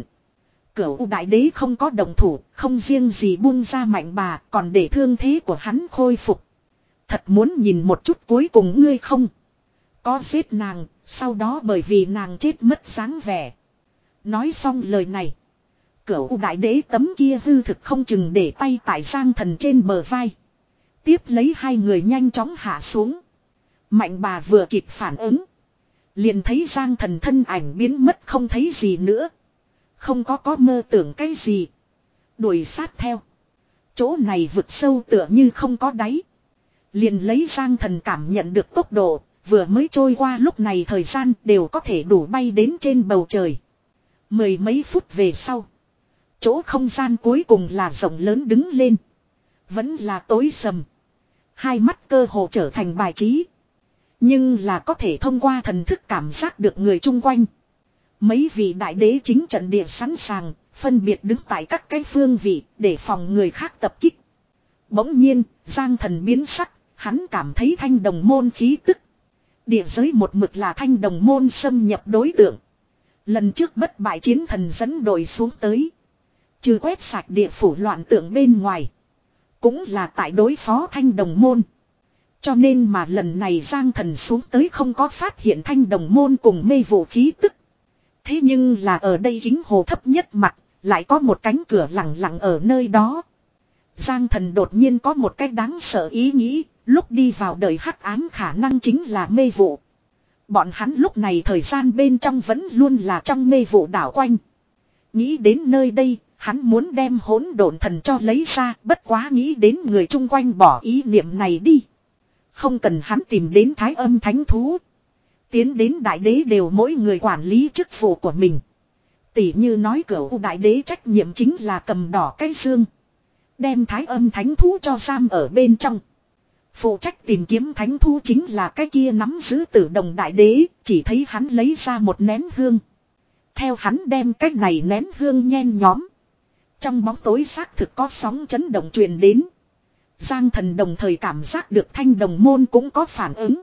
Cửu đại đế không có động thủ, không riêng gì buông ra mạnh bà, còn để thương thế của hắn khôi phục. Thật muốn nhìn một chút cuối cùng ngươi không có giết nàng, sau đó bởi vì nàng chết mất dáng vẻ. Nói xong lời này, Cửu đại đế tấm kia hư thực không chừng để tay tại Giang Thần trên bờ vai. Tiếp lấy hai người nhanh chóng hạ xuống. Mạnh bà vừa kịp phản ứng, liền thấy Giang Thần thân ảnh biến mất không thấy gì nữa. Không có có mơ tưởng cái gì. Đuổi sát theo. Chỗ này vực sâu tựa như không có đáy. Liền lấy Giang Thần cảm nhận được tốc độ, vừa mới trôi qua lúc này thời gian đều có thể đủ bay đến trên bầu trời. Mười mấy phút về sau, chỗ không gian cuối cùng là rộng lớn đứng lên. Vẫn là tối sầm. Hai mắt cơ hồ trở thành bài trí. Nhưng là có thể thông qua thần thức cảm giác được người chung quanh. Mấy vị đại đế chính trận địa sẵn sàng, phân biệt đứng tại các cái phương vị để phòng người khác tập kích. Bỗng nhiên, Giang Thần biến sắc, hắn cảm thấy thanh đồng môn khí tức. Địa giới một mực là thanh đồng môn xâm nhập đối tượng. Lần trước bất bại chiến thần dẫn đội xuống tới. Trừ quét sạch địa phủ loạn tượng bên ngoài. Cũng là tại đối phó thanh đồng môn. Cho nên mà lần này Giang Thần xuống tới không có phát hiện thanh đồng môn cùng mê vụ khí tức. Thế nhưng là ở đây kính hồ thấp nhất mặt, lại có một cánh cửa lặng lặng ở nơi đó. Giang Thần đột nhiên có một cách đáng sợ ý nghĩ, lúc đi vào đời hắc ám khả năng chính là mê vụ. Bọn hắn lúc này thời gian bên trong vẫn luôn là trong mê vụ đảo quanh. Nghĩ đến nơi đây, hắn muốn đem hỗn độn thần cho lấy ra, bất quá nghĩ đến người chung quanh bỏ ý niệm này đi. Không cần hắn tìm đến thái âm thánh thú. Tiến đến đại đế đều mỗi người quản lý chức vụ của mình. Tỷ như nói Cửu đại đế trách nhiệm chính là cầm đỏ cái xương. Đem thái âm thánh thú cho giam ở bên trong. Phụ trách tìm kiếm thánh thú chính là cái kia nắm giữ tử đồng đại đế, chỉ thấy hắn lấy ra một nén hương. Theo hắn đem cái này nén hương nhen nhóm. Trong bóng tối xác thực có sóng chấn động truyền đến. Giang Thần đồng thời cảm giác được thanh đồng môn cũng có phản ứng.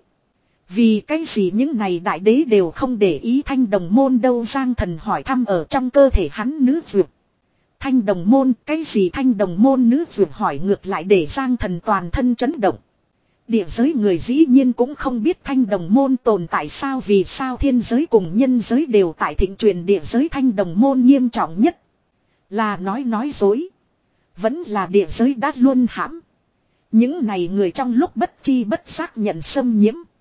Vì cái gì những này đại đế đều không để ý thanh đồng môn đâu, Giang Thần hỏi thăm ở trong cơ thể hắn nữ dược. Thanh đồng môn, cái gì thanh đồng môn nữ dược hỏi ngược lại để Giang Thần toàn thân chấn động. Địa giới người dĩ nhiên cũng không biết thanh đồng môn tồn tại sao, vì sao thiên giới cùng nhân giới đều tại thịnh truyền địa giới thanh đồng môn nghiêm trọng nhất. Là nói nói dối. Vẫn là địa giới đã luôn hãm. Những này người trong lúc bất chi bất giác nhận xâm nhiễm.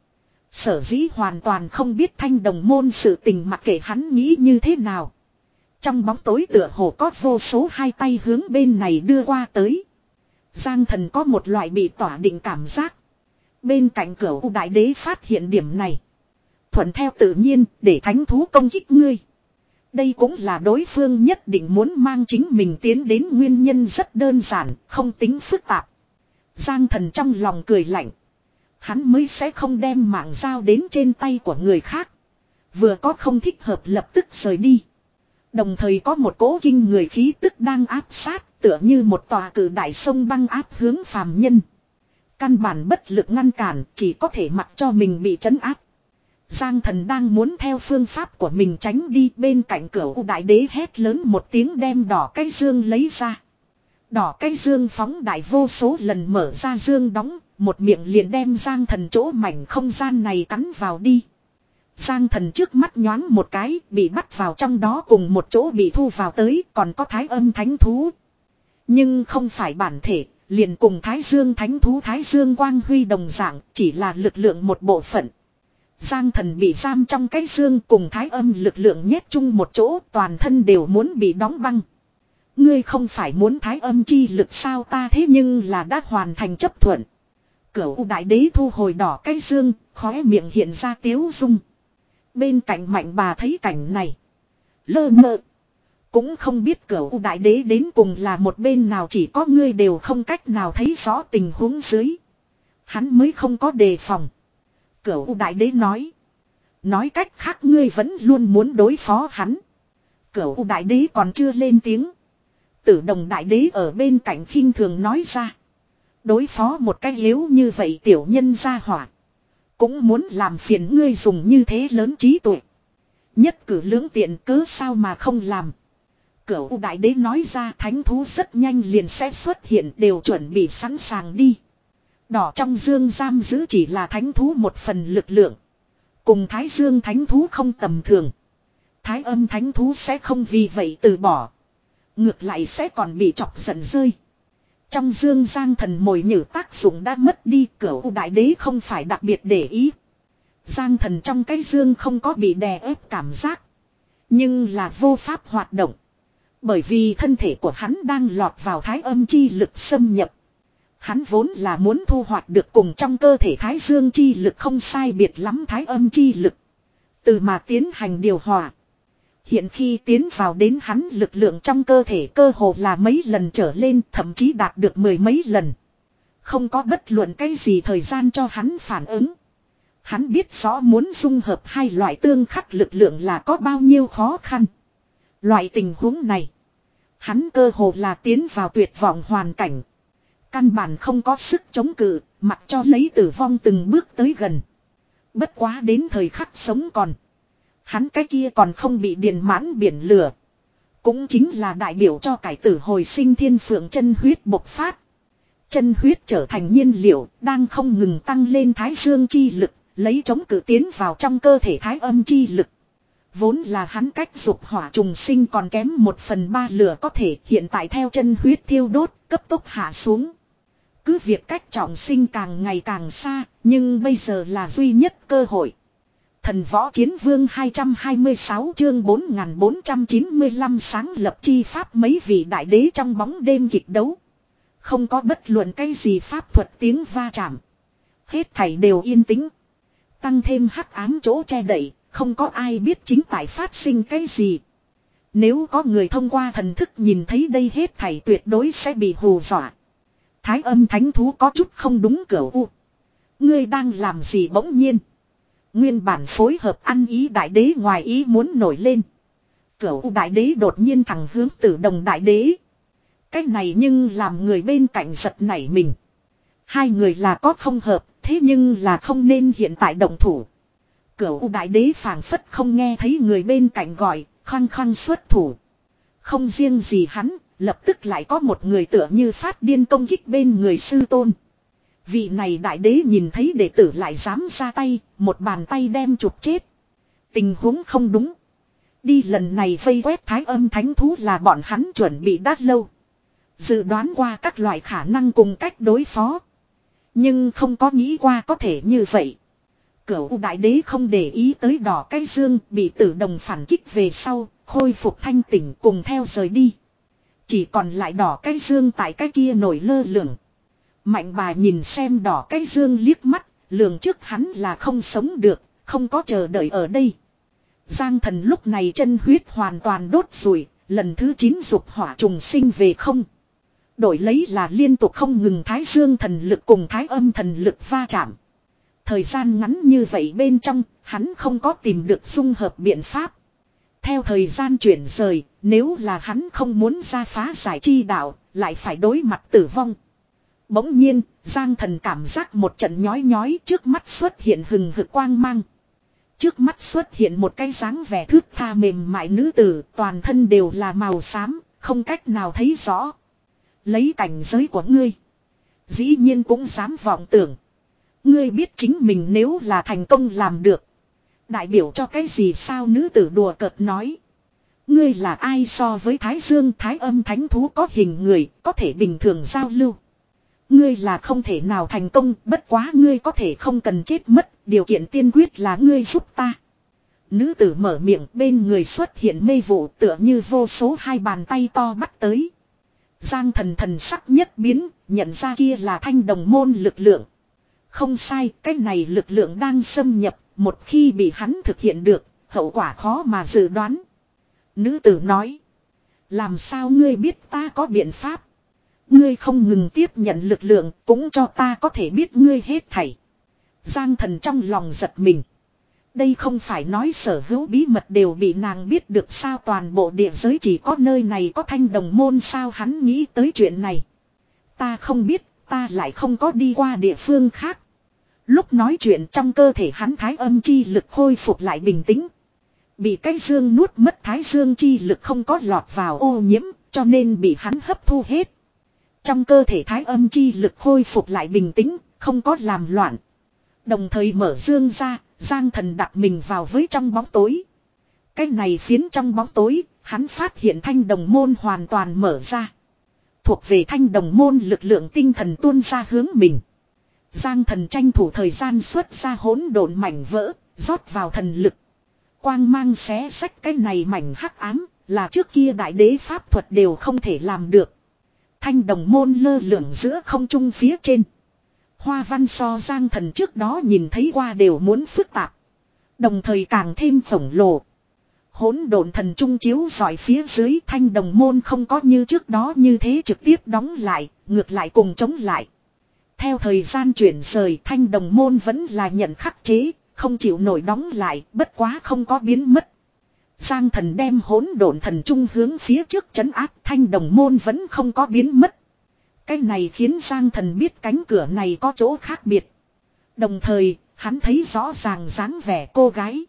Sở dĩ hoàn toàn không biết thanh đồng môn sự tình, mặc kệ hắn nghĩ như thế nào. Trong bóng tối tựa hồ có vô số hai tay hướng bên này đưa qua tới. Giang Thần có một loại bị tỏa định cảm giác. Bên cạnh Cửu Đại Đế phát hiện điểm này. Thuận theo tự nhiên để thánh thú công kích ngươi. Đây cũng là đối phương nhất định muốn mang chính mình tiến đến nguyên nhân rất đơn giản, không tính phức tạp. Giang Thần trong lòng cười lạnh. Hắn mới sẽ không đem mạng giao đến trên tay của người khác. Vừa có không thích hợp lập tức rời đi. Đồng thời có một cỗ kinh người khí tức đang áp sát, tựa như một tòa cử đại sông băng áp hướng phàm nhân. Căn bản bất lực ngăn cản, chỉ có thể mặc cho mình bị trấn áp. Giang Thần đang muốn theo phương pháp của mình tránh đi, bên cạnh Cửu Đại Đế hét lớn một tiếng đem đỏ cái dương lấy ra. Đỏ cái dương phóng đại vô số lần mở ra dương đóng, một miệng liền đem Giang Thần chỗ mảnh không gian này cắn vào đi. Giang Thần trước mắt nhoáng một cái, bị bắt vào trong đó cùng một chỗ bị thu vào tới, còn có Thái Âm Thánh Thú. Nhưng không phải bản thể, liền cùng Thái Dương Thánh Thú Thái Dương Quang Huy đồng dạng, chỉ là lực lượng một bộ phận. Giang Thần bị giam trong cái dương cùng Thái Âm lực lượng nhét chung một chỗ, toàn thân đều muốn bị đóng băng. Ngươi không phải muốn Thái Âm chi lực sao, ta thế nhưng là đã hoàn thành chấp thuận. Cửu Đại Đế thu hồi đỏ cái dương, khóe miệng hiện ra tiếu dung. Bên cạnh Mạnh Bà thấy cảnh này, lơ ngơ. Cũng không biết Cửu Đại Đế đến cùng là một bên nào, chỉ có ngươi đều không cách nào thấy rõ tình huống dưới. Hắn mới không có đề phòng. Cửu Đại Đế nói. Nói cách khác ngươi vẫn luôn muốn đối phó hắn. Cửu Đại Đế còn chưa lên tiếng. Tử Đồng Đại Đế ở bên cạnh khinh thường nói ra. Đối phó một cái yếu như vậy tiểu nhân gia hỏa. Cũng muốn làm phiền ngươi dùng như thế lớn trí tuệ. Nhất cử lưỡng tiện cớ sao mà không làm. Cửu Đại Đế nói ra, thánh thú rất nhanh liền sẽ xuất hiện, đều chuẩn bị sẵn sàng đi. Đỏ trong dương giam giữ chỉ là thánh thú một phần lực lượng. Cùng Thái Dương Thánh Thú không tầm thường. Thái Âm Thánh Thú sẽ không vì vậy từ bỏ. Ngược lại sẽ còn bị chọc giận rơi. Trong dương Giang Thần mồi nhử tác dụng đã mất đi, Cửu Đại Đế không phải đặc biệt để ý. Giang Thần trong cái dương không có bị đè ép cảm giác. Nhưng là vô pháp hoạt động. Bởi vì thân thể của hắn đang lọt vào Thái Âm chi lực xâm nhập. Hắn vốn là muốn thu hoạch được cùng trong cơ thể Thái Dương chi lực không sai biệt lắm Thái Âm chi lực. Từ mà tiến hành điều hòa. Hiện khi tiến vào đến hắn lực lượng trong cơ thể cơ hồ là mấy lần trở lên, thậm chí đạt được mười mấy lần. Không có bất luận cái gì thời gian cho hắn phản ứng. Hắn biết rõ muốn dung hợp hai loại tương khắc lực lượng là có bao nhiêu khó khăn. Loại tình huống này, hắn cơ hồ là tiến vào tuyệt vọng hoàn cảnh. Căn bản không có sức chống cự, mặc cho lấy tử vong từng bước tới gần. Bất quá đến thời khắc sống còn. Hắn cái kia còn không bị điền mãn biển lửa. Cũng chính là đại biểu cho cải tử hồi sinh thiên phượng chân huyết bộc phát. Chân huyết trở thành nhiên liệu, đang không ngừng tăng lên Thái Dương chi lực, lấy chống cự tiến vào trong cơ thể Thái Âm chi lực. Vốn là hắn cách dục hỏa trùng sinh còn kém một phần ba lửa có thể, hiện tại theo chân huyết thiêu đốt, cấp tốc hạ xuống. Cứ việc cách trọng sinh càng ngày càng xa, nhưng bây giờ là duy nhất cơ hội. Thần Võ Chiến Vương hai trăm hai mươi sáu chương bốn nghìn bốn trăm chín mươi lăm sáng lập chi pháp, mấy vị đại đế trong bóng đêm kịch đấu. Không có bất luận cái gì pháp thuật tiếng va chạm. Hết thảy đều yên tĩnh. Tăng thêm hắc ám chỗ che đậy, không có ai biết chính tại phát sinh cái gì. Nếu có người thông qua thần thức nhìn thấy đây hết thảy tuyệt đối sẽ bị hù dọa. Thái Âm Thánh Thú có chút không đúng, Cửu U. Ngươi đang làm gì bỗng nhiên. Nguyên bản phối hợp ăn ý đại đế ngoài ý muốn nổi lên. Cửu U đại đế đột nhiên thẳng hướng Tử Đồng đại đế. Cái này nhưng làm người bên cạnh giật nảy mình. Hai người là có không hợp, thế nhưng là không nên hiện tại động thủ. Cửu U đại đế phảng phất không nghe thấy người bên cạnh gọi, khăng khăng xuất thủ. Không riêng gì hắn, lập tức lại có một người tựa như phát điên công kích bên người sư tôn. Vị này đại đế nhìn thấy đệ tử lại dám ra tay, một bàn tay đem chụp chết. Tình huống không đúng. Đi lần này vây quét Thái Âm Thánh Thú là bọn hắn chuẩn bị đã lâu. Dự đoán qua các loại khả năng cùng cách đối phó. Nhưng không có nghĩ qua có thể như vậy. Cửu đại đế không để ý tới đỏ cái dương bị tử đồng phản kích về sau, khôi phục thanh tỉnh cùng theo rời đi. Chỉ còn lại đỏ cái dương tại cái kia nổi lơ lửng. Mạnh bà nhìn xem đỏ cái dương liếc mắt, lường trước hắn là không sống được, không có chờ đợi ở đây. Giang thần lúc này chân huyết hoàn toàn đốt rủi, lần thứ chín dục hỏa trùng sinh về không. Đổi lấy là liên tục không ngừng thái dương thần lực cùng thái âm thần lực va chạm. Thời gian ngắn như vậy bên trong, hắn không có tìm được dung hợp biện pháp. Theo thời gian chuyển rời, nếu là hắn không muốn ra phá giải chi đạo, lại phải đối mặt tử vong. Bỗng nhiên, Giang thần cảm giác một trận nhói nhói, trước mắt xuất hiện hừng hực quang mang. Trước mắt xuất hiện một cái dáng vẻ thướt tha mềm mại nữ tử, toàn thân đều là màu xám, không cách nào thấy rõ. Lấy cảnh giới của ngươi, dĩ nhiên cũng dám vọng tưởng. Ngươi biết chính mình nếu là thành công làm được, đại biểu cho cái gì sao? Nữ tử đùa cợt nói. Ngươi là ai so với Thái Dương Thái Âm thánh thú có hình người, có thể bình thường giao lưu. Ngươi là không thể nào thành công, bất quá ngươi có thể không cần chết mất, điều kiện tiên quyết là ngươi giúp ta. Nữ tử mở miệng, bên người xuất hiện mê vụ tựa như vô số hai bàn tay to bắt tới. Giang thần thần sắc nhất biến, nhận ra kia là thanh đồng môn lực lượng. Không sai, cái này lực lượng đang xâm nhập, một khi bị hắn thực hiện được, hậu quả khó mà dự đoán. Nữ tử nói. Làm sao ngươi biết ta có biện pháp? Ngươi không ngừng tiếp nhận lực lượng, cũng cho ta có thể biết ngươi hết thảy. Giang thần trong lòng giật mình. Đây không phải nói sở hữu bí mật đều bị nàng biết được sao? Toàn bộ địa giới chỉ có nơi này có thanh đồng môn sao? Hắn nghĩ tới chuyện này. Ta không biết, ta lại không có đi qua địa phương khác. Lúc nói chuyện trong cơ thể hắn thái âm chi lực khôi phục lại bình tĩnh. Bị cái dương nuốt mất thái dương chi lực không có lọt vào ô nhiễm, cho nên bị hắn hấp thu hết. Trong cơ thể thái âm chi lực khôi phục lại bình tĩnh, không có làm loạn. Đồng thời mở dương ra, Giang thần đặt mình vào với trong bóng tối. Cái này phiến trong bóng tối, hắn phát hiện thanh đồng môn hoàn toàn mở ra. Thuộc về thanh đồng môn lực lượng tinh thần tuôn ra hướng mình. Giang thần tranh thủ thời gian xuất ra hỗn độn mảnh vỡ, rót vào thần lực. Quang mang xé xách cái này mảnh hắc ám, là trước kia đại đế pháp thuật đều không thể làm được. Thanh đồng môn lơ lửng giữa không trung phía trên. Hoa văn so Giang thần trước đó nhìn thấy qua đều muốn phức tạp. Đồng thời càng thêm khổng lồ. Hỗn độn thần trung chiếu rọi phía dưới, thanh đồng môn không có như trước đó như thế trực tiếp đóng lại, ngược lại cùng chống lại. Theo thời gian chuyển rời, thanh đồng môn vẫn là nhận khắc chế, không chịu nổi đóng lại, bất quá không có biến mất. Giang thần đem hỗn độn thần trung hướng phía trước trấn áp, thanh đồng môn vẫn không có biến mất. Cái này khiến Giang thần biết cánh cửa này có chỗ khác biệt. Đồng thời, hắn thấy rõ ràng dáng vẻ cô gái.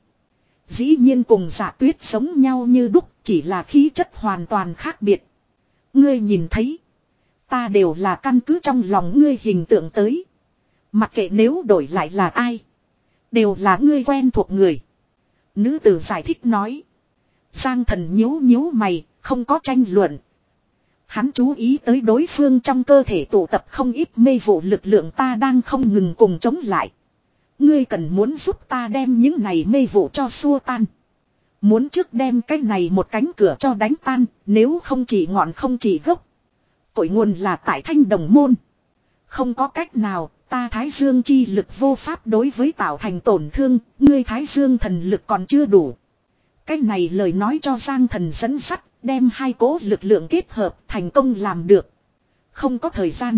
Dĩ nhiên cùng Dạ Tuyết giống nhau như đúc, chỉ là khí chất hoàn toàn khác biệt. Ngươi nhìn thấy, ta đều là căn cứ trong lòng ngươi hình tượng tới. Mặc kệ nếu đổi lại là ai, đều là ngươi quen thuộc người. Nữ tử giải thích nói. Giang thần nhíu nhíu mày, không có tranh luận. Hắn chú ý tới đối phương trong cơ thể tụ tập không ít mê vụ lực lượng, ta đang không ngừng cùng chống lại. Ngươi cần muốn giúp ta đem những này mê vụ cho xua tan. Muốn trước đem cái này một cánh cửa cho đánh tan, nếu không chỉ ngọn không chỉ gốc. Cội nguồn là tại thanh đồng môn. Không có cách nào, ta thái dương chi lực vô pháp đối với tạo thành tổn thương, ngươi thái dương thần lực còn chưa đủ. Cái này lời nói cho Giang thần dẫn sắt, đem hai cố lực lượng kết hợp thành công làm được. Không có thời gian.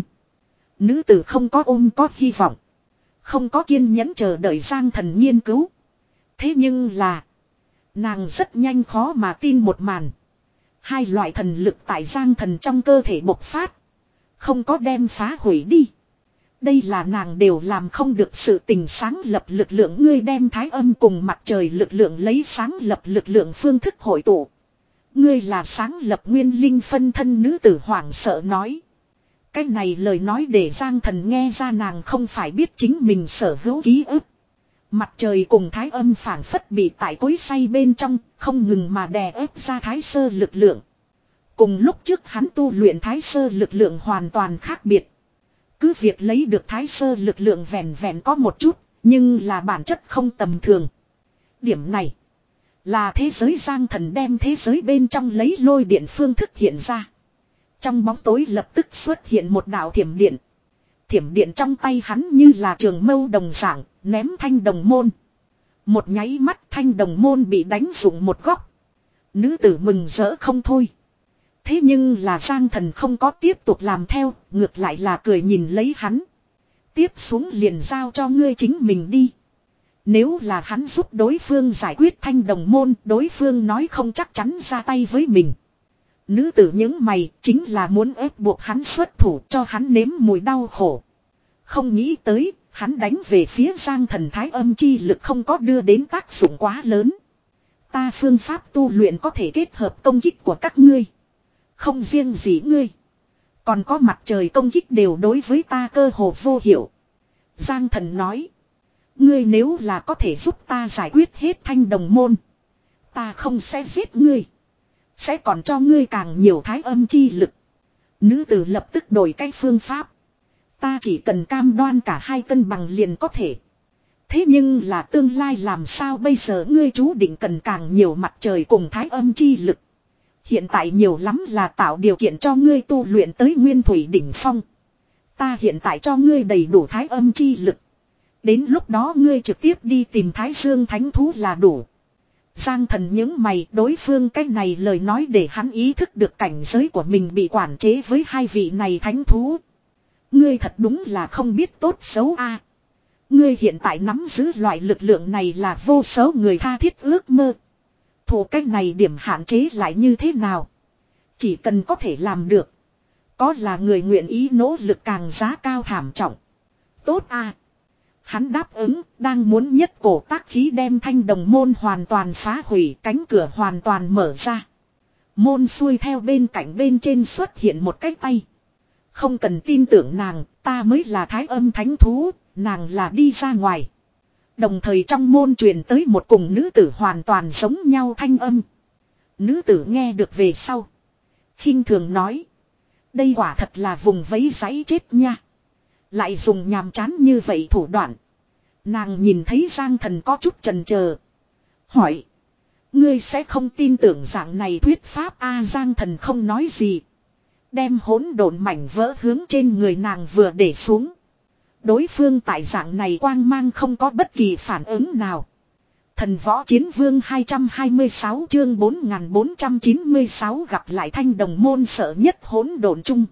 Nữ tử không có ôm có hy vọng. Không có kiên nhẫn chờ đợi Giang thần nghiên cứu. Thế nhưng là, nàng rất nhanh khó mà tin một màn. Hai loại thần lực tại Giang thần trong cơ thể bộc phát. Không có đem phá hủy đi. Đây là nàng đều làm không được sự tình. Sáng lập lực lượng, ngươi đem thái âm cùng mặt trời lực lượng lấy sáng lập lực lượng phương thức hội tụ. Ngươi là sáng lập nguyên linh phân thân. Nữ tử hoảng sợ nói. Cái này lời nói để Giang thần nghe ra nàng không phải biết chính mình sở hữu ký ức. Mặt trời cùng thái âm phảng phất bị tại cối xay bên trong, không ngừng mà đè ép ra thái sơ lực lượng. Cùng lúc trước hắn tu luyện thái sơ lực lượng hoàn toàn khác biệt. Cứ việc lấy được thái sơ lực lượng vẹn vẹn có một chút, Nhưng là bản chất không tầm thường. Điểm này là thế giới Giang Thần đem thế giới bên trong lấy lôi điện phương thức hiện ra. Trong bóng tối lập tức xuất hiện một đạo thiểm điện. Thiểm điện trong tay hắn như là trường mâu đồng dạng, ném thanh đồng môn. Một nháy mắt thanh đồng môn bị đánh rụng một góc. Nữ tử mừng rỡ không thôi. Thế nhưng là Giang Thần không có tiếp tục làm theo, ngược lại là cười nhìn lấy hắn. Tiếp xuống liền giao cho ngươi chính mình đi. Nếu là hắn giúp đối phương giải quyết thanh đồng môn, đối phương nói không chắc chắn ra tay với mình. Nữ tử những mày chính là muốn ép buộc hắn xuất thủ cho hắn nếm mùi đau khổ. Không nghĩ tới, hắn đánh về phía Giang Thần thái âm chi lực không có đưa đến tác dụng quá lớn. Ta phương pháp tu luyện có thể kết hợp công kích của các ngươi. Không riêng gì ngươi. Còn có mặt trời công kích đều đối với ta cơ hồ vô hiệu. Giang Thần nói. Ngươi nếu là có thể giúp ta giải quyết hết thanh đồng môn. Ta không sẽ giết ngươi. Sẽ còn cho ngươi càng nhiều thái âm chi lực. Nữ tử lập tức đổi cái phương pháp. Ta chỉ cần cam đoan cả hai cân bằng liền có thể. Thế nhưng là tương lai làm sao bây giờ ngươi chú định cần càng nhiều mặt trời cùng thái âm chi lực. Hiện tại nhiều lắm là tạo điều kiện cho ngươi tu luyện tới nguyên thủy đỉnh phong. Ta hiện tại cho ngươi đầy đủ thái âm chi lực. Đến lúc đó ngươi trực tiếp đi tìm Thái Dương Thánh Thú là đủ. Giang Thần những mày đối phương cách này lời nói để hắn ý thức được cảnh giới của mình bị quản chế với hai vị này thánh thú. Ngươi thật đúng là không biết tốt xấu a. Ngươi hiện tại nắm giữ loại lực lượng này là vô số người tha thiết ước mơ. Thủ cách này điểm hạn chế lại như thế nào? Chỉ cần có thể làm được. Có là người nguyện ý nỗ lực càng giá cao thảm trọng. Tốt a. Hắn đáp ứng, đang muốn nhất cổ tác khí đem thanh đồng môn hoàn toàn phá hủy, cánh cửa hoàn toàn mở ra. Môn xuôi theo bên cạnh bên trên xuất hiện một cái tay. Không cần tin tưởng nàng, ta mới là thái âm thánh thú, nàng là đi ra ngoài. Đồng thời trong môn truyền tới một cùng nữ tử hoàn toàn giống nhau thanh âm. Nữ tử nghe được về sau. Khinh thường nói. Đây quả thật là vùng vẫy giấy chết nha. Lại dùng nhàm chán như vậy thủ đoạn. Nàng nhìn thấy Giang Thần có chút chần chờ. Hỏi. Ngươi sẽ không tin tưởng dạng này thuyết pháp a? Giang Thần không nói gì. Đem hỗn độn mảnh vỡ hướng trên người nàng vừa để xuống. Đối phương tại dạng này quang mang không có bất kỳ phản ứng nào. Thần võ chiến vương hai trăm hai mươi sáu chương bốn nghìn bốn trăm chín mươi sáu gặp lại thanh đồng môn sợ nhất hỗn độn chung.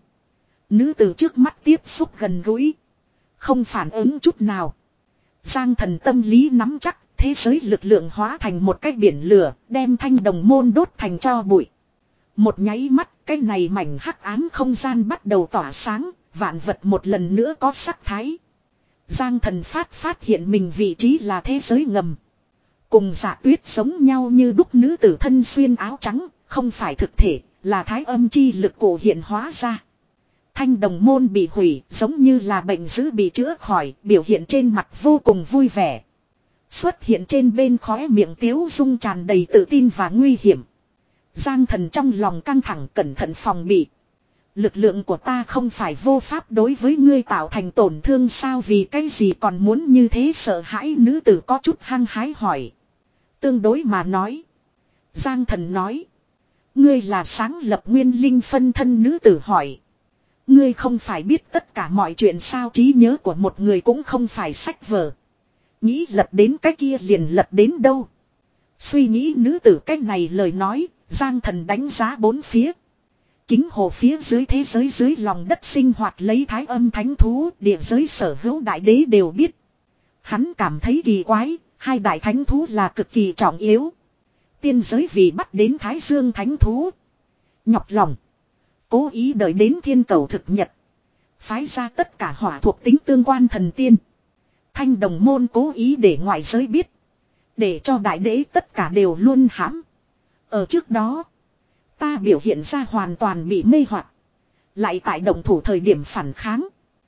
Nữ từ trước mắt tiếp xúc gần gũi. Không phản ứng chút nào. Giang Thần tâm lý nắm chắc, thế giới lực lượng hóa thành một cái biển lửa, đem thanh đồng môn đốt thành tro bụi. Một nháy mắt, cái này mảnh hắc ám không gian bắt đầu tỏa sáng, vạn vật một lần nữa có sắc thái. Giang Thần phát phát hiện mình vị trí là thế giới ngầm. Cùng Dạ Tuyết giống nhau như đúc nữ tử thân xuyên áo trắng, không phải thực thể, là thái âm chi lực cổ hiện hóa ra. Thanh đồng môn bị hủy, giống như là bệnh dữ bị chữa khỏi, biểu hiện trên mặt vô cùng vui vẻ. Xuất hiện trên bên khóe miệng tiếu dung tràn đầy tự tin và nguy hiểm. Giang Thần trong lòng căng thẳng cẩn thận phòng bị. Lực lượng của ta không phải vô pháp đối với ngươi tạo thành tổn thương sao, vì cái gì còn muốn như thế? Sợ hãi nữ tử có chút hăng hái hỏi. Tương đối mà nói. Giang Thần nói. Ngươi là sáng lập nguyên linh phân thân? Nữ tử hỏi. Ngươi không phải biết tất cả mọi chuyện sao? Trí nhớ của một người cũng không phải sách vở. Nghĩ lật đến cái kia liền lật đến đâu. Suy nghĩ nữ tử cái này lời nói, Giang Thần đánh giá bốn phía. Kính hồ phía dưới thế giới dưới lòng đất sinh hoạt lấy thái âm thánh thú, địa giới sở hữu đại đế đều biết. Hắn cảm thấy kỳ quái, hai đại thánh thú là cực kỳ trọng yếu. Tiên giới vì bắt đến Thái Dương thánh thú. Nhọc lòng. Cố ý đợi đến thiên cầu thực nhật. Phái ra tất cả hỏa thuộc tính tương quan thần tiên. Thanh đồng môn cố ý để ngoại giới biết. Để cho đại đế tất cả đều luôn hãm. Ở trước đó. Ta biểu hiện ra hoàn toàn bị mê hoặc. Lại tại động thủ thời điểm phản kháng.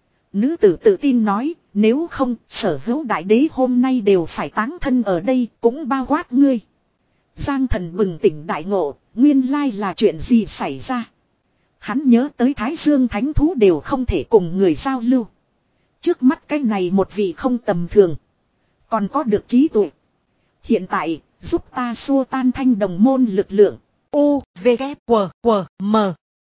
Nữ tử tự tin nói. Nếu không sở hữu đại đế hôm nay đều phải táng thân ở đây. Cũng bao quát ngươi. Giang Thần bừng tỉnh đại ngộ. Nguyên lai là chuyện gì xảy ra. Hắn nhớ tới Thái Dương thánh thú đều không thể cùng người giao lưu. Trước mắt cái này một vị không tầm thường. Còn có được trí tuệ. Hiện tại, giúp ta xua tan thanh đồng môn lực lượng. U, V, K, W, W, M.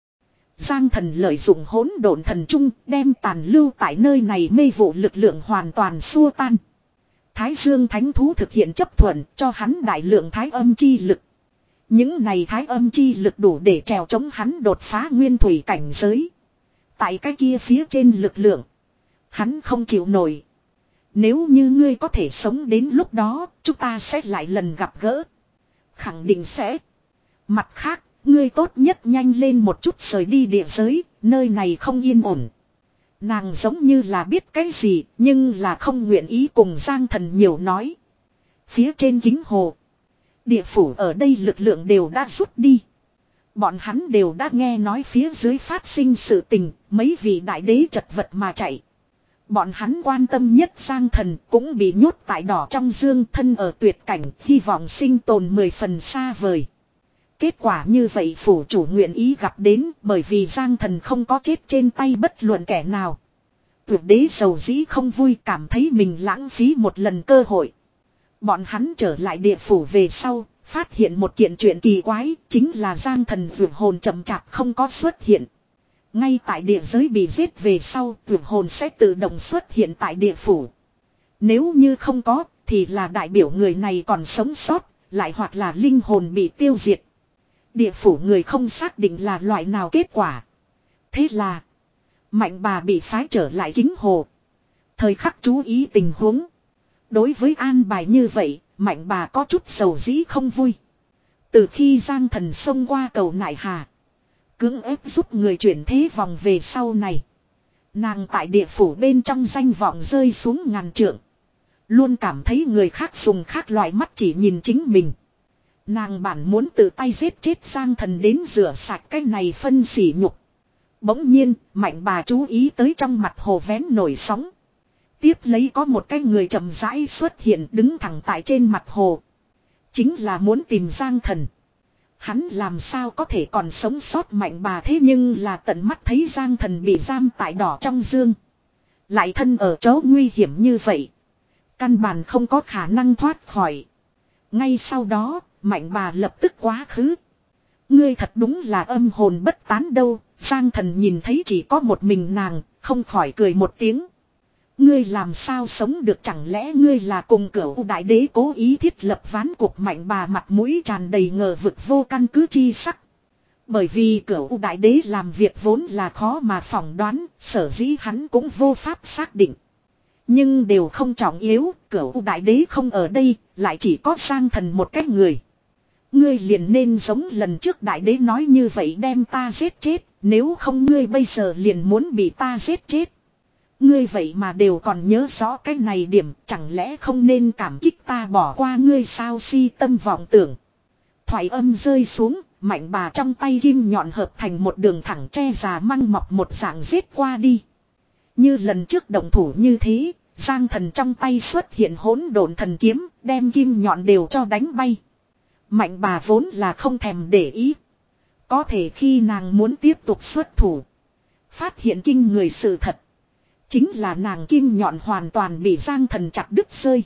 Giang thần lợi dụng hỗn độn thần trung đem tàn lưu tại nơi này mê vụ lực lượng hoàn toàn xua tan. Thái Dương Thánh Thú thực hiện chấp thuận cho hắn đại lượng thái âm chi lực. Những này thái âm chi lực đủ để trèo chống hắn đột phá nguyên thủy cảnh giới. Tại cái kia phía trên lực lượng. Hắn không chịu nổi. Nếu như ngươi có thể sống đến lúc đó, chúng ta sẽ lại lần gặp gỡ. Khẳng định sẽ. Mặt khác, ngươi tốt nhất nhanh lên một chút rời đi địa giới, nơi này không yên ổn. Nàng giống như là biết cái gì, nhưng là không nguyện ý cùng Giang thần nhiều nói. Phía trên kính hồ. Địa phủ ở đây lực lượng đều đã rút đi. Bọn hắn đều đã nghe nói phía dưới phát sinh sự tình, mấy vị đại đế chật vật mà chạy. Bọn hắn quan tâm nhất Giang thần cũng bị nhốt tại đỏ trong dương thân ở tuyệt cảnh, hy vọng sinh tồn mười phần xa vời. Kết quả như vậy phủ chủ nguyện ý gặp đến bởi vì Giang thần không có chết trên tay bất luận kẻ nào. Tuyệt đế sầu dĩ không vui cảm thấy mình lãng phí một lần cơ hội. Bọn hắn trở lại địa phủ về sau, phát hiện một kiện chuyện kỳ quái, chính là Giang thần vượt hồn chậm chạp không có xuất hiện. Ngay tại địa giới bị giết về sau, vượt hồn sẽ tự động xuất hiện tại địa phủ. Nếu như không có, thì là đại biểu người này còn sống sót, lại hoặc là linh hồn bị tiêu diệt. Địa phủ người không xác định là loại nào kết quả. Thế là, Mạnh bà bị phái trở lại kính hồ. Thời khắc chú ý tình huống. Đối với an bài như vậy, Mạnh bà có chút sầu dĩ không vui. Từ khi Giang thần xông qua cầu nại hà, cưỡng ép giúp người chuyển thế vòng về sau này, nàng tại địa phủ bên trong danh vọng rơi xuống ngàn trượng. Luôn cảm thấy người khác dùng khác loại mắt chỉ nhìn chính mình. Nàng bản muốn tự tay giết chết Giang thần đến rửa sạch cái này phân sỉ nhục. Bỗng nhiên, Mạnh bà chú ý tới trong mặt hồ vén nổi sóng. Tiếp lấy có một cái người chậm rãi xuất hiện đứng thẳng tại trên mặt hồ. Chính là muốn tìm Giang thần. Hắn làm sao có thể còn sống sót Mạnh bà thế nhưng là tận mắt thấy Giang thần bị giam tại đỏ trong dương. Lại thân ở chỗ nguy hiểm như vậy. Căn bản không có khả năng thoát khỏi. Ngay sau đó, Mạnh bà lập tức quá khứ. Ngươi thật đúng là âm hồn bất tán đâu. Giang thần nhìn thấy chỉ có một mình nàng, không khỏi cười một tiếng. Ngươi làm sao sống được, chẳng lẽ ngươi là cùng cửu đại đế cố ý thiết lập ván cuộc? Mạnh bà mặt mũi tràn đầy ngờ vực vô căn cứ chi sắc. Bởi vì cửu đại đế làm việc vốn là khó mà phỏng đoán, sở dĩ hắn cũng vô pháp xác định. Nhưng đều không trọng yếu, cửu đại đế không ở đây, lại chỉ có Giang thần một cái người. Ngươi liền nên giống lần trước đại đế nói như vậy đem ta giết chết, nếu không ngươi bây giờ liền muốn bị ta giết chết. Ngươi vậy mà đều còn nhớ rõ cái này điểm, chẳng lẽ không nên cảm kích ta bỏ qua ngươi sao? Si tâm vọng tưởng. Thoại âm rơi xuống, Mạnh bà trong tay kim nhọn hợp thành một đường thẳng tre già măng mọc một dạng giết qua đi. Như lần trước động thủ như thế, Giang thần trong tay xuất hiện hỗn độn thần kiếm, đem kim nhọn đều cho đánh bay. Mạnh bà vốn là không thèm để ý. Có thể khi nàng muốn tiếp tục xuất thủ, phát hiện kinh người sự thật. Chính là nàng kim nhọn hoàn toàn bị Giang thần chặt đứt rơi.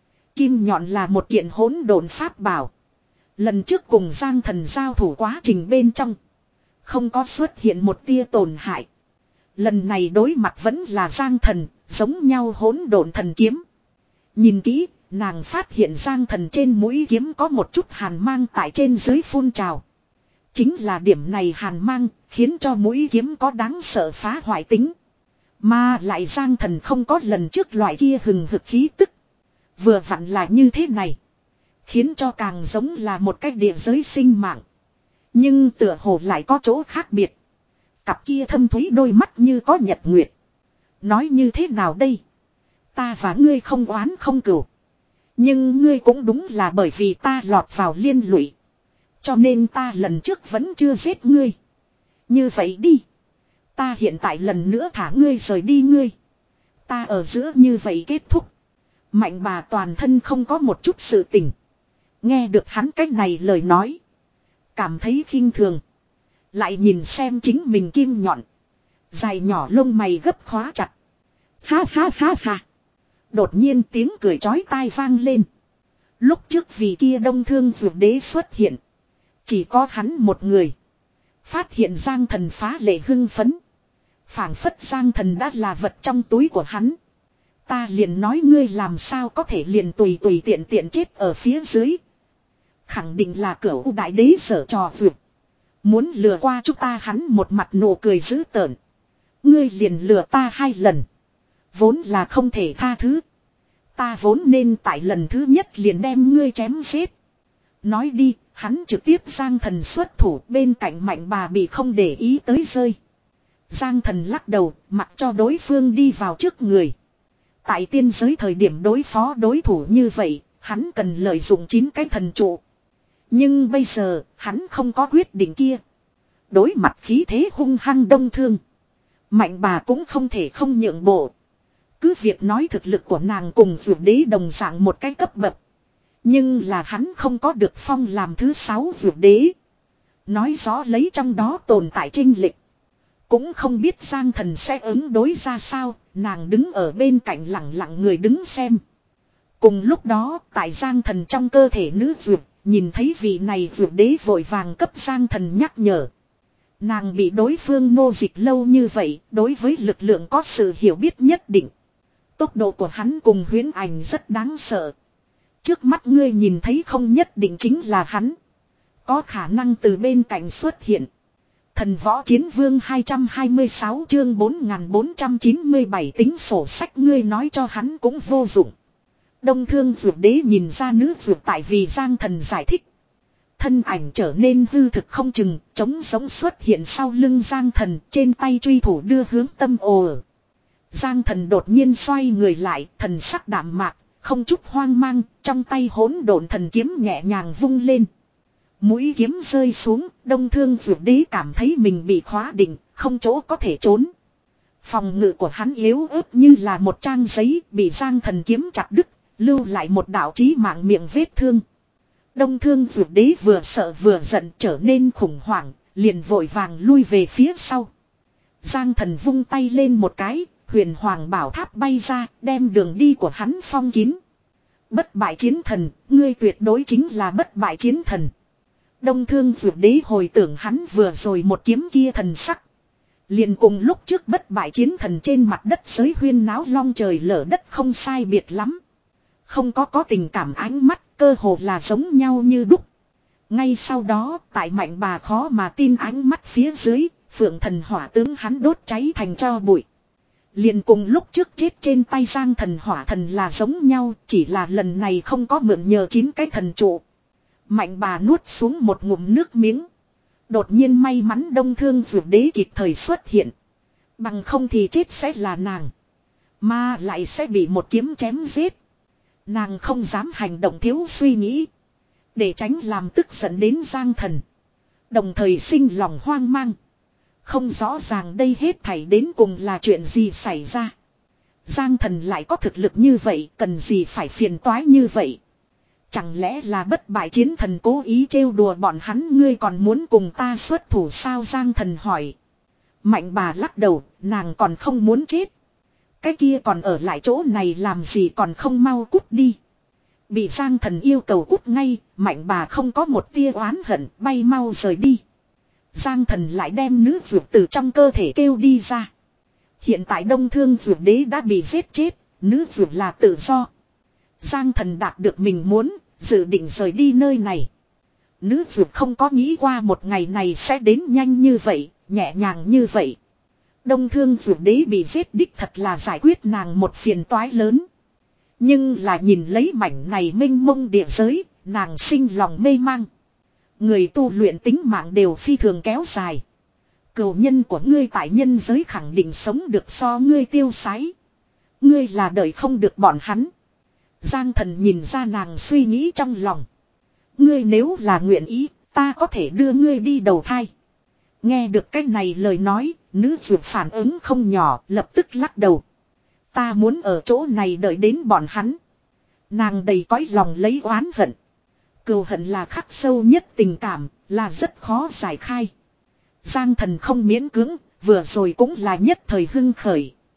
Kim nhọn là một kiện hỗn độn pháp bảo. Lần trước cùng Giang thần giao thủ quá trình bên trong, không có xuất hiện một tia tổn hại. Lần này đối mặt vẫn là Giang thần, giống nhau hỗn độn thần kiếm. Nhìn kỹ, nàng phát hiện Giang thần trên mũi kiếm có một chút hàn mang tại trên dưới phun trào. Chính là điểm này hàn mang, khiến cho mũi kiếm có đáng sợ phá hoại tính. Mà lại Giang thần không có lần trước loại kia hừng hực khí tức. Vừa vặn là như thế này, khiến cho càng giống là một cái địa giới sinh mạng. Nhưng tựa hồ lại có chỗ khác biệt. Cặp kia thâm thúy đôi mắt như có nhật nguyệt. Nói như thế nào đây? Ta và ngươi không oán không cừu. Nhưng ngươi cũng đúng là bởi vì ta lọt vào liên lụy, cho nên ta lần trước vẫn chưa giết ngươi. Như vậy đi, ta hiện tại lần nữa thả ngươi rời đi ngươi. Ta ở giữa như vậy kết thúc. Mạnh bà toàn thân không có một chút sự tình. Nghe được hắn cách này lời nói, cảm thấy khinh thường. Lại nhìn xem chính mình kim nhọn, dài nhỏ lông mày gấp khóa chặt. Ha ha ha ha. Đột nhiên tiếng cười chói tai vang lên. Lúc trước vì kia Đông Thương Dược Đế xuất hiện. Chỉ có hắn một người. Phát hiện Giang Thần phá lệ hưng phấn. Phảng phất Giang Thần đã là vật trong túi của hắn. Ta liền nói ngươi làm sao có thể liền tùy tùy tiện tiện chết ở phía dưới. Khẳng định là Cửu Đại Đế sở trò vượt. Muốn lừa qua chúng ta, hắn một mặt nụ cười dữ tợn. Ngươi liền lừa ta hai lần. Vốn là không thể tha thứ. Ta vốn nên tại lần thứ nhất liền đem ngươi chém giết. Nói đi, hắn trực tiếp Giang Thần xuất thủ, bên cạnh Mạnh Bà bị không để ý tới rơi. Giang Thần lắc đầu, mặc cho đối phương đi vào trước người. Tại tiên giới thời điểm đối phó đối thủ như vậy, hắn cần lợi dụng chín cái thần trụ. Nhưng bây giờ, hắn không có quyết định kia. Đối mặt khí thế hung hăng Đông Thương, Mạnh Bà cũng không thể không nhượng bộ. Cứ việc nói thực lực của nàng cùng Dược Đế đồng dạng một cái cấp bậc. Nhưng là hắn không có được phong làm thứ sáu Dược Đế. Nói rõ lấy trong đó tồn tại trinh lệch. Cũng không biết Giang Thần sẽ ứng đối ra sao, nàng đứng ở bên cạnh lặng lặng người đứng xem. Cùng lúc đó, tại Giang Thần trong cơ thể nữ Dược, nhìn thấy vị này Dược Đế vội vàng cấp Giang Thần nhắc nhở. Nàng bị đối phương nô dịch lâu như vậy, đối với lực lượng có sự hiểu biết nhất định. Tốc độ của hắn cùng huyễn ảnh rất đáng sợ. Trước mắt ngươi nhìn thấy không nhất định chính là hắn. Có khả năng từ bên cạnh xuất hiện. Thần Võ Chiến Vương hai trăm hai mươi sáu chương bốn nghìn bốn trăm chín mươi bảy tính sổ sách, ngươi nói cho hắn cũng vô dụng. Đông Thương Dược Đế nhìn ra nữ dược tại vì Giang Thần giải thích. Thân ảnh trở nên hư thực không chừng, trống giống xuất hiện sau lưng Giang Thần, trên tay truy thủ đưa hướng tâm ồ. Giang Thần đột nhiên xoay người lại, thần sắc đạm mạc, không chút hoang mang, trong tay hỗn độn thần kiếm nhẹ nhàng vung lên. Mũi kiếm rơi xuống, Đông Thương Dược Đế cảm thấy mình bị khóa định, không chỗ có thể trốn. Phòng ngự của hắn yếu ớt như là một trang giấy, bị Giang Thần kiếm chặt đứt, lưu lại một đạo chí mạng miệng vết thương. Đông Thương Dược Đế vừa sợ vừa giận, trở nên khủng hoảng, liền vội vàng lui về phía sau. Giang Thần vung tay lên một cái, huyền hoàng bảo tháp bay ra, đem đường đi của hắn phong kín. Bất bại chiến thần, ngươi tuyệt đối chính là bất bại chiến thần. Đông Thương Dược Đế hồi tưởng hắn vừa rồi một kiếm kia thần sắc. Liền cùng lúc trước bất bại chiến thần trên mặt đất giới huyên náo long trời lở đất không sai biệt lắm. Không có có tình cảm ánh mắt, cơ hồ là giống nhau như đúc. Ngay sau đó, tại Mạnh Bà khó mà tin ánh mắt phía dưới, Phượng Thần hỏa tướng hắn đốt cháy thành tro bụi. Liền cùng lúc trước chết trên tay Giang Thần hỏa thần là giống nhau, chỉ là lần này không có mượn nhờ chín cái thần trụ. Mạnh Bà nuốt xuống một ngụm nước miếng. Đột nhiên may mắn Đông Thương Dược Đế kịp thời xuất hiện. Bằng không thì chết sẽ là nàng. Mà lại sẽ bị một kiếm chém giết. Nàng không dám hành động thiếu suy nghĩ. Để tránh làm tức giận đến Giang Thần. Đồng thời sinh lòng hoang mang. Không rõ ràng đây hết thảy đến cùng là chuyện gì xảy ra. Giang Thần lại có thực lực như vậy, cần gì phải phiền toái như vậy. Chẳng lẽ là bất bại chiến thần cố ý trêu đùa bọn hắn, ngươi còn muốn cùng ta xuất thủ sao? Giang Thần hỏi. Mạnh Bà lắc đầu, nàng còn không muốn chết. Cái kia còn ở lại chỗ này làm gì, còn không mau cút đi. Bị Giang Thần yêu cầu cút ngay, Mạnh Bà không có một tia oán hận, bay mau rời đi. Giang Thần lại đem nữ dược từ trong cơ thể kêu đi ra. Hiện tại Đông Thương Dược Đế đã bị giết chết, nữ dược là tự do. Giang Thần đạt được mình muốn, dự định rời đi nơi này. Nữ dược không có nghĩ qua một ngày này sẽ đến nhanh như vậy, nhẹ nhàng như vậy. Đông Thương Dược Đế bị giết đích thật là giải quyết nàng một phiền toái lớn. Nhưng là nhìn lấy mảnh này mênh mông địa giới, nàng sinh lòng mê mang. Người tu luyện tính mạng đều phi thường kéo dài. Cừu nhân của ngươi tại nhân giới khẳng định sống được so ngươi tiêu sái. Ngươi là đợi không được bọn hắn. Giang Thần nhìn ra nàng suy nghĩ trong lòng. Ngươi nếu là nguyện ý, ta có thể đưa ngươi đi đầu thai. Nghe được cái này lời nói, nữ dược phản ứng không nhỏ, lập tức lắc đầu. Ta muốn ở chỗ này đợi đến bọn hắn. Nàng đầy cõi lòng lấy oán hận. Cừu hận là khắc sâu nhất tình cảm, là rất khó giải khai. Giang Thần không miễn cưỡng, vừa rồi cũng là nhất thời hưng khởi.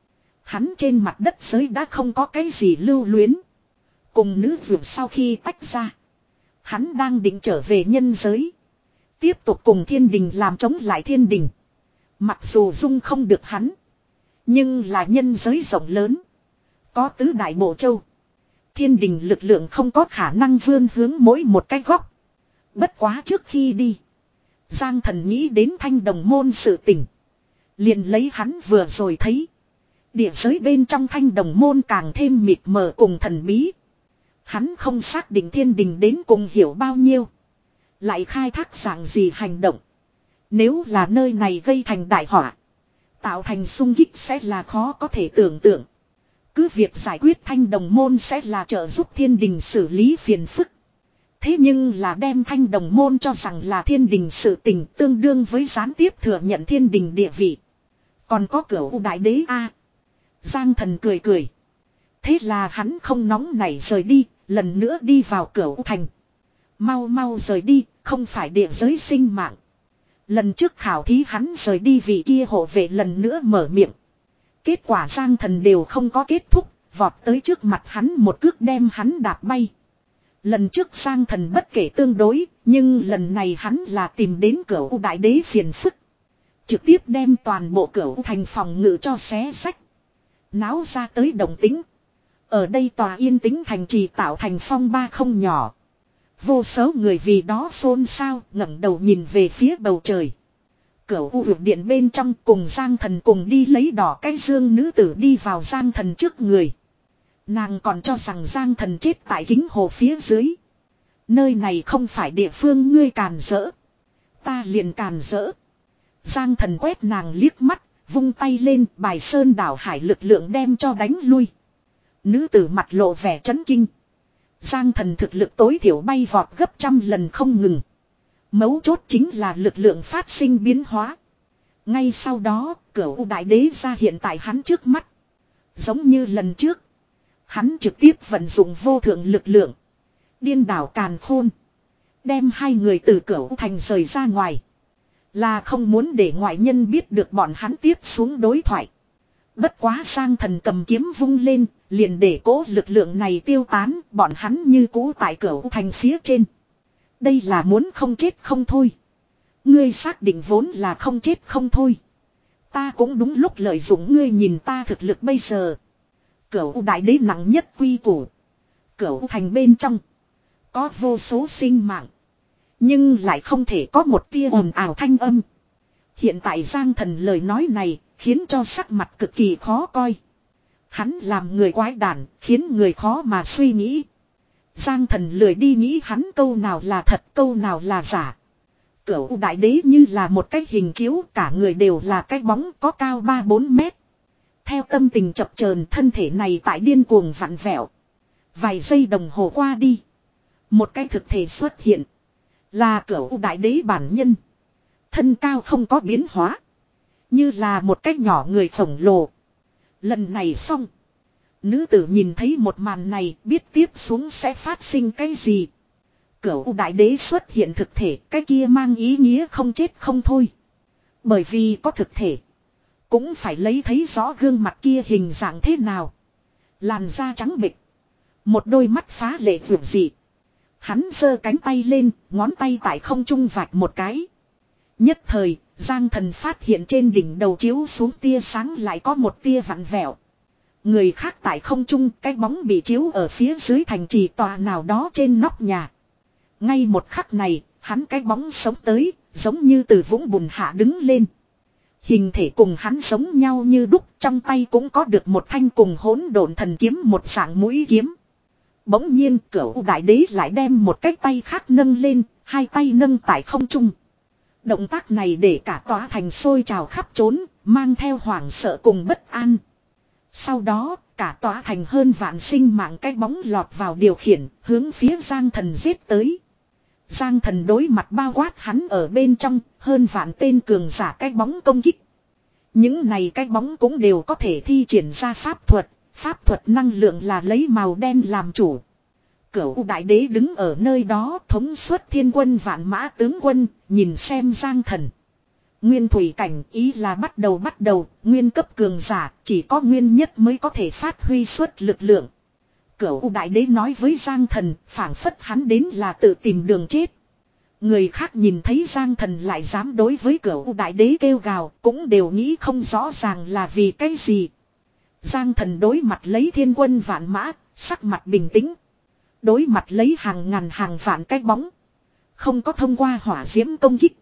Hắn trên mặt đất giới đã không có cái gì lưu luyến. Cùng nữ vượt sau khi tách ra. Hắn đang định trở về nhân giới. Tiếp tục cùng thiên đình làm chống lại thiên đình. Mặc dù dung không được hắn. Nhưng là nhân giới rộng lớn. Có tứ đại bộ châu. Thiên đình lực lượng không có khả năng vươn hướng mỗi một cái góc. Bất quá trước khi đi. Giang Thần nghĩ đến Thanh Đồng môn sự tình. Liền lấy hắn vừa rồi thấy. Địa giới bên trong Thanh Đồng môn càng thêm mịt mờ cùng thần bí. Hắn không xác định thiên đình đến cùng hiểu bao nhiêu. Lại khai thác dạng gì hành động. Nếu là nơi này gây thành đại họa. Tạo thành xung kích sẽ là khó có thể tưởng tượng. Cứ việc giải quyết Thanh Đồng môn sẽ là trợ giúp thiên đình xử lý phiền phức. Thế nhưng là đem Thanh Đồng môn cho rằng là thiên đình sự tình tương đương với gián tiếp thừa nhận thiên đình địa vị. Còn có Cửu Đại Đế a. Giang Thần cười cười. Thế là hắn không nóng nảy rời đi, lần nữa đi vào Cửu Thành. Mau mau rời đi, không phải địa giới sinh mạng. Lần trước khảo thí hắn rời đi vì kia hộ vệ lần nữa mở miệng. Kết quả Giang Thần đều không có kết thúc, vọt tới trước mặt hắn một cước đem hắn đạp bay. Lần trước Giang Thần bất kể tương đối, nhưng lần này hắn là tìm đến Cửu Đại Đế phiền phức. Trực tiếp đem toàn bộ Cửu Thành phòng ngự cho xé sách. Náo ra tới động tĩnh. Ở đây tòa yên tĩnh thành trì tạo thành phong ba không nhỏ. Vô số người vì đó xôn xao, ngẩng đầu nhìn về phía bầu trời. Cửu U Vực Điện bên trong cùng Giang Thần cùng đi lấy đỏ cái dương nữ tử đi vào Giang Thần trước người. Nàng còn cho rằng Giang Thần chết tại kính hồ phía dưới. Nơi này không phải địa phương ngươi càn rỡ. Ta liền càn rỡ. Giang Thần quét nàng liếc mắt, vung tay lên, bài sơn đảo hải lực lượng đem cho đánh lui. Nữ tử mặt lộ vẻ chấn kinh. Giang Thần thực lực tối thiểu bay vọt gấp trăm lần không ngừng. Mấu chốt chính là lực lượng phát sinh biến hóa. Ngay sau đó, Cửu Đại Đế ra hiện tại hắn trước mắt. Giống như lần trước. Hắn trực tiếp vận dụng vô thượng lực lượng. Điên đảo càn khôn. Đem hai người từ Cửu Thành rời ra ngoài. Là không muốn để ngoại nhân biết được bọn hắn tiếp xuống đối thoại. Bất quá Giang Thần cầm kiếm vung lên, liền để cố lực lượng này tiêu tán, bọn hắn như cũ tại Cửu Thành phía trên. Đây là muốn không chết không thôi. Ngươi xác định vốn là không chết không thôi. Ta cũng đúng lúc lợi dụng ngươi nhìn ta thực lực bây giờ. Cửu Đại Đế nặng nhất quy củ. Cửu Thành bên trong có vô số sinh mạng. Nhưng lại không thể có một tia ồn ào thanh âm. Hiện tại Giang Thần lời nói này khiến cho sắc mặt cực kỳ khó coi. Hắn làm người quái đản, khiến người khó mà suy nghĩ. Giang Thần lười đi nghĩ hắn câu nào là thật, câu nào là giả. Cửu Đại Đế như là một cái hình chiếu, cả người đều là cái bóng có cao ba bốn mét. Theo tâm tình chập chờn, thân thể này tại điên cuồng vặn vẹo. Vài giây đồng hồ qua đi, một cái thực thể xuất hiện. Là Cửu Đại Đế bản nhân. Thân cao không có biến hóa. Như là một cái nhỏ người khổng lồ. Lần này xong. Nữ tử nhìn thấy một màn này, biết tiếp xuống sẽ phát sinh cái gì. Cửu Đại Đế xuất hiện thực thể, cái kia mang ý nghĩa không chết không thôi. Bởi vì có thực thể, cũng phải lấy thấy rõ gương mặt kia hình dạng thế nào. Làn da trắng bệch, một đôi mắt phá lệ vượt dị. Hắn giơ cánh tay lên, ngón tay tại không trung vạch một cái. Nhất thời, Giang Thần phát hiện trên đỉnh đầu chiếu xuống tia sáng lại có một tia vặn vẹo. Người khác tại không trung, cái bóng bị chiếu ở phía dưới thành trì tòa nào đó trên nóc nhà. Ngay một khắc này, hắn cái bóng sống tới, giống như từ vũng bùn hạ đứng lên. Hình thể cùng hắn giống nhau như đúc, trong tay cũng có được một thanh cùng hỗn độn thần kiếm một dạng mũi kiếm. Bỗng nhiên Cửu Đại Đế lại đem một cái tay khác nâng lên, hai tay nâng tại không trung. Động tác này để cả tòa thành sôi trào khắp trốn, mang theo hoảng sợ cùng bất an. Sau đó, cả tòa thành hơn vạn sinh mạng cái bóng lọt vào điều khiển, hướng phía Giang Thần giết tới. Giang Thần đối mặt bao quát hắn ở bên trong, hơn vạn tên cường giả cái bóng công kích. Những này cái bóng cũng đều có thể thi triển ra pháp thuật, pháp thuật năng lượng là lấy màu đen làm chủ. Cửu Đại Đế đứng ở nơi đó thống suất thiên quân vạn mã tướng quân, nhìn xem Giang Thần. Nguyên thủy cảnh ý là bắt đầu bắt đầu, nguyên cấp cường giả, chỉ có nguyên nhất mới có thể phát huy suất lực lượng. Cửu đại đế nói với Giang Thần, phảng phất hắn đến là tự tìm đường chết. Người khác nhìn thấy Giang Thần lại dám đối với Cửu đại đế kêu gào, cũng đều nghĩ không rõ ràng là vì cái gì. Giang Thần đối mặt lấy thiên quân vạn mã, sắc mặt bình tĩnh. Đối mặt lấy hàng ngàn hàng vạn cái bóng. Không có thông qua hỏa diễm công kích.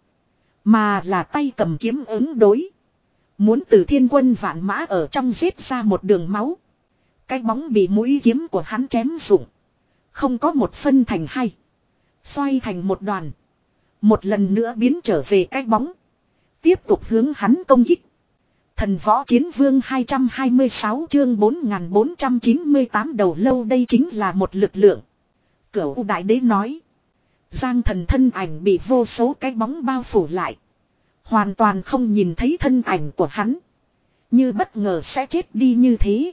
Mà là tay cầm kiếm ứng đối. Muốn từ thiên quân vạn mã ở trong giết ra một đường máu. Cái bóng bị mũi kiếm của hắn chém rụng. Không có một phân thành hai. Xoay thành một đoàn. Một lần nữa biến trở về cái bóng. Tiếp tục hướng hắn công kích. Thần võ chiến vương hai trăm hai mươi sáu chương bốn nghìn bốn trăm chín mươi tám đầu lâu đây chính là một lực lượng. Cửu đại đế nói. Giang Thần thân ảnh bị vô số cái bóng bao phủ lại. Hoàn toàn không nhìn thấy thân ảnh của hắn. Như bất ngờ sẽ chết đi như thế.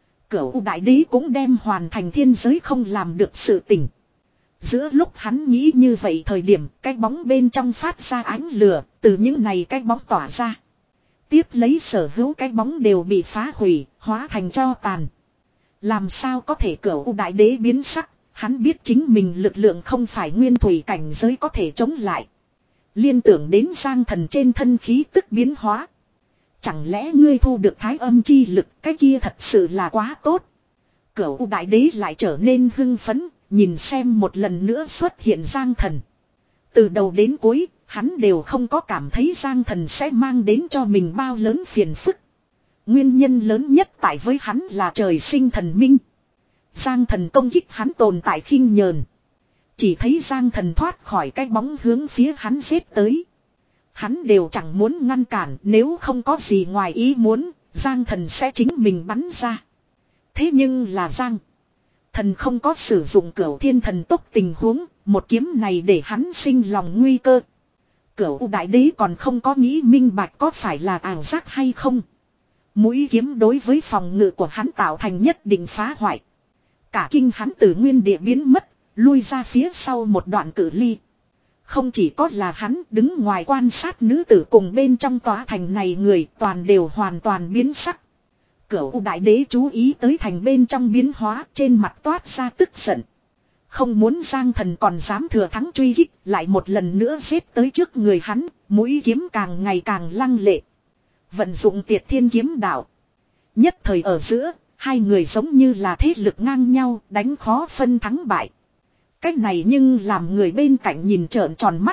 Cửu đại đế cũng đem hoàn thành thiên giới không làm được sự tình. Giữa lúc hắn nghĩ như vậy thời điểm cái bóng bên trong phát ra ánh lửa. Từ những này cái bóng tỏa ra. Tiếp lấy sở hữu cái bóng đều bị phá hủy, hóa thành tro tàn. Làm sao có thể Cửu đại đế biến sắc. Hắn biết chính mình lực lượng không phải nguyên thủy cảnh giới có thể chống lại. Liên tưởng đến Giang Thần trên thân khí tức biến hóa. Chẳng lẽ ngươi thu được thái âm chi lực, cái kia thật sự là quá tốt. Cửu đại đế lại trở nên hưng phấn, nhìn xem một lần nữa xuất hiện Giang Thần. Từ đầu đến cuối, hắn đều không có cảm thấy Giang Thần sẽ mang đến cho mình bao lớn phiền phức. Nguyên nhân lớn nhất tại với hắn là trời sinh thần minh. Giang Thần công kích hắn tồn tại khinh nhờn. Chỉ thấy Giang Thần thoát khỏi cái bóng hướng phía hắn giết tới. Hắn đều chẳng muốn ngăn cản, nếu không có gì ngoài ý muốn, Giang Thần sẽ chính mình bắn ra. Thế nhưng là Giang Thần không có sử dụng Cửu Thiên Thần Tốc tình huống, một kiếm này để hắn sinh lòng nguy cơ. Cửu đại đế còn không có nghĩ minh bạch có phải là ảo giác hay không. Mũi kiếm đối với phòng ngự của hắn tạo thành nhất định phá hoại. Cả kinh hắn từ nguyên địa biến mất, lui ra phía sau một đoạn cự ly. Không chỉ có là hắn đứng ngoài quan sát nữ tử cùng bên trong tòa thành này người toàn đều hoàn toàn biến sắc. Cửu đại đế chú ý tới thành bên trong biến hóa trên mặt toát ra tức giận. Không muốn Giang Thần còn dám thừa thắng truy kích lại một lần nữa giết tới trước người hắn, mũi kiếm càng ngày càng lăng lệ. Vận dụng Tiệt Thiên kiếm đạo. Nhất thời ở giữa, hai người giống như là thế lực ngang nhau đánh khó phân thắng bại. Cách này nhưng làm người bên cạnh nhìn trợn tròn mắt.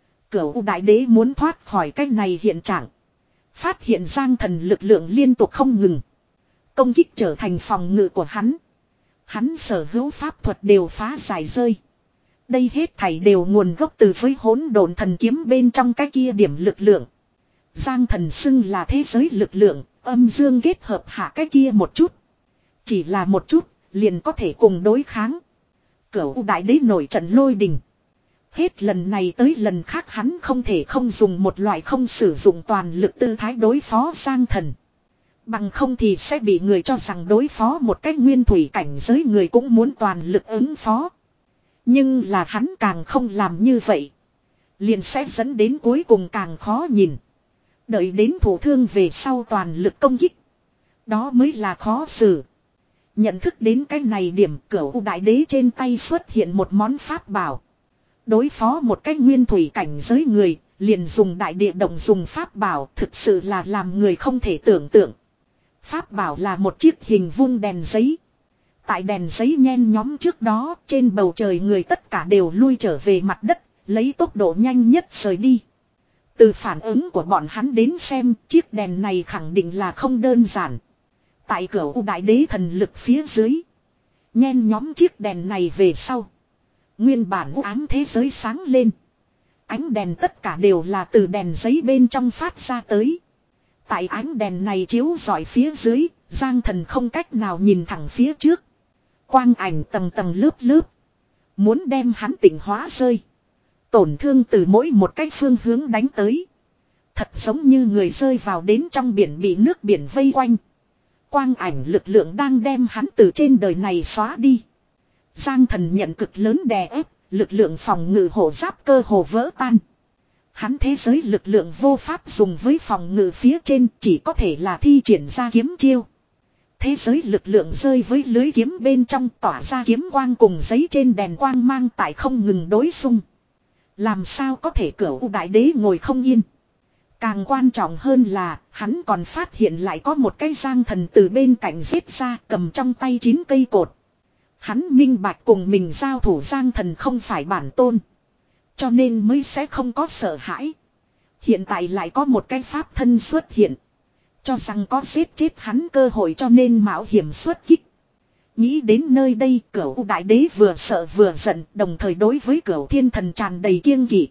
Cửu đại đế muốn thoát khỏi cách này hiện trạng. Phát hiện Giang Thần lực lượng liên tục không ngừng. Công kích trở thành phòng ngự của hắn. Hắn sở hữu pháp thuật đều phá giải rơi. Đây hết thảy đều nguồn gốc từ với hỗn độn thần kiếm bên trong cái kia điểm lực lượng. Giang Thần xưng là thế giới lực lượng, âm dương kết hợp hạ cái kia một chút. Chỉ là một chút, liền có thể cùng đối kháng. Cửu đại đế nổi trận lôi đình. Hết lần này tới lần khác hắn không thể không dùng một loại không sử dụng toàn lực tư thái đối phó Giang Thần. Bằng không thì sẽ bị người cho rằng đối phó một cách nguyên thủy cảnh giới người cũng muốn toàn lực ứng phó. Nhưng là hắn càng không làm như vậy. Liền sẽ dẫn đến cuối cùng càng khó nhìn. Đợi đến thủ thương về sau toàn lực công kích. Đó mới là khó xử. Nhận thức đến cái này điểm Cửu đại đế trên tay xuất hiện một món pháp bảo. Đối phó một cách nguyên thủy cảnh giới người, liền dùng đại địa động dùng pháp bảo thực sự là làm người không thể tưởng tượng. Pháp bảo là một chiếc hình vuông đèn giấy. Tại đèn giấy nhen nhóm trước đó, trên bầu trời người tất cả đều lui trở về mặt đất, lấy tốc độ nhanh nhất rời đi. Từ phản ứng của bọn hắn đến xem, chiếc đèn này khẳng định là không đơn giản. Tại Cửu đại đế thần lực phía dưới, nhen nhóm chiếc đèn này về sau. Nguyên bản u ám thế giới sáng lên. Ánh đèn tất cả đều là từ đèn giấy bên trong phát ra tới. Tại ánh đèn này chiếu rọi phía dưới, Giang Thần không cách nào nhìn thẳng phía trước. Quang ảnh tầng tầng lớp lớp. Muốn đem hắn tỉnh hóa rơi. Tổn thương từ mỗi một cái phương hướng đánh tới. Thật giống như người rơi vào đến trong biển bị nước biển vây quanh. Quang ảnh lực lượng đang đem hắn từ trên đời này xóa đi. Giang Thần nhận cực lớn đè ép, lực lượng phòng ngự hộ giáp cơ hồ vỡ tan. Hắn thế giới lực lượng vô pháp dùng với phòng ngự phía trên, chỉ có thể là thi triển ra kiếm chiêu. Thế giới lực lượng rơi với lưới kiếm bên trong, tỏa ra kiếm quang cùng giấy trên đèn quang mang tại không ngừng đối xung. Làm sao có thể Cửu đại đế ngồi không yên. Càng quan trọng hơn là, hắn còn phát hiện lại có một cái giang thần từ bên cạnh giết ra, cầm trong tay chín cây cột. Hắn minh bạch cùng mình giao thủ giang thần không phải bản tôn. Cho nên mới sẽ không có sợ hãi. Hiện tại lại có một cái pháp thân xuất hiện. Cho rằng có giết chết hắn cơ hội, cho nên mạo hiểm xuất kích. Nghĩ đến nơi đây, Cửu đại đế vừa sợ vừa giận, đồng thời đối với Cửu thiên thần tràn đầy kiêng kỵ.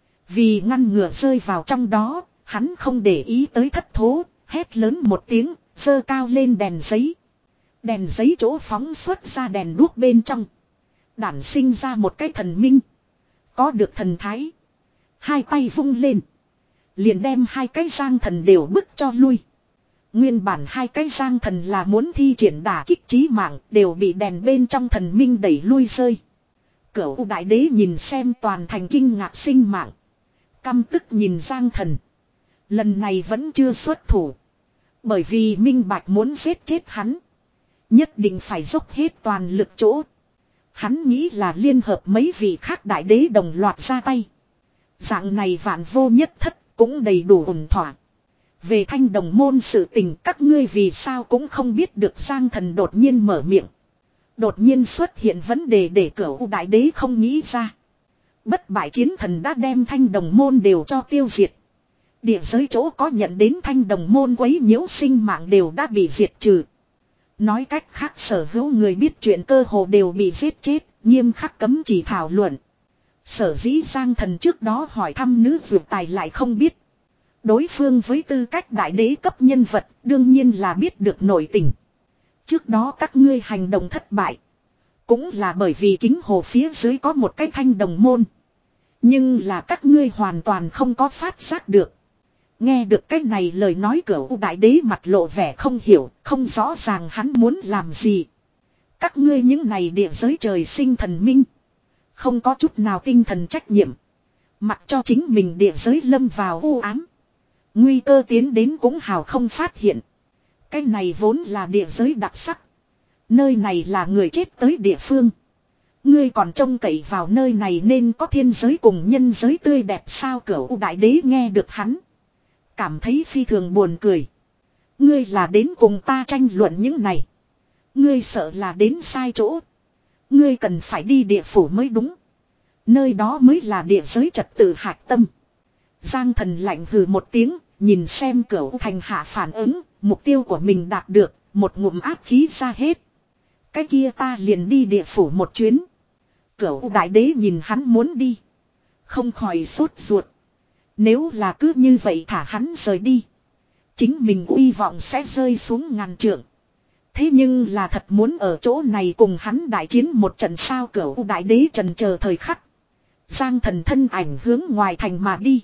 Vì ngăn ngừa rơi vào trong đó, hắn không để ý tới thất thố, hét lớn một tiếng, giơ cao lên đèn giấy. Đèn giấy chỗ phóng xuất ra đèn đuốc bên trong. Đản sinh ra một cái thần minh. Có được thần thái. Hai tay vung lên. Liền đem hai cái giang thần đều bức cho lui. Nguyên bản hai cái giang thần là muốn thi triển đả kích chí mạng, đều bị đèn bên trong thần minh đẩy lui rơi. Cửu đại đế nhìn xem toàn thành kinh ngạc sinh mạng. Căm tức nhìn giang thần. Lần này vẫn chưa xuất thủ. Bởi vì minh bạch muốn giết chết hắn. Nhất định phải dốc hết toàn lực chỗ. Hắn nghĩ là liên hợp mấy vị khác đại đế đồng loạt ra tay. Dạng này vạn vô nhất thất cũng đầy đủ ổn thỏa. Về thanh đồng môn sự tình các ngươi vì sao cũng không biết được giang thần đột nhiên mở miệng. Đột nhiên xuất hiện vấn đề để Cửu đại đế không nghĩ ra. Bất bại chiến thần đã đem thanh đồng môn đều cho tiêu diệt. Địa giới chỗ có nhận đến thanh đồng môn quấy nhiễu sinh mạng đều đã bị diệt trừ. Nói cách khác sở hữu người biết chuyện cơ hồ đều bị giết chết, nghiêm khắc cấm chỉ thảo luận. Sở dĩ giang thần trước đó hỏi thăm nữ vượt tài lại không biết. Đối phương với tư cách đại đế cấp nhân vật đương nhiên là biết được nội tình. Trước đó các ngươi hành động thất bại. Cũng là bởi vì kính hồ phía dưới có một cái thanh đồng môn. Nhưng là các ngươi hoàn toàn không có phát giác được. Nghe được cái này lời nói Cửu đại đế mặt lộ vẻ không hiểu, không rõ ràng hắn muốn làm gì. Các ngươi những này địa giới trời sinh thần minh. Không có chút nào tinh thần trách nhiệm. Mặc cho chính mình địa giới lâm vào u ám. Nguy cơ tiến đến cũng hào không phát hiện. Cái này vốn là địa giới đặc sắc. Nơi này là người chết tới địa phương. Ngươi còn trông cậy vào nơi này nên có thiên giới cùng nhân giới tươi đẹp sao Cửu đại đế nghe được hắn. Cảm thấy phi thường buồn cười. Ngươi là đến cùng ta tranh luận những này. Ngươi sợ là đến sai chỗ. Ngươi cần phải đi địa phủ mới đúng. Nơi đó mới là địa giới trật tự hạch tâm. Giang thần lạnh hừ một tiếng, nhìn xem Cửu thành hạ phản ứng, mục tiêu của mình đạt được, một ngụm áp khí ra hết. Cái kia ta liền đi địa phủ một chuyến. Cửu đại đế nhìn hắn muốn đi. Không khỏi sốt ruột. Nếu là cứ như vậy thả hắn rời đi. Chính mình uy vọng sẽ rơi xuống ngàn trượng. Thế nhưng là thật muốn ở chỗ này cùng hắn đại chiến một trận sao Cửu đại đế trần chờ thời khắc. Giang thần thân ảnh hướng ngoài thành mà đi.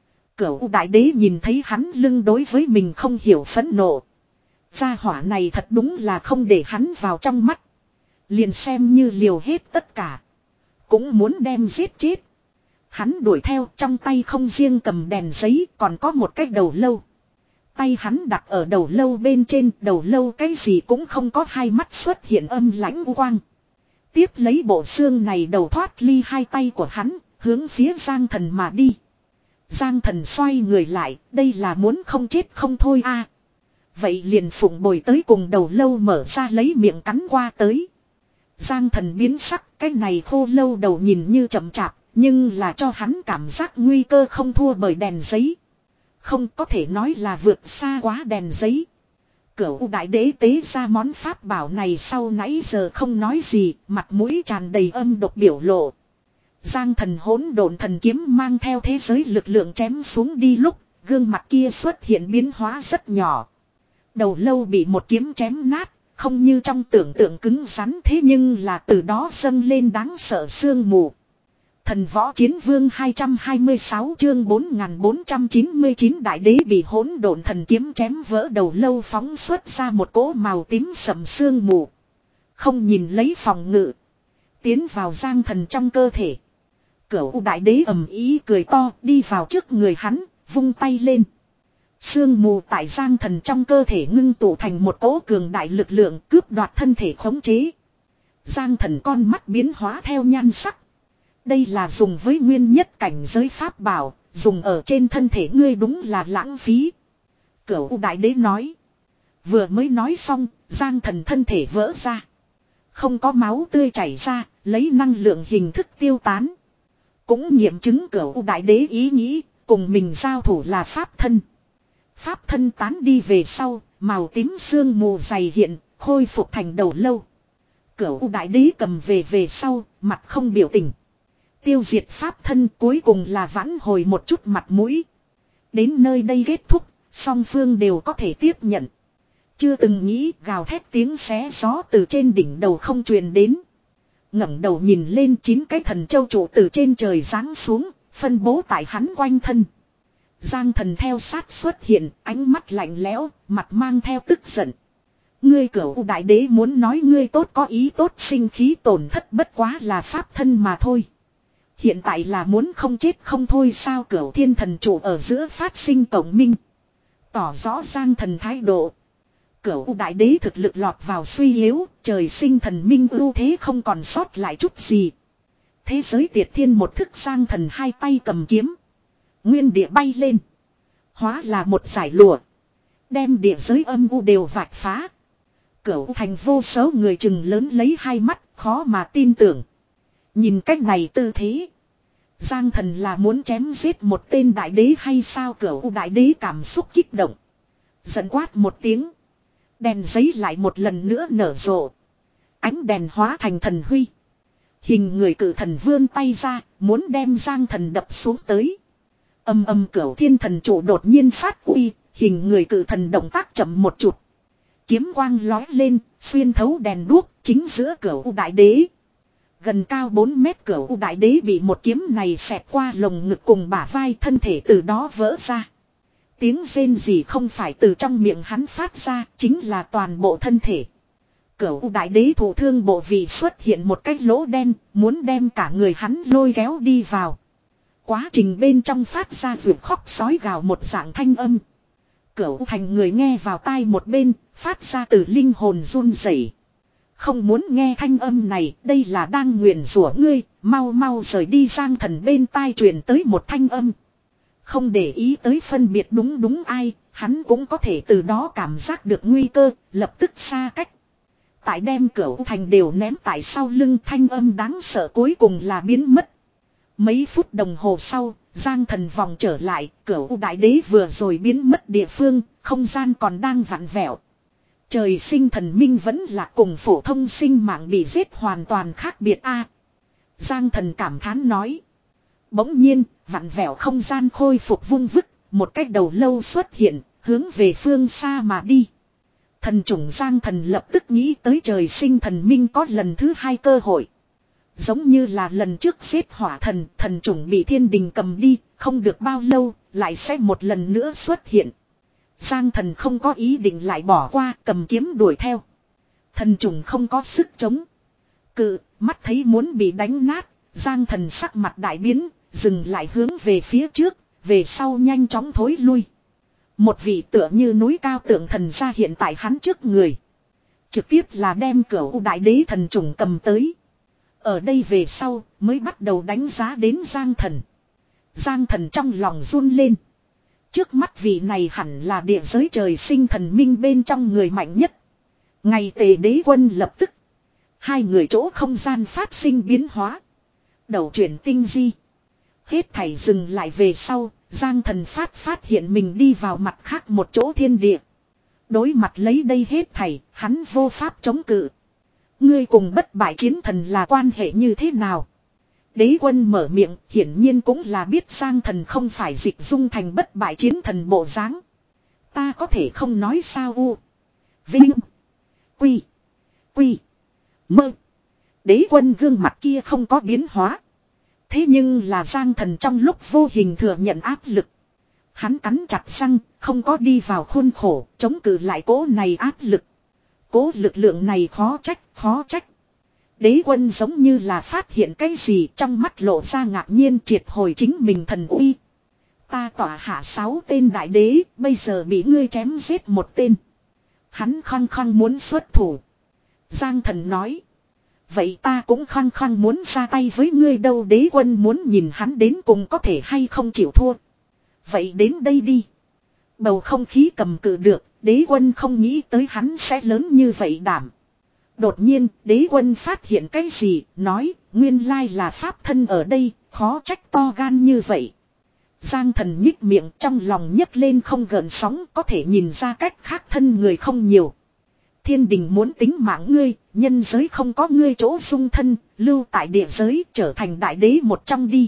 Cửu đại đế nhìn thấy hắn lưng đối với mình không hiểu phẫn nộ. Gia hỏa này thật đúng là không để hắn vào trong mắt. Liền xem như liều hết tất cả. Cũng muốn đem giết chết. Hắn đuổi theo trong tay không riêng cầm đèn giấy còn có một cái đầu lâu. Tay hắn đặt ở đầu lâu bên trên, đầu lâu cái gì cũng không có, hai mắt xuất hiện âm lãnh u quang. Tiếp lấy bộ xương này đầu thoát ly hai tay của hắn, hướng phía Giang thần mà đi. Giang thần xoay người lại, đây là muốn không chết không thôi a. À. Vậy liền phụng bồi tới cùng đầu lâu mở ra lấy miệng cắn qua tới. Giang thần biến sắc, cái này khô lâu đầu nhìn như chậm chạp, nhưng là cho hắn cảm giác nguy cơ không thua bởi đèn giấy. Không có thể nói là vượt xa quá đèn giấy. Cửu đại đế tế ra món pháp bảo này sau nãy giờ không nói gì, mặt mũi tràn đầy âm độc biểu lộ. Giang thần hỗn độn thần kiếm mang theo thế giới lực lượng chém xuống đi lúc, gương mặt kia xuất hiện biến hóa rất nhỏ. Đầu lâu bị một kiếm chém nát, không như trong tưởng tượng cứng rắn thế nhưng là từ đó dâng lên đáng sợ sương mù. Thần võ chiến vương hai trăm hai mươi sáu chương bốn nghìn bốn trăm chín mươi chín đại đế bị hỗn độn thần kiếm chém vỡ đầu lâu phóng xuất ra một cỗ màu tím sầm sương mù. Không nhìn lấy phòng ngự. Tiến vào Giang thần trong cơ thể. Cửu đại đế ầm ý cười to đi vào trước người hắn, vung tay lên. Sương mù tại Giang Thần trong cơ thể ngưng tụ thành một cỗ cường đại lực lượng cướp đoạt thân thể khống chế. Giang Thần con mắt biến hóa theo nhan sắc. Đây là dùng với nguyên nhất cảnh giới pháp bảo, dùng ở trên thân thể ngươi đúng là lãng phí. Cửu đại đế nói. Vừa mới nói xong, Giang Thần thân thể vỡ ra. Không có máu tươi chảy ra, lấy năng lượng hình thức tiêu tán. Cũng nghiệm chứng cửu đại đế ý nghĩ, cùng mình giao thủ là pháp thân. Pháp thân tán đi về sau, màu tím sương mù dày hiện, khôi phục thành đầu lâu. Cửu đại đế cầm về về sau, mặt không biểu tình. Tiêu diệt pháp thân cuối cùng là vãn hồi một chút mặt mũi. Đến nơi đây kết thúc, song phương đều có thể tiếp nhận. Chưa từng nghĩ gào thét tiếng xé gió từ trên đỉnh đầu không truyền đến. Ngẩng đầu nhìn lên chín cái thần châu trụ từ trên trời giáng xuống, phân bố tại hắn quanh thân. Giang Thần theo sát xuất hiện, ánh mắt lạnh lẽo, mặt mang theo tức giận. Ngươi cửu đại đế muốn nói ngươi tốt có ý tốt, sinh khí tổn thất bất quá là pháp thân mà thôi. Hiện tại là muốn không chết không thôi sao? Cửu thiên thần trụ ở giữa phát sinh cộng minh. Tỏ rõ Giang Thần thái độ. Cửu đại đế thực lực lọt vào suy yếu, trời sinh thần minh ưu thế không còn sót lại chút gì. Thế giới tiệt thiên một thức Giang Thần hai tay cầm kiếm. Nguyên địa bay lên. Hóa là một giải lụa. Đem địa giới âm u đều vạch phá. Cửu thành vô số người chừng lớn lấy hai mắt, khó mà tin tưởng. Nhìn cách này tư thế. Giang Thần là muốn chém giết một tên đại đế hay sao? Cửu đại đế cảm xúc kích động. Giận quát một tiếng. Đèn giấy lại một lần nữa nở rộ. Ánh đèn hóa thành thần huy. Hình người cử thần vươn tay ra, muốn đem Giang Thần đập xuống tới. Âm âm cửu thiên thần trụ đột nhiên phát uy, hình người cử thần động tác chậm một chút. Kiếm quang lói lên, xuyên thấu đèn đuốc, chính giữa cửu đại đế. Gần cao bốn mét cửu đại đế bị một kiếm này xẹt qua lồng ngực cùng bả vai, thân thể từ đó vỡ ra. Tiếng rên gì không phải từ trong miệng hắn phát ra, chính là toàn bộ thân thể. Cửu đại đế thụ thương bộ vị xuất hiện một cái lỗ đen, muốn đem cả người hắn lôi kéo đi vào. Quá trình bên trong phát ra ruột khóc sói gào một dạng thanh âm. Cửu thành người nghe vào tai một bên, phát ra từ linh hồn run rẩy. Không muốn nghe thanh âm này, đây là đang nguyền rủa ngươi, mau mau rời đi. Giang Thần bên tai truyền tới một thanh âm. Không để ý tới phân biệt đúng đúng ai, hắn cũng có thể từ đó cảm giác được nguy cơ, lập tức xa cách. Tại đem cửu thành đều ném tại sau lưng, thanh âm đáng sợ cuối cùng là biến mất. Mấy phút đồng hồ sau, Giang Thần vòng trở lại, cửu đại đế vừa rồi biến mất địa phương, không gian còn đang vặn vẹo. Trời sinh thần minh vẫn là cùng phổ thông sinh mạng bị giết hoàn toàn khác biệt a. Giang Thần cảm thán nói. Bỗng nhiên, vặn vẹo không gian khôi phục vung vức, một cái đầu lâu xuất hiện, hướng về phương xa mà đi. Thần chủng Giang Thần lập tức nghĩ tới trời sinh thần minh có lần thứ hai cơ hội. Giống như là lần trước giết hỏa thần, thần chủng bị thiên đình cầm đi, không được bao lâu, lại sẽ một lần nữa xuất hiện. Giang Thần không có ý định lại bỏ qua, cầm kiếm đuổi theo. Thần chủng không có sức chống. Cự, mắt thấy muốn bị đánh nát, Giang Thần sắc mặt đại biến, dừng lại hướng về phía trước, về sau nhanh chóng thối lui. Một vị tựa như núi cao tượng thần ra hiện tại hắn trước người. Trực tiếp là đem cửu đại đế thần chủng cầm tới. Ở đây về sau mới bắt đầu đánh giá đến Giang Thần. Giang Thần trong lòng run lên. Trước mắt vị này hẳn là địa giới trời sinh thần minh bên trong người mạnh nhất. Ngày Tề Đế Quân lập tức. Hai người chỗ không gian phát sinh biến hóa. Đầu chuyển tinh di. Hết thảy dừng lại về sau, Giang Thần phát phát hiện mình đi vào mặt khác một chỗ thiên địa. Đối mặt lấy đây hết thảy, hắn vô pháp chống cự. Ngươi cùng bất bại chiến thần là quan hệ như thế nào? Đế Quân mở miệng, hiển nhiên cũng là biết Giang Thần không phải dịch dung thành bất bại chiến thần bộ dáng. Ta có thể không nói sao u. Vinh. Quy. Quy. Mơ. Đế Quân gương mặt kia không có biến hóa. Thế nhưng là Giang Thần trong lúc vô hình thừa nhận áp lực. Hắn cắn chặt răng, không có đi vào khuôn khổ, chống cự lại cố này áp lực. Cố lực lượng này khó trách, khó trách. Đế quân giống như là phát hiện cái gì, trong mắt lộ ra ngạc nhiên, triệt hồi chính mình thần uy. Ta tỏa hạ sáu tên đại đế, bây giờ bị ngươi chém giết một tên. Hắn khăng khăng muốn xuất thủ. Giang thần nói. Vậy ta cũng khăng khăng muốn ra tay với ngươi đâu. Đế quân muốn nhìn hắn đến cùng có thể hay không chịu thua. Vậy đến đây đi. Bầu không khí cầm cự được, đế quân không nghĩ tới hắn sẽ lớn như vậy đảm. Đột nhiên, đế quân phát hiện cái gì, nói, nguyên lai là pháp thân ở đây, khó trách to gan như vậy. Giang thần nhích miệng, trong lòng nhấc lên không gợn sóng, có thể nhìn ra cách khác thân người không nhiều. Thiên đình muốn tính mạng ngươi, nhân giới không có ngươi chỗ dung thân, lưu tại địa giới trở thành đại đế một trong đi.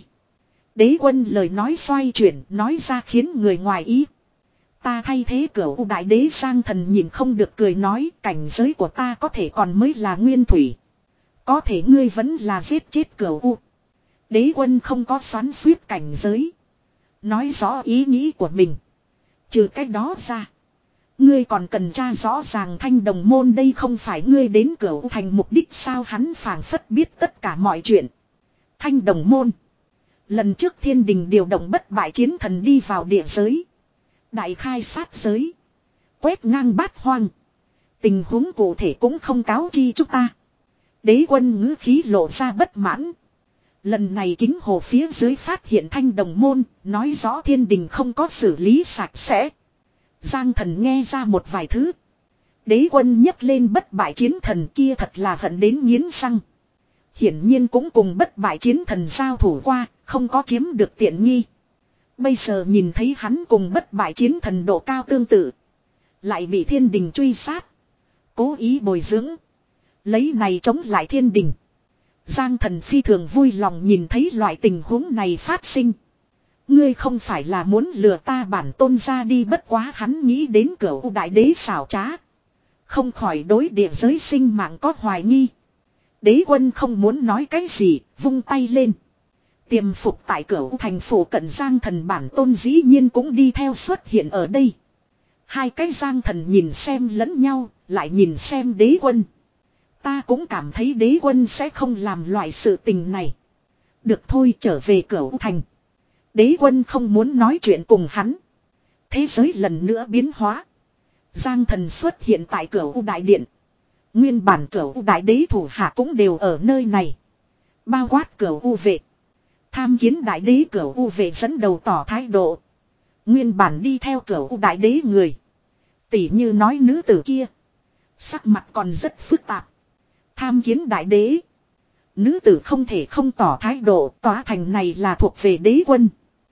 Đế quân lời nói xoay chuyển, nói ra khiến người ngoài ý. Ta thay thế cửu đại đế. Giang thần nhìn không được cười nói, cảnh giới của ta có thể còn mới là nguyên thủy. Có thể ngươi vẫn là giết chết cửu. Đế quân không có xoắn xuýt cảnh giới. Nói rõ ý nghĩ của mình. Trừ cách đó ra. Ngươi còn cần tra rõ ràng thanh đồng môn, đây không phải ngươi đến cửu thành mục đích sao? Hắn phảng phất biết tất cả mọi chuyện. Thanh đồng môn. Lần trước thiên đình điều động bất bại chiến thần đi vào địa giới. Đại khai sát giới. Quét ngang bát hoang. Tình huống cụ thể cũng không cáo chi chúng ta. Đế quân ngữ khí lộ ra bất mãn. Lần này kính hồ phía dưới phát hiện thanh đồng môn, nói rõ thiên đình không có xử lý sạch sẽ. Giang thần nghe ra một vài thứ. Đế quân nhấc lên bất bại chiến thần kia thật là hận đến nghiến răng. Hiển nhiên cũng cùng bất bại chiến thần giao thủ qua, không có chiếm được tiện nghi. Bây giờ nhìn thấy hắn cùng bất bại chiến thần độ cao tương tự. Lại bị thiên đình truy sát. Cố ý bồi dưỡng. Lấy này chống lại thiên đình. Giang thần phi thường vui lòng nhìn thấy loại tình huống này phát sinh. Ngươi không phải là muốn lừa ta bản tôn ra đi, bất quá hắn nghĩ đến cửu đại đế xảo trá. Không khỏi đối địa giới sinh mạng có hoài nghi. Đế quân không muốn nói cái gì, vung tay lên. Tiềm phục tại cửu thành phủ cận Giang thần bản tôn dĩ nhiên cũng đi theo xuất hiện ở đây. Hai cái Giang thần nhìn xem lẫn nhau, lại nhìn xem đế quân. Ta cũng cảm thấy đế quân sẽ không làm loại sự tình này. Được thôi, trở về cửu thành. Đế quân không muốn nói chuyện cùng hắn. Thế giới lần nữa biến hóa. Giang thần xuất hiện tại cửu đại điện. Nguyên bản cửu đại đế thủ hạ cũng đều ở nơi này. Bao quát cửu u vệ. Tham kiến đại đế cửu u vệ dẫn đầu tỏ thái độ. Nguyên bản đi theo cửu đại đế người. Tỉ như nói nữ tử kia. Sắc mặt còn rất phức tạp. Tham kiến đại đế. Nữ tử không thể không tỏ thái độ, tòa thành này là thuộc về đế quân.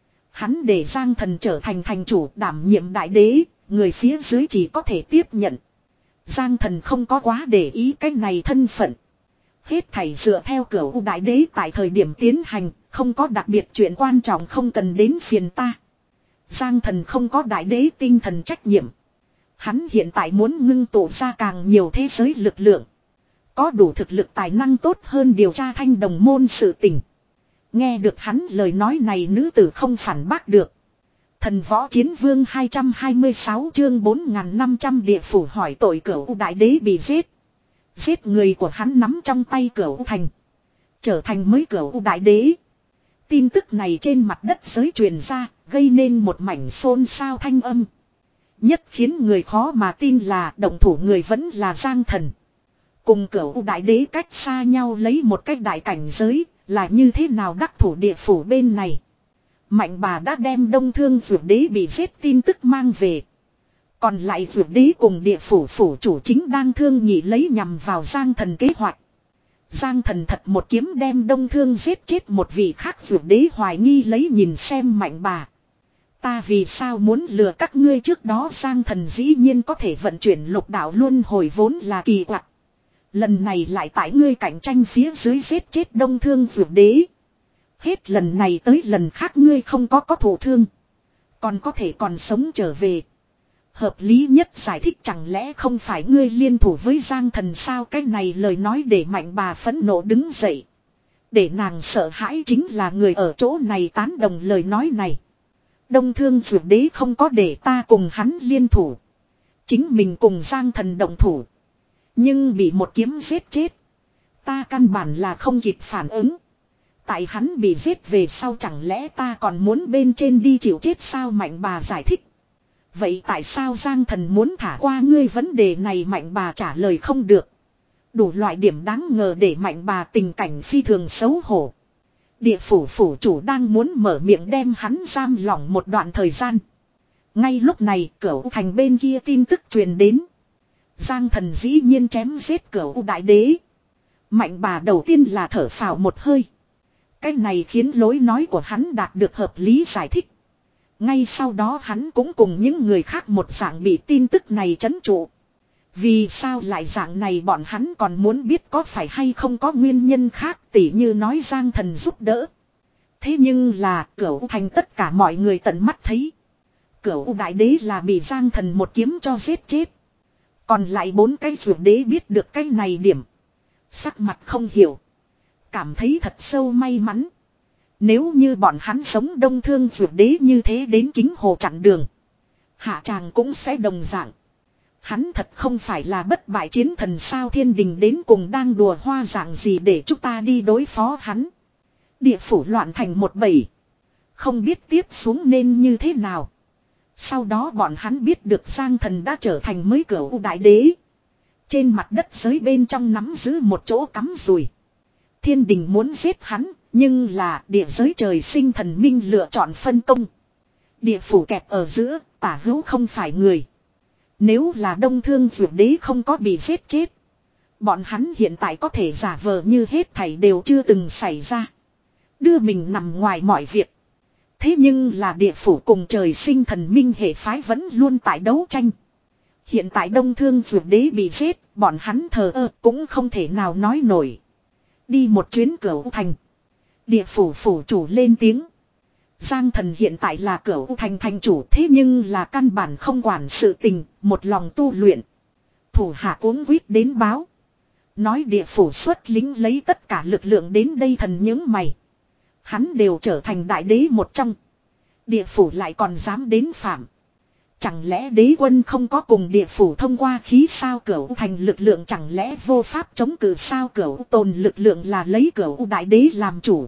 Hắn để Giang thần trở thành thành chủ đảm nhiệm đại đế, người phía dưới chỉ có thể tiếp nhận. Giang thần không có quá để ý cái này thân phận. Hết thảy dựa theo cửu đại đế tại thời điểm tiến hành, không có đặc biệt chuyện quan trọng không cần đến phiền ta. Giang thần không có đại đế tinh thần trách nhiệm. Hắn hiện tại muốn ngưng tụ ra càng nhiều thế giới lực lượng. Có đủ thực lực tài năng tốt hơn điều tra thanh đồng môn sự tình. Nghe được hắn lời nói này, nữ tử không phản bác được. Thần võ chiến vương hai trăm hai mươi sáu chương bốn nghìn năm trăm địa phủ hỏi tội cửu đại đế bị giết. Giết người của hắn nắm trong tay cửu thành. Trở thành mới cửu đại đế. Tin tức này trên mặt đất giới truyền ra, gây nên một mảnh xôn xao thanh âm. Nhất khiến người khó mà tin là động thủ người vẫn là Giang thần. Cùng cửu đại đế cách xa nhau lấy một cách đại cảnh giới, là như thế nào đắc thủ địa phủ bên này. Mạnh bà đã đem đông thương dược đế bị giết tin tức mang về. Còn lại dược đế cùng địa phủ phủ chủ chính đang thương nghị lấy nhằm vào Giang thần kế hoạch. Giang thần thật một kiếm đem đông thương giết chết một vị khác dược đế hoài nghi lấy nhìn xem mạnh bà. Ta vì sao muốn lừa các ngươi trước đó? Giang thần dĩ nhiên có thể vận chuyển lục đạo luân hồi vốn là kỳ quặc. Lần này lại tại ngươi cạnh tranh phía dưới giết chết đông thương dược đế. Hết lần này tới lần khác ngươi không có có thổ thương. Còn có thể còn sống trở về. Hợp lý nhất giải thích chẳng lẽ không phải ngươi liên thủ với Giang thần sao? Cái này lời nói để mạnh bà phẫn nộ đứng dậy. Để nàng sợ hãi chính là người ở chỗ này tán đồng lời nói này. Đông thương dược đế không có để ta cùng hắn liên thủ. Chính mình cùng Giang thần động thủ. Nhưng bị một kiếm giết chết. Ta căn bản là không kịp phản ứng. Tại hắn bị giết về sau chẳng lẽ ta còn muốn bên trên đi chịu chết sao Mạnh bà giải thích. Vậy tại sao Giang Thần muốn thả qua ngươi vấn đề này Mạnh bà trả lời không được. Đủ loại điểm đáng ngờ để Mạnh bà tình cảnh phi thường xấu hổ. Địa phủ phủ chủ đang muốn mở miệng đem hắn giam lỏng một đoạn thời gian. Ngay lúc này Cửu Thành bên kia tin tức truyền đến. Giang Thần dĩ nhiên chém giết Cửu Đại Đế. Mạnh bà đầu tiên là thở phào một hơi. Cái này khiến lối nói của hắn đạt được hợp lý giải thích. Ngay sau đó hắn cũng cùng những người khác một dạng bị tin tức này trấn trụ. Vì sao lại dạng này bọn hắn còn muốn biết có phải hay không có nguyên nhân khác tỉ như nói Giang Thần giúp đỡ. Thế nhưng là Cửu Thành tất cả mọi người tận mắt thấy. Cửu Đại Đế là bị Giang Thần một kiếm cho giết chết. Còn lại bốn cái Dược Đế biết được cái này điểm. Sắc mặt không hiểu. Cảm thấy thật sâu may mắn. Nếu như bọn hắn sống Đông Thương Dược Đế như thế đến Kính Hồ chặn đường. Hạ tràng cũng sẽ đồng dạng. Hắn thật không phải là bất bại chiến thần sao Thiên Đình đến cùng đang đùa hoa dạng gì để chúng ta đi đối phó hắn. Địa phủ loạn thành một bầy. Không biết tiếp xuống nên như thế nào. Sau đó bọn hắn biết được Giang Thần đã trở thành mới Cửu Đại Đế. Trên mặt đất giới bên trong nắm giữ một chỗ cắm rùi. Thiên Đình muốn giết hắn, nhưng là địa giới trời sinh thần minh lựa chọn phân công. Địa phủ kẹp ở giữa, tả hữu không phải người. Nếu là Đông Thương Dược Đế không có bị giết chết. Bọn hắn hiện tại có thể giả vờ như hết thảy đều chưa từng xảy ra. Đưa mình nằm ngoài mọi việc. Thế nhưng là địa phủ cùng trời sinh thần minh hệ phái vẫn luôn tại đấu tranh. Hiện tại Đông Thương Dược Đế bị giết, bọn hắn thờ ơ cũng không thể nào nói nổi. Đi một chuyến Cửu Thành. Địa phủ phủ chủ lên tiếng. Giang Thần hiện tại là Cửu Thành thành chủ thế nhưng là căn bản không quản sự tình, một lòng tu luyện. Thủ hạ cuống quýt đến báo. Nói địa phủ xuất lính lấy tất cả lực lượng đến đây thần những mày. Hắn đều trở thành đại đế một trong. Địa phủ lại còn dám đến phạm. Chẳng lẽ đế quân không có cùng địa phủ thông qua khí sao Cửu Thành lực lượng chẳng lẽ vô pháp chống cự sao Cửu tồn lực lượng là lấy Cửu đại đế làm chủ.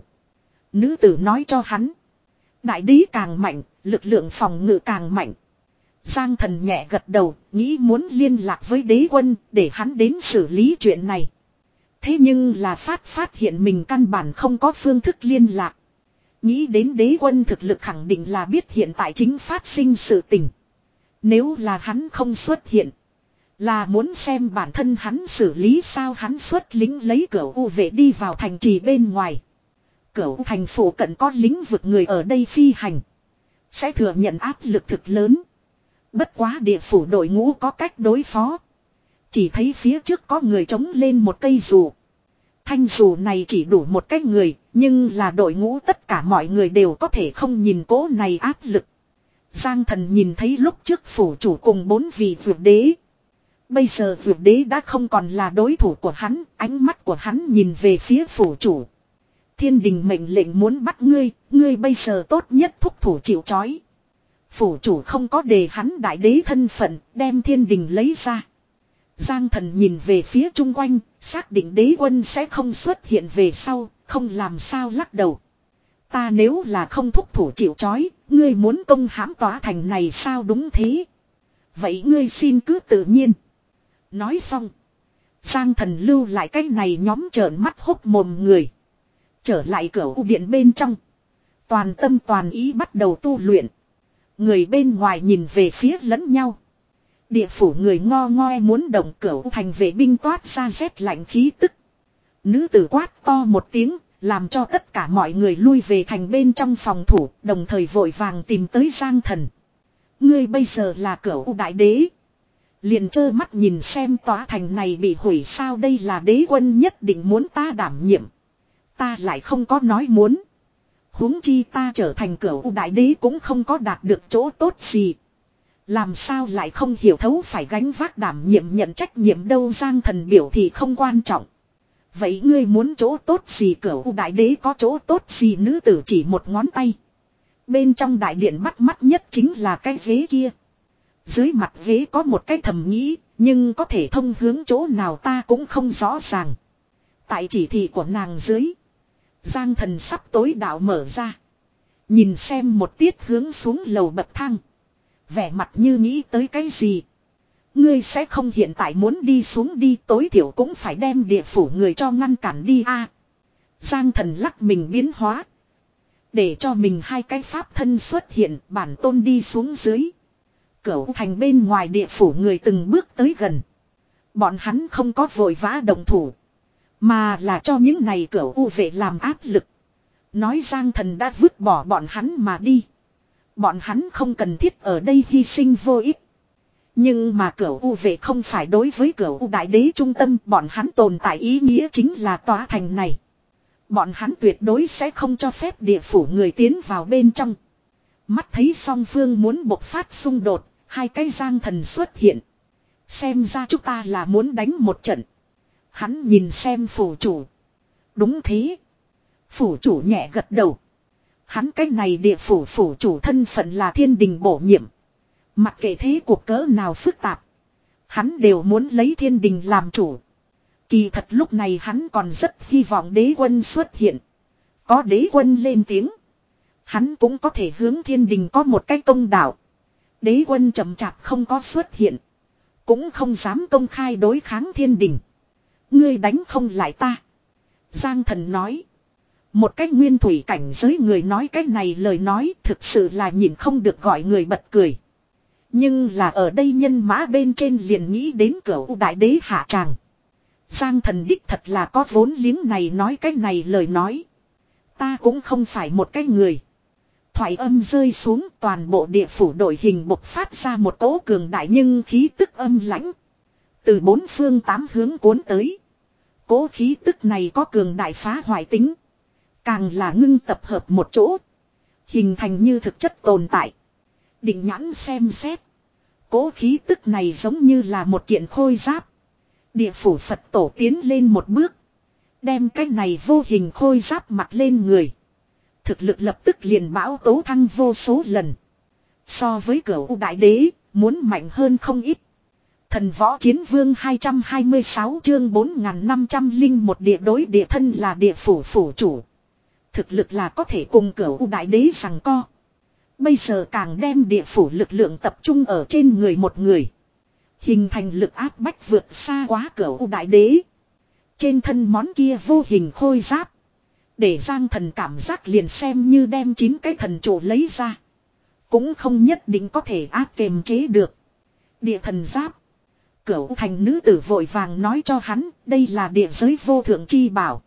Nữ tử nói cho hắn. Đại đế càng mạnh, lực lượng phòng ngự càng mạnh. Giang Thần nhẹ gật đầu, nghĩ muốn liên lạc với đế quân để hắn đến xử lý chuyện này. Thế nhưng là phát phát hiện mình căn bản không có phương thức liên lạc. Nghĩ đến đế quân thực lực khẳng định là biết hiện tại chính phát sinh sự tình. Nếu là hắn không xuất hiện. Là muốn xem bản thân hắn xử lý sao hắn xuất lính lấy Cửu U vệ đi vào thành trì bên ngoài. Cửu thành phủ cận có lĩnh vực người ở đây phi hành. Sẽ thừa nhận áp lực thực lớn. Bất quá địa phủ đội ngũ có cách đối phó. Chỉ thấy phía trước có người chống lên một cây dù. Thanh dù này chỉ đủ một cái người. Nhưng là đội ngũ tất cả mọi người đều có thể không nhìn cố này áp lực. Giang Thần nhìn thấy lúc trước phủ chủ cùng bốn vị vượt đế. Bây giờ vượt đế đã không còn là đối thủ của hắn. Ánh mắt của hắn nhìn về phía phủ chủ. Thiên Đình mệnh lệnh muốn bắt ngươi. Ngươi bây giờ tốt nhất thúc thủ chịu trói. Phủ chủ không có đề hắn đại đế thân phận. Đem Thiên Đình lấy ra. Giang Thần nhìn về phía chung quanh. Xác định đế quân sẽ không xuất hiện về sau. Không làm sao lắc đầu. Ta nếu là không thúc thủ chịu trói. Ngươi muốn công hãm tòa thành này sao đúng thế. Vậy ngươi xin cứ tự nhiên. Nói xong. Giang Thần lưu lại cái này nhóm trợn mắt hốc mồm người. Trở lại cửa u điện bên trong. Toàn tâm toàn ý bắt đầu tu luyện. Người bên ngoài nhìn về phía lẫn nhau. Địa phủ người ngo ngoe muốn động cửa u thành vệ binh toát ra rét lạnh khí tức. Nữ tử quát to một tiếng. Làm cho tất cả mọi người lui về thành bên trong phòng thủ. Đồng thời vội vàng tìm tới Giang Thần. Ngươi bây giờ là cửa u đại đế. Liền trơ mắt nhìn xem tòa thành này bị hủy sao đây là đế quân nhất định muốn ta đảm nhiệm. Ta lại không có nói muốn. Huống chi ta trở thành Cửu U đại đế cũng không có đạt được chỗ tốt gì. Làm sao lại không hiểu thấu phải gánh vác đảm nhiệm nhận trách nhiệm đâu Giang Thần biểu thì không quan trọng. Vậy ngươi muốn chỗ tốt gì Cửu U đại đế có chỗ tốt gì nữ tử chỉ một ngón tay. Bên trong đại điện bắt mắt nhất chính là cái ghế kia. Dưới mặt ghế có một cái thầm nghĩ, nhưng có thể thông hướng chỗ nào ta cũng không rõ ràng. Tại chỉ thị của nàng dưới. Giang thần sắp tối đạo mở ra. Nhìn xem một tiết hướng xuống lầu bậc thang. Vẻ mặt như nghĩ tới cái gì. Ngươi sẽ không hiện tại muốn đi xuống đi, tối thiểu cũng phải đem địa phủ người cho ngăn cản đi a. Giang thần lắc mình biến hóa. Để cho mình hai cái pháp thân xuất hiện, bản tôn đi xuống dưới. Cửu thành bên ngoài địa phủ người từng bước tới gần. Bọn hắn không có vội vã động thủ. Mà là cho những này cửu u vệ làm áp lực. Nói Giang thần đã vứt bỏ bọn hắn mà đi. Bọn hắn không cần thiết ở đây hy sinh vô ích. Nhưng mà cửu u vệ không phải đối với cửu u đại đế trung tâm. Bọn hắn tồn tại ý nghĩa chính là tòa thành này. Bọn hắn tuyệt đối sẽ không cho phép địa phủ người tiến vào bên trong. Mắt thấy song phương muốn bộc phát xung đột. Hai cái Giang thần xuất hiện. Xem ra chúng ta là muốn đánh một trận. Hắn nhìn xem phủ chủ. Đúng thế. Phủ chủ nhẹ gật đầu. Hắn cái này địa phủ phủ chủ thân phận là thiên đình bổ nhiệm. Mặc kệ thế cuộc cỡ nào phức tạp. Hắn đều muốn lấy thiên đình làm chủ. Kỳ thật lúc này hắn còn rất hy vọng đế quân xuất hiện. Có đế quân lên tiếng. Hắn cũng có thể hướng thiên đình có một cái công đạo. Đế quân chậm chạp không có xuất hiện. Cũng không dám công khai đối kháng thiên đình. Ngươi đánh không lại ta. Giang thần nói. Một cách nguyên thủy cảnh giới người nói cái này lời nói thực sự là nhìn không được gọi người bật cười. Nhưng là ở đây nhân mã bên trên liền nghĩ đến cửu đại đế hạ tràng. Giang thần đích thật là có vốn liếng này nói cái này lời nói. Ta cũng không phải một cái người. Thoại âm rơi xuống toàn bộ địa phủ đội hình bộc phát ra một cỗ cường đại nhưng khí tức âm lãnh. Từ bốn phương tám hướng cuốn tới. Cỗ khí tức này có cường đại phá hoại tính. Càng là ngưng tập hợp một chỗ. Hình thành như thực chất tồn tại. Định nhãn xem xét. Cỗ khí tức này giống như là một kiện khôi giáp. Địa phủ Phật tổ tiến lên một bước. Đem cái này vô hình khôi giáp mặc lên người. Thực lực lập tức liền bão tố thăng vô số lần. So với cửu đại đế, muốn mạnh hơn không ít. Thần võ chiến vương hai trăm hai mươi sáu chương bốn nghìn năm trăm linh một địa đối địa thân là địa phủ phủ chủ. Thực lực là có thể cùng cửu đại đế rằng co. Bây giờ càng đem địa phủ lực lượng tập trung ở trên người một người. Hình thành lực áp bách vượt xa quá cửu đại đế. Trên thân món kia vô hình khôi giáp. Để Giang thần cảm giác liền xem như đem chín cái thần trụ lấy ra. Cũng không nhất định có thể áp kềm chế được. Địa thần giáp. Cửu thành nữ tử vội vàng nói cho hắn, đây là địa giới vô thượng chi bảo.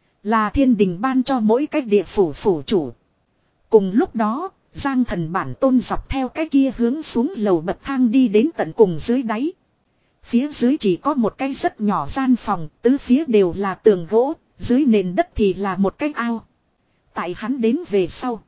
Là thiên đình ban cho mỗi cái địa phủ phủ chủ. Cùng lúc đó, Giang thần bản tôn dọc theo cái kia hướng xuống lầu bậc thang đi đến tận cùng dưới đáy. Phía dưới chỉ có một cái rất nhỏ gian phòng, tứ phía đều là tường gỗ, dưới nền đất thì là một cái ao. Tại hắn đến về sau.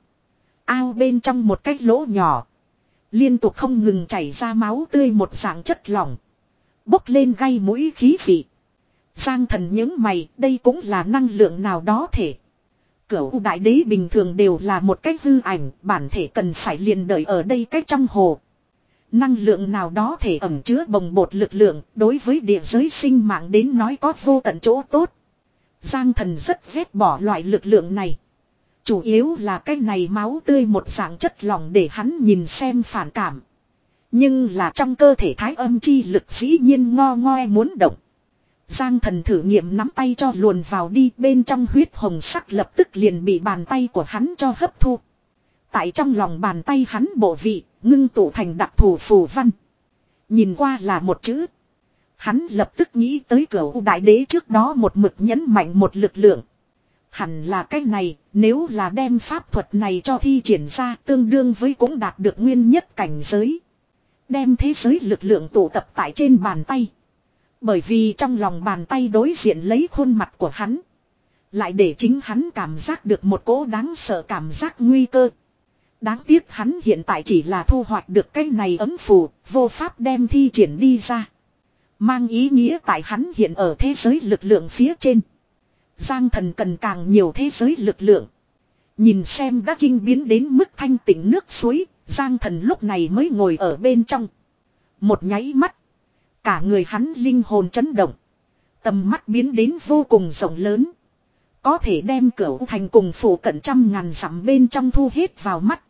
Ao bên trong một cái lỗ nhỏ. Liên tục không ngừng chảy ra máu tươi một dạng chất lỏng. Bốc lên gây mũi khí vị. Giang thần những mày, đây cũng là năng lượng nào đó thể. Cửu đại đế bình thường đều là một cách hư ảnh, bản thể cần phải liền đợi ở đây cách trong hồ. Năng lượng nào đó thể ẩn chứa bồng bột lực lượng, đối với địa giới sinh mạng đến nói có vô tận chỗ tốt. Giang thần rất ghét bỏ loại lực lượng này. Chủ yếu là cái này máu tươi một dạng chất lỏng để hắn nhìn xem phản cảm. Nhưng là trong cơ thể thái âm chi lực dĩ nhiên ngo ngoe muốn động. Giang thần thử nghiệm nắm tay cho luồn vào đi, bên trong huyết hồng sắc lập tức liền bị bàn tay của hắn cho hấp thu. Tại trong lòng bàn tay hắn bộ vị, ngưng tụ thành đặc thù phù văn. Nhìn qua là một chữ. Hắn lập tức nghĩ tới cửu đại đế trước đó một mực nhấn mạnh một lực lượng. Hẳn là cái này, nếu là đem pháp thuật này cho thi triển ra tương đương với cũng đạt được nguyên nhất cảnh giới. Đem thế giới lực lượng tụ tập tại trên bàn tay. Bởi vì trong lòng bàn tay đối diện lấy khuôn mặt của hắn. Lại để chính hắn cảm giác được một cỗ đáng sợ cảm giác nguy cơ. Đáng tiếc hắn hiện tại chỉ là thu hoạch được cái này ấm phù, vô pháp đem thi triển đi ra. Mang ý nghĩa tại hắn hiện ở thế giới lực lượng phía trên. Giang thần cần càng nhiều thế giới lực lượng. Nhìn xem đã kinh biến đến mức thanh tịnh nước suối, Giang thần lúc này mới ngồi ở bên trong. Một nháy mắt. Cả người hắn linh hồn chấn động. Tầm mắt biến đến vô cùng rộng lớn. Có thể đem Cửu Thành cùng phủ cận trăm ngàn dặm bên trong thu hết vào mắt.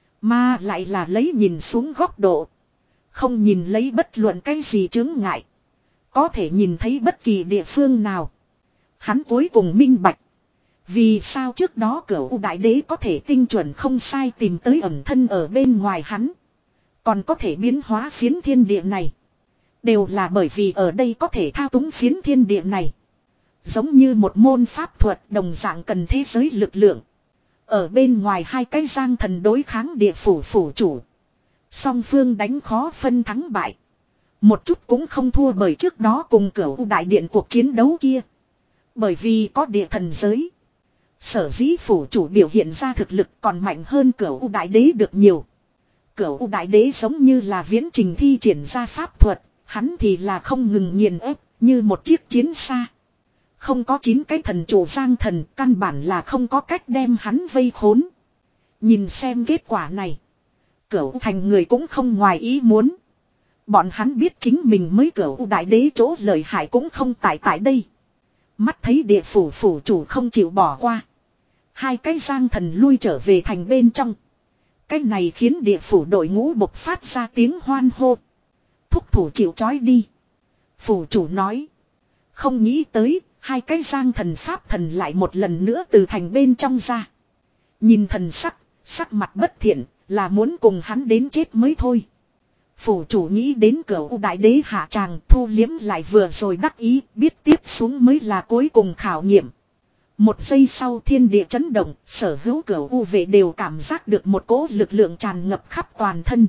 Mà lại là lấy nhìn xuống góc độ. Không nhìn lấy bất luận cái gì chướng ngại. Có thể nhìn thấy bất kỳ địa phương nào. Hắn cuối cùng minh bạch. Vì sao trước đó Cửu Đại Đế có thể tinh chuẩn không sai tìm tới ẩn thân ở bên ngoài hắn. Còn có thể biến hóa phiến thiên địa này. Đều là bởi vì ở đây có thể thao túng phiến thiên địa này. Giống như một môn pháp thuật đồng dạng cần thế giới lực lượng. Ở bên ngoài hai cái giang thần đối kháng địa phủ phủ chủ. Song phương đánh khó phân thắng bại. Một chút cũng không thua bởi trước đó cùng Cửu Đại Điện cuộc chiến đấu kia. Bởi vì có địa thần giới. Sở dĩ phủ chủ biểu hiện ra thực lực còn mạnh hơn Cửu Đại Đế được nhiều. Cửu Đại Đế giống như là viễn trình thi triển ra pháp thuật. Hắn thì là không ngừng nghiền ép như một chiếc chiến xa. Không có chín cái thần chủ giang thần, căn bản là không có cách đem hắn vây khốn. Nhìn xem kết quả này. Cửu Thành người cũng không ngoài ý muốn. Bọn hắn biết chính mình mới Cửu Đại Đế chỗ lợi hại cũng không tại tại đây. Mắt thấy địa phủ phủ chủ không chịu bỏ qua. Hai cái giang thần lui trở về thành bên trong. Cái này khiến địa phủ đội ngũ bộc phát ra tiếng hoan hô. Thúc thủ chịu trói đi. Phủ chủ nói. Không nghĩ tới, hai cái giang thần pháp thần lại một lần nữa từ thành bên trong ra. Nhìn thần sắc, sắc mặt bất thiện, là muốn cùng hắn đến chết mới thôi. Phủ chủ nghĩ đến Cửu Đại Đế hạ tràng thu liếm lại vừa rồi đắc ý, biết tiếp xuống mới là cuối cùng khảo nghiệm. Một giây sau thiên địa chấn động, sở hữu Cửu U vệ đều cảm giác được một cỗ lực lượng tràn ngập khắp toàn thân.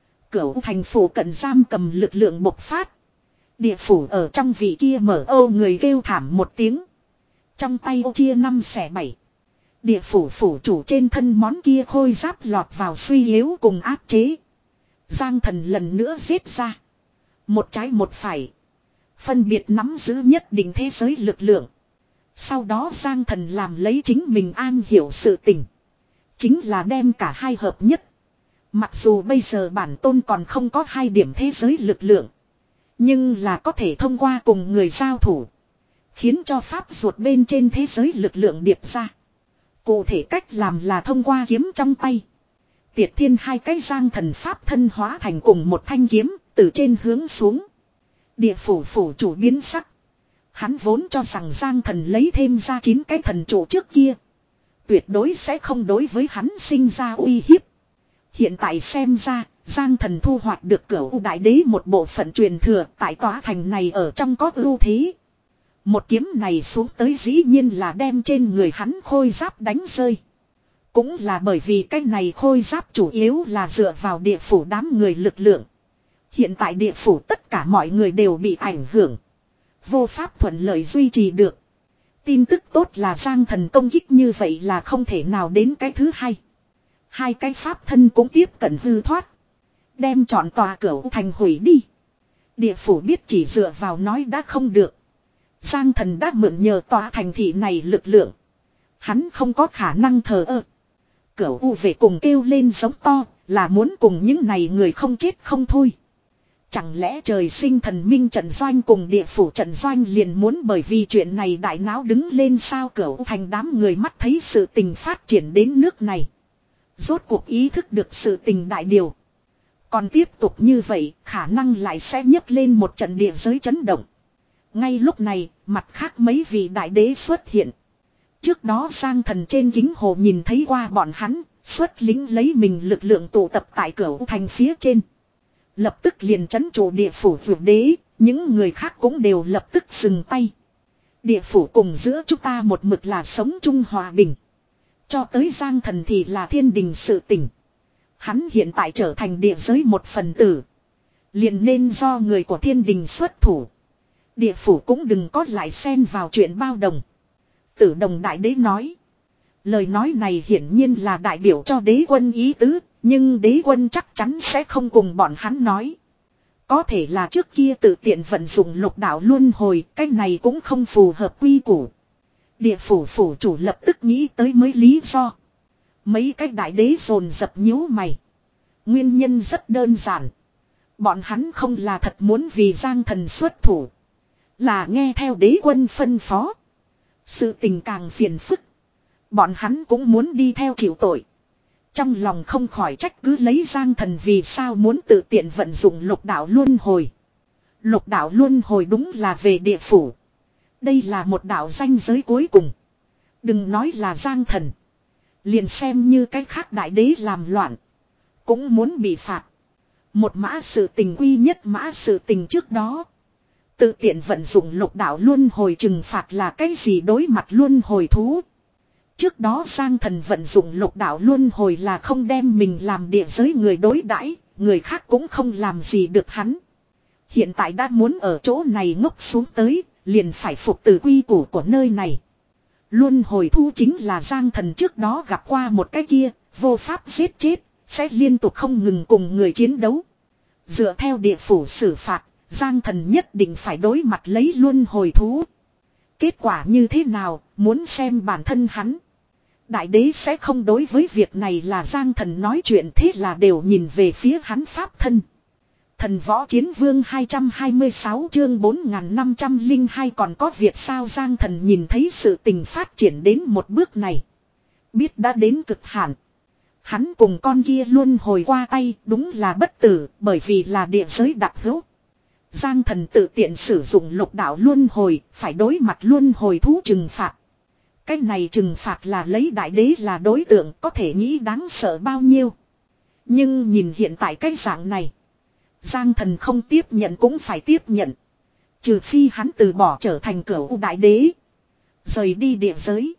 Cửu Thành phủ cận giam cầm lực lượng bộc phát. Địa phủ ở trong vị kia mở ô người kêu thảm một tiếng. Trong tay ô chia năm xẻ bảy. Địa phủ phủ chủ trên thân món kia khôi giáp lọt vào suy yếu cùng áp chế. Giang thần lần nữa giết ra. Một trái một phải. Phân biệt nắm giữ nhất định thế giới lực lượng. Sau đó Giang thần làm lấy chính mình an hiểu sự tình. Chính là đem cả hai hợp nhất. Mặc dù bây giờ bản tôn còn không có hai điểm thế giới lực lượng. Nhưng là có thể thông qua cùng người giao thủ. Khiến cho pháp ruột bên trên thế giới lực lượng điệp ra. Cụ thể cách làm là thông qua kiếm trong tay. Tiệt thiên hai cái giang thần pháp thân hóa thành cùng một thanh kiếm. Từ trên hướng xuống. Địa phủ phủ chủ biến sắc. Hắn vốn cho rằng giang thần lấy thêm ra chín cái thần chủ trước kia. Tuyệt đối sẽ không đối với hắn sinh ra uy hiếp. Hiện tại xem ra, Giang thần thu hoạch được Cửu Đại Đế một bộ phận truyền thừa tại tòa thành này ở trong có ưu thế. Một kiếm này xuống tới dĩ nhiên là đem trên người hắn khôi giáp đánh rơi. Cũng là bởi vì cái này khôi giáp chủ yếu là dựa vào địa phủ đám người lực lượng. Hiện tại địa phủ tất cả mọi người đều bị ảnh hưởng. Vô pháp thuận lợi duy trì được. Tin tức tốt là Giang thần công kích như vậy là không thể nào đến cái thứ hai. Hai cái pháp thân cũng tiếp cận hư thoát. Đem trọn tòa Cửu Thành hủy đi. Địa phủ biết chỉ dựa vào nói đã không được. Giang thần đã mượn nhờ tòa thành thị này lực lượng. Hắn không có khả năng thờ ơ. Cửu U về cùng kêu lên giống to. Là muốn cùng những này người không chết không thôi. Chẳng lẽ trời sinh thần minh trận doanh cùng địa phủ trận doanh liền muốn bởi vì chuyện này đại náo đứng lên sao? Cửu Thành đám người mắt thấy sự tình phát triển đến nước này. Rốt cuộc ý thức được sự tình đại điều. Còn tiếp tục như vậy, khả năng lại sẽ nhấc lên một trận địa giới chấn động. Ngay lúc này, mặt khác mấy vị đại đế xuất hiện. Trước đó Giang thần trên kính hồ nhìn thấy qua bọn hắn, xuất lính lấy mình lực lượng tụ tập tại Cửu Thành phía trên. Lập tức liền trấn trụ địa phủ vượt đế, những người khác cũng đều lập tức dừng tay. Địa phủ cùng giữa chúng ta một mực là sống chung hòa bình. Cho tới Giang thần thì là thiên đình sự tình. Hắn hiện tại trở thành địa giới một phần tử. Liền nên do người của thiên đình xuất thủ. Địa phủ cũng đừng có lại xen vào chuyện bao đồng. Tử Đồng Đại Đế nói. Lời nói này hiển nhiên là đại biểu cho đế quân ý tứ. Nhưng đế quân chắc chắn sẽ không cùng bọn hắn nói. Có thể là trước kia tự tiện vận dụng lục đạo luân hồi. Cái này cũng không phù hợp quy củ. Địa phủ phủ chủ lập tức nghĩ tới mấy lý do. Mấy cái đại đế dồn dập nhíu mày. Nguyên nhân rất đơn giản. Bọn hắn không là thật muốn vì Giang thần xuất thủ. Là nghe theo đế quân phân phó. Sự tình càng phiền phức. Bọn hắn cũng muốn đi theo chịu tội. Trong lòng không khỏi trách cứ lấy Giang Thần vì sao muốn tự tiện vận dụng lục đạo luân hồi. Lục đạo luân hồi đúng là về địa phủ. Đây là một đạo ranh giới cuối cùng. Đừng nói là Giang Thần. Liền xem như cái khác đại đế làm loạn. Cũng muốn bị phạt. Một mã sự tình quy nhất mã sự tình trước đó. Tự tiện vận dụng lục đạo luân hồi trừng phạt là cái gì đối mặt luân hồi thú. Trước đó Giang Thần vận dụng lục đạo luân hồi là không đem mình làm địa giới người đối đãi, người khác cũng không làm gì được hắn. Hiện tại đã muốn ở chỗ này ngốc xuống tới, liền phải phục từ quy củ của nơi này. Luân hồi thu chính là Giang Thần trước đó gặp qua một cái kia, vô pháp giết chết, sẽ liên tục không ngừng cùng người chiến đấu. Dựa theo địa phủ xử phạt, Giang Thần nhất định phải đối mặt lấy luân hồi thú. Kết quả như thế nào, muốn xem bản thân hắn. Đại đế sẽ không đối với việc này là Giang Thần nói chuyện, thế là đều nhìn về phía hắn pháp thân. Thần võ chiến vương hai trăm hai mươi sáu chương bốn nghìn năm trăm lẻ hai còn có việc sao Giang Thần nhìn thấy sự tình phát triển đến một bước này. Biết đã đến cực hạn. Hắn cùng con kia luôn hồi qua tay đúng là bất tử bởi vì là địa giới đặc hữu. Giang Thần tự tiện sử dụng lục đạo luân hồi phải đối mặt luân hồi thú trừng phạt. Cái này trừng phạt là lấy đại đế là đối tượng có thể nghĩ đáng sợ bao nhiêu. Nhưng nhìn hiện tại cái dạng này. Giang Thần không tiếp nhận cũng phải tiếp nhận. Trừ phi hắn từ bỏ trở thành cửu đại đế. Rời đi địa giới.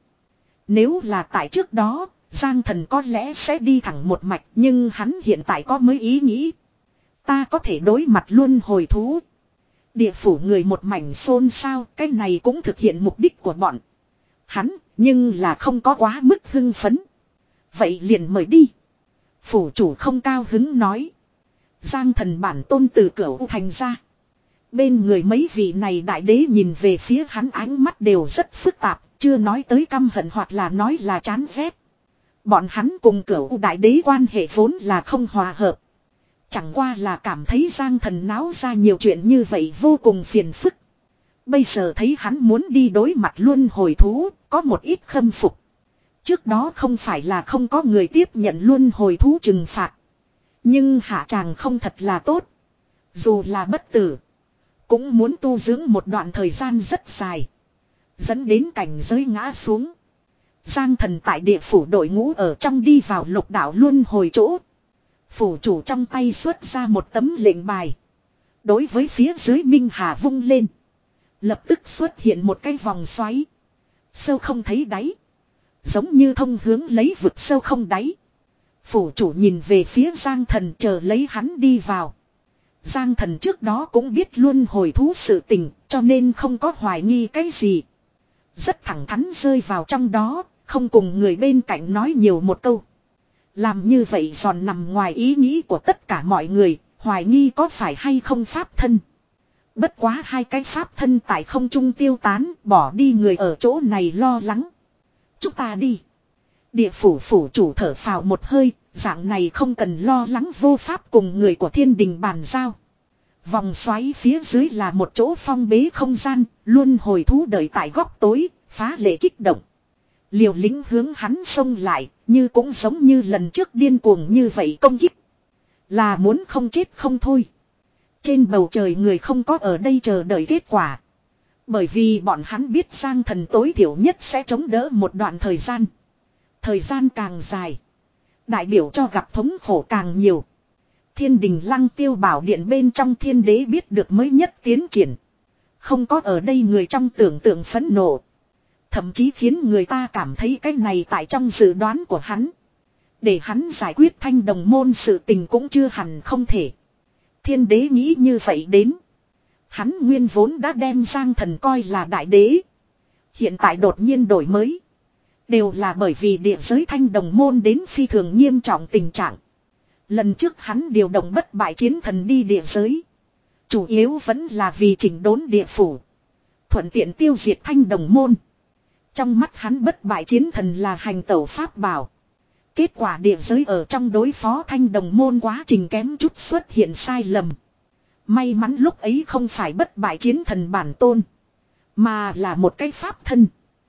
Nếu là tại trước đó, Giang Thần có lẽ sẽ đi thẳng một mạch. Nhưng hắn hiện tại có mới ý nghĩ. Ta có thể đối mặt luân hồi thú. Địa phủ người một mảnh xôn xao. Cái này cũng thực hiện mục đích của bọn hắn. Nhưng là không có quá mức hưng phấn. Vậy liền mời đi. Phủ chủ không cao hứng nói. Giang Thần bản tôn từ cửa u thành ra. Bên người mấy vị này đại đế nhìn về phía hắn ánh mắt đều rất phức tạp. Chưa nói tới căm hận hoặc là nói là chán ghét. Bọn hắn cùng cửa u đại đế quan hệ vốn là không hòa hợp. Chẳng qua là cảm thấy Giang Thần náo ra nhiều chuyện như vậy vô cùng phiền phức. Bây giờ thấy hắn muốn đi đối mặt luân hồi thú, có một ít khâm phục. Trước đó không phải là không có người tiếp nhận luân hồi thú trừng phạt. Nhưng hạ tràng không thật là tốt. Dù là bất tử, cũng muốn tu dưỡng một đoạn thời gian rất dài. Dẫn đến cảnh giới ngã xuống. Giang Thần tại địa phủ đội ngũ ở trong đi vào lục đạo luân hồi chỗ. Phủ chủ trong tay xuất ra một tấm lệnh bài. Đối với phía dưới Minh Hà vung lên. Lập tức xuất hiện một cái vòng xoáy. Sâu không thấy đáy. Giống như thông hướng lấy vực sâu không đáy. Phủ chủ nhìn về phía Giang Thần chờ lấy hắn đi vào. Giang Thần trước đó cũng biết luân hồi thú sự tình cho nên không có hoài nghi cái gì. Rất thẳng thắn rơi vào trong đó, không cùng người bên cạnh nói nhiều một câu. Làm như vậy giòn nằm ngoài ý nghĩ của tất cả mọi người, hoài nghi có phải hay không pháp thân. Bất quá hai cái pháp thân tại không trung tiêu tán, bỏ đi người ở chỗ này lo lắng. Chúng ta đi. Địa phủ phủ chủ thở phào một hơi, dạng này không cần lo lắng vô pháp cùng người của thiên đình bàn giao. Vòng xoáy phía dưới là một chỗ phong bế không gian, luôn hồi thú đợi tại góc tối, phá lệ kích động. Liều lính hướng hắn xông lại, như cũng giống như lần trước điên cuồng như vậy công kích. Là muốn không chết không thôi. Trên bầu trời người không có ở đây chờ đợi kết quả. Bởi vì bọn hắn biết Giang Thần tối thiểu nhất sẽ chống đỡ một đoạn thời gian. Thời gian càng dài, đại biểu cho gặp thống khổ càng nhiều. Thiên đình Lăng Tiêu Bảo Điện bên trong thiên đế biết được mới nhất tiến triển. Không có ở đây người trong tưởng tượng phẫn nộ. Thậm chí khiến người ta cảm thấy cái này tại trong dự đoán của hắn. Để hắn giải quyết thanh đồng môn sự tình cũng chưa hẳn không thể. Thiên đế nghĩ như vậy đến. Hắn nguyên vốn đã đem Giang Thần coi là đại đế. Hiện tại đột nhiên đổi mới. Đều là bởi vì địa giới thanh đồng môn đến phi thường nghiêm trọng tình trạng. Lần trước hắn điều động bất bại chiến thần đi địa giới. Chủ yếu vẫn là vì chỉnh đốn địa phủ. Thuận tiện tiêu diệt thanh đồng môn. Trong mắt hắn bất bại chiến thần là hành tẩu pháp bảo. Kết quả địa giới ở trong đối phó thanh đồng môn quá trình kém chút xuất hiện sai lầm. May mắn lúc ấy không phải bất bại chiến thần bản tôn. Mà là một cái pháp thân.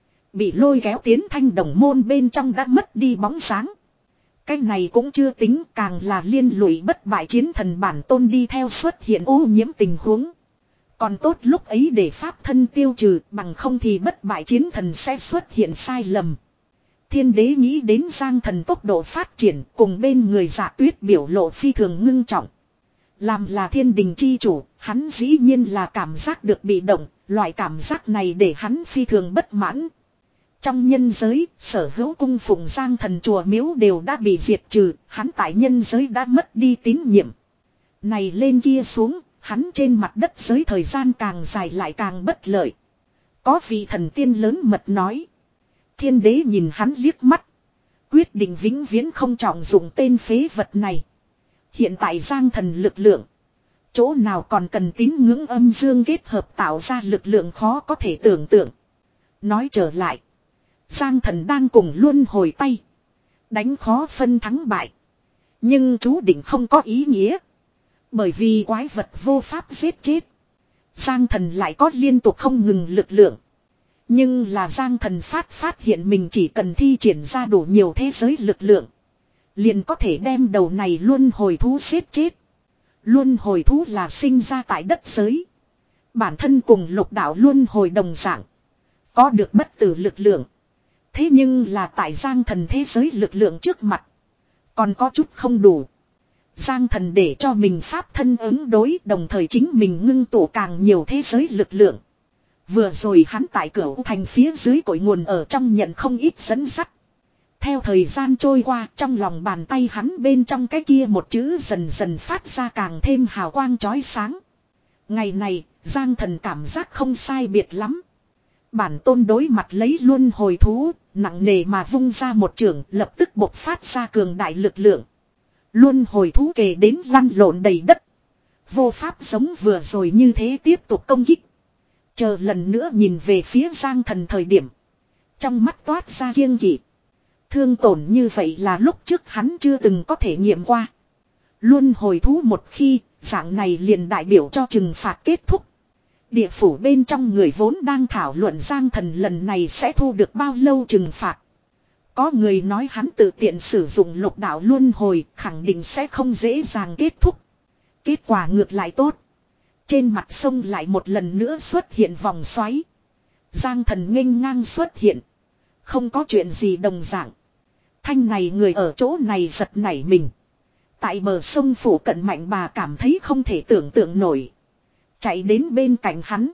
Bị lôi kéo tiến thanh đồng môn bên trong đã mất đi bóng sáng. Cái này cũng chưa tính, càng là liên lụy bất bại chiến thần bản tôn đi theo xuất hiện ô nhiễm tình huống. Còn tốt lúc ấy để pháp thân tiêu trừ, bằng không thì bất bại chiến thần sẽ xuất hiện sai lầm. Thiên đế nghĩ đến Giang Thần tốc độ phát triển cùng bên người Dạ Tuyết biểu lộ phi thường ngưng trọng. Làm là thiên đình chi chủ, hắn dĩ nhiên là cảm giác được bị động, loại cảm giác này để hắn phi thường bất mãn. Trong nhân giới, sở hữu cung phụng Giang Thần chùa miếu đều đã bị diệt trừ, hắn tại nhân giới đã mất đi tín nhiệm. Này lên kia xuống, hắn trên mặt đất giới thời gian càng dài lại càng bất lợi. Có vị thần tiên lớn mật nói. Thiên đế nhìn hắn liếc mắt. Quyết định vĩnh viễn không trọng dụng tên phế vật này. Hiện tại Giang Thần lực lượng. Chỗ nào còn cần tín ngưỡng âm dương kết hợp tạo ra lực lượng khó có thể tưởng tượng. Nói trở lại. Giang Thần đang cùng luân hồi tay. Đánh khó phân thắng bại. Nhưng chú định không có ý nghĩa. Bởi vì quái vật vô pháp giết chết. Giang Thần lại có liên tục không ngừng lực lượng. Nhưng là Giang Thần phát phát hiện mình chỉ cần thi triển ra đủ nhiều thế giới lực lượng. Liền có thể đem đầu này luân hồi thú giết chết. Luân hồi thú là sinh ra tại đất giới. Bản thân cùng lục đạo luân hồi đồng dạng. Có được bất tử lực lượng. Thế nhưng là tại Giang Thần thế giới lực lượng trước mặt. Còn có chút không đủ. Giang Thần để cho mình pháp thân ứng đối, đồng thời chính mình ngưng tụ càng nhiều thế giới lực lượng. Vừa rồi hắn tại cửa thành phía dưới cội nguồn ở trong nhận không ít dẫn dắt. Theo thời gian trôi qua, trong lòng bàn tay hắn bên trong cái kia một chữ dần dần phát ra càng thêm hào quang chói sáng. Ngày này, Giang Thần cảm giác không sai biệt lắm. Bản tôn đối mặt lấy luân hồi thú, nặng nề mà vung ra một trường, lập tức bộc phát ra cường đại lực lượng. Luân hồi thú kề đến lăn lộn đầy đất. Vô pháp giống vừa rồi như thế tiếp tục công kích. Chờ lần nữa nhìn về phía Giang Thần thời điểm. Trong mắt toát ra kiêng kỵ. Thương tổn như vậy là lúc trước hắn chưa từng có thể nghiệm qua. Luân hồi thú một khi, dạng này liền đại biểu cho trừng phạt kết thúc. Địa phủ bên trong người vốn đang thảo luận Giang Thần lần này sẽ thu được bao lâu trừng phạt. Có người nói hắn tự tiện sử dụng lục đạo luân hồi, khẳng định sẽ không dễ dàng kết thúc. Kết quả ngược lại tốt. Trên mặt sông lại một lần nữa xuất hiện vòng xoáy. Giang Thần nghênh ngang xuất hiện. Không có chuyện gì đồng dạng. Thanh này người ở chỗ này giật nảy mình. Tại bờ sông phủ cận Mạnh Bà cảm thấy không thể tưởng tượng nổi. Chạy đến bên cạnh hắn.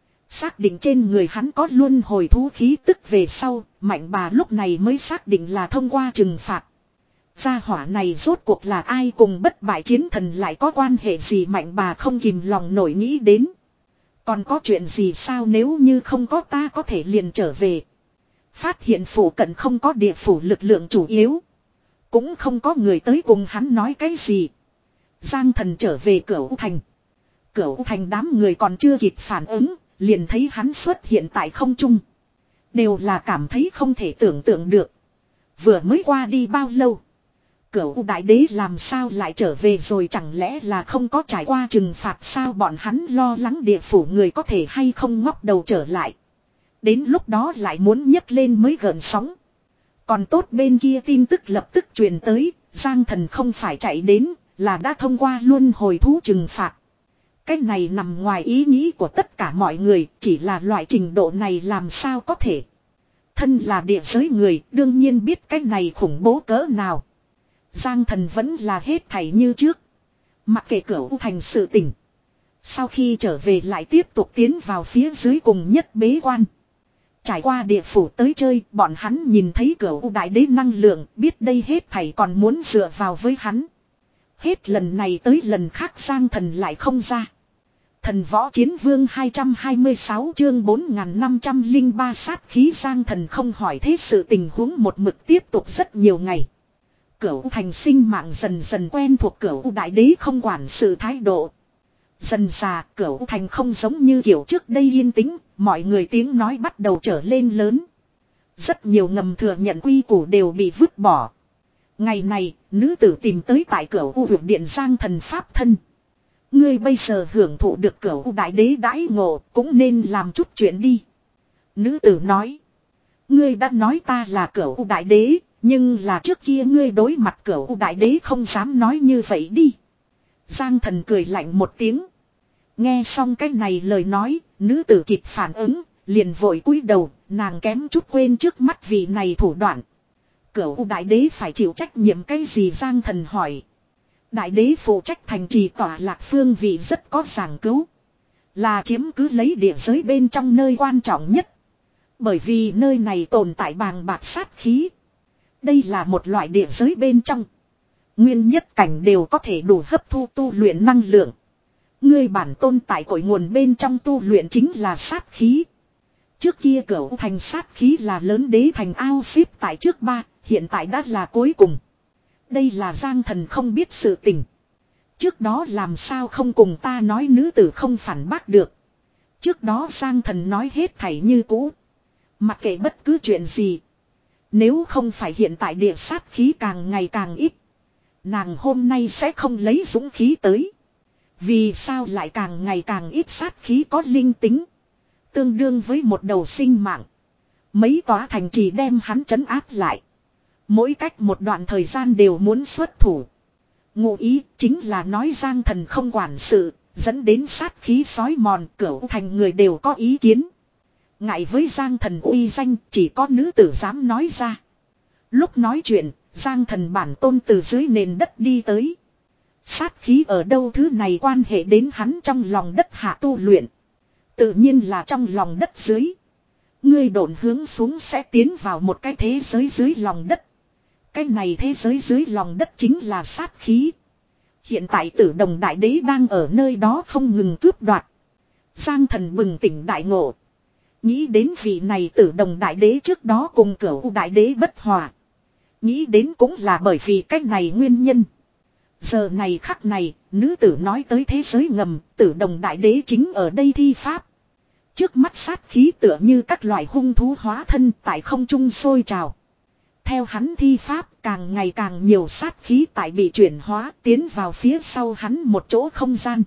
Xác định trên người hắn có luân hồi thú khí tức về sau. Mạnh Bà lúc này mới xác định là thông qua trừng phạt. Gia hỏa này rốt cuộc là ai cùng bất bại chiến thần lại có quan hệ gì Mạnh Bà không kìm lòng nổi nghĩ đến. Còn có chuyện gì sao nếu như không có ta có thể liền trở về. Phát hiện phủ cận không có địa phủ lực lượng chủ yếu. Cũng không có người tới cùng hắn nói cái gì. Giang Thần trở về Cửu Thành. Cửu Thành đám người còn chưa kịp phản ứng. Liền thấy hắn xuất hiện tại không trung. Đều là cảm thấy không thể tưởng tượng được. Vừa mới qua đi bao lâu. Cửu đại đế làm sao lại trở về rồi chẳng lẽ là không có trải qua trừng phạt sao bọn hắn lo lắng địa phủ người có thể hay không ngóc đầu trở lại. Đến lúc đó lại muốn nhấc lên mới gợn sóng. Còn tốt bên kia tin tức lập tức truyền tới, Giang Thần không phải chạy đến, là đã thông qua luân hồi thú trừng phạt. Cái này nằm ngoài ý nghĩ của tất cả mọi người, chỉ là loại trình độ này làm sao có thể. Thân là địa giới người, đương nhiên biết cái này khủng bố cỡ nào. Giang Thần vẫn là hết thảy như trước. Mặc kệ Cửu Thành sự tình. Sau khi trở về lại tiếp tục tiến vào phía dưới cùng nhất bế quan. Trải qua địa phủ tới chơi, bọn hắn nhìn thấy Cửu đại đế năng lượng, biết đây hết thảy còn muốn dựa vào với hắn. Hết lần này tới lần khác Giang Thần lại không ra. Thần võ chiến vương hai trăm hai mươi sáu chương bốn nghìn năm trăm lẻ ba sát khí Giang Thần không hỏi thế sự tình huống một mực tiếp tục rất nhiều ngày. Cửu Thành sinh mạng dần dần quen thuộc Cửu đại đế không quản sự thái độ. Dần già Cửu Thành không giống như kiểu trước đây yên tĩnh, mọi người tiếng nói bắt đầu trở lên lớn. Rất nhiều ngầm thừa nhận quy củ đều bị vứt bỏ. Ngày này, nữ tử tìm tới tại Cửu U Vực Điện Giang Thần pháp thân. Ngươi bây giờ hưởng thụ được Cửu đại đế đãi ngộ, cũng nên làm chút chuyện đi. Nữ tử nói. Ngươi đã nói ta là Cửu Đại Đế, nhưng là trước kia ngươi đối mặt Cửu Đại Đế không dám nói như vậy đi. Giang Thần cười lạnh một tiếng. Nghe xong cái này lời nói, nữ tử kịp phản ứng, liền vội cúi đầu, nàng kém chút quên trước mắt vị này thủ đoạn. Cửu Đại Đế phải chịu trách nhiệm cái gì? Giang Thần hỏi. Đại Đế phụ trách thành trì tỏa lạc phương vị rất có giảng cứu. Là chiếm cứ lấy địa giới bên trong nơi quan trọng nhất. Bởi vì nơi này tồn tại bàng bạc sát khí. Đây là một loại địa giới bên trong. Nguyên nhất cảnh đều có thể đủ hấp thu tu luyện năng lượng. Ngươi bản tôn tại cội nguồn bên trong tu luyện chính là sát khí. Trước kia Cửu Thành sát khí là lớn đế thành ao xếp tại trước ba, hiện tại đã là cuối cùng. Đây là Giang Thần không biết sự tình. Trước đó làm sao không cùng ta nói? Nữ tử không phản bác được. Trước đó Giang Thần nói hết thảy như cũ. Mặc kệ bất cứ chuyện gì. Nếu không phải hiện tại địa sát khí càng ngày càng ít. Nàng hôm nay sẽ không lấy dũng khí tới. Vì sao lại càng ngày càng ít sát khí có linh tính. Tương đương với một đầu sinh mạng. Mấy tòa thành trì đem hắn trấn áp lại. Mỗi cách một đoạn thời gian đều muốn xuất thủ. Ngụ ý chính là nói Giang Thần không quản sự, dẫn đến sát khí sói mòn. Cửu thành người đều có ý kiến. Ngại với Giang Thần uy danh, chỉ có nữ tử dám nói ra. Lúc nói chuyện, Giang Thần bản tôn từ dưới nền đất đi tới. Sát khí ở đâu? Thứ này quan hệ đến hắn trong lòng đất hạ tu luyện. Tự nhiên là trong lòng đất dưới. Ngươi độn hướng xuống sẽ tiến vào một cái thế giới dưới lòng đất. Cái này thế giới dưới lòng đất chính là sát khí. Hiện tại Tử Đồng Đại Đế đang ở nơi đó không ngừng cướp đoạt. Giang Thần bừng tỉnh đại ngộ. Nghĩ đến vị này Tử Đồng Đại Đế trước đó cùng Cửu Đại Đế bất hòa. Nghĩ đến cũng là bởi vì cách này nguyên nhân. Giờ này khắc này, nữ tử nói tới thế giới ngầm, Tử Đồng Đại Đế chính ở đây thi pháp. Trước mắt sát khí tựa như các loại hung thú hóa thân tại không trung sôi trào. Theo hắn thi pháp, càng ngày càng nhiều sát khí tại bị chuyển hóa tiến vào phía sau hắn một chỗ không gian.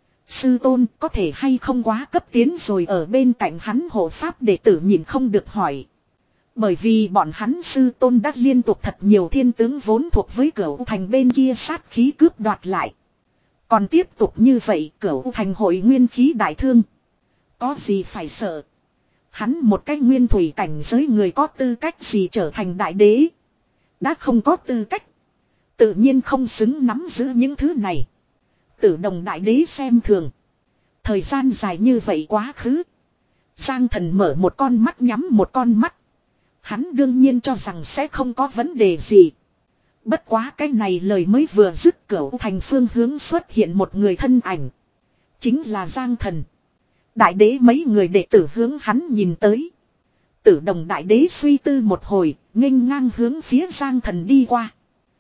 Sư tôn có thể hay không quá cấp tiến rồi? Ở bên cạnh hắn hộ pháp đệ tử nhìn không được hỏi. Bởi vì bọn hắn sư tôn đã liên tục thật nhiều thiên tướng vốn thuộc với Cửu Thành bên kia sát khí cướp đoạt lại. Còn tiếp tục như vậy Cửu Thành hội nguyên khí đại thương. Có gì phải sợ? Hắn một cái nguyên thủy cảnh giới người có tư cách gì trở thành đại đế? Đã không có tư cách. Tự nhiên không xứng nắm giữ những thứ này. Tử Đồng Đại Đế xem thường. Thời gian dài như vậy quá khứ. Giang Thần mở một con mắt nhắm một con mắt. Hắn đương nhiên cho rằng sẽ không có vấn đề gì. Bất quá cái này lời mới vừa dứt, Cửu Thành phương hướng xuất hiện một người thân ảnh. Chính là Giang Thần. Đại đế mấy người đệ tử hướng hắn nhìn tới. Tử Đồng Đại Đế suy tư một hồi, nghênh ngang hướng phía Giang Thần đi qua.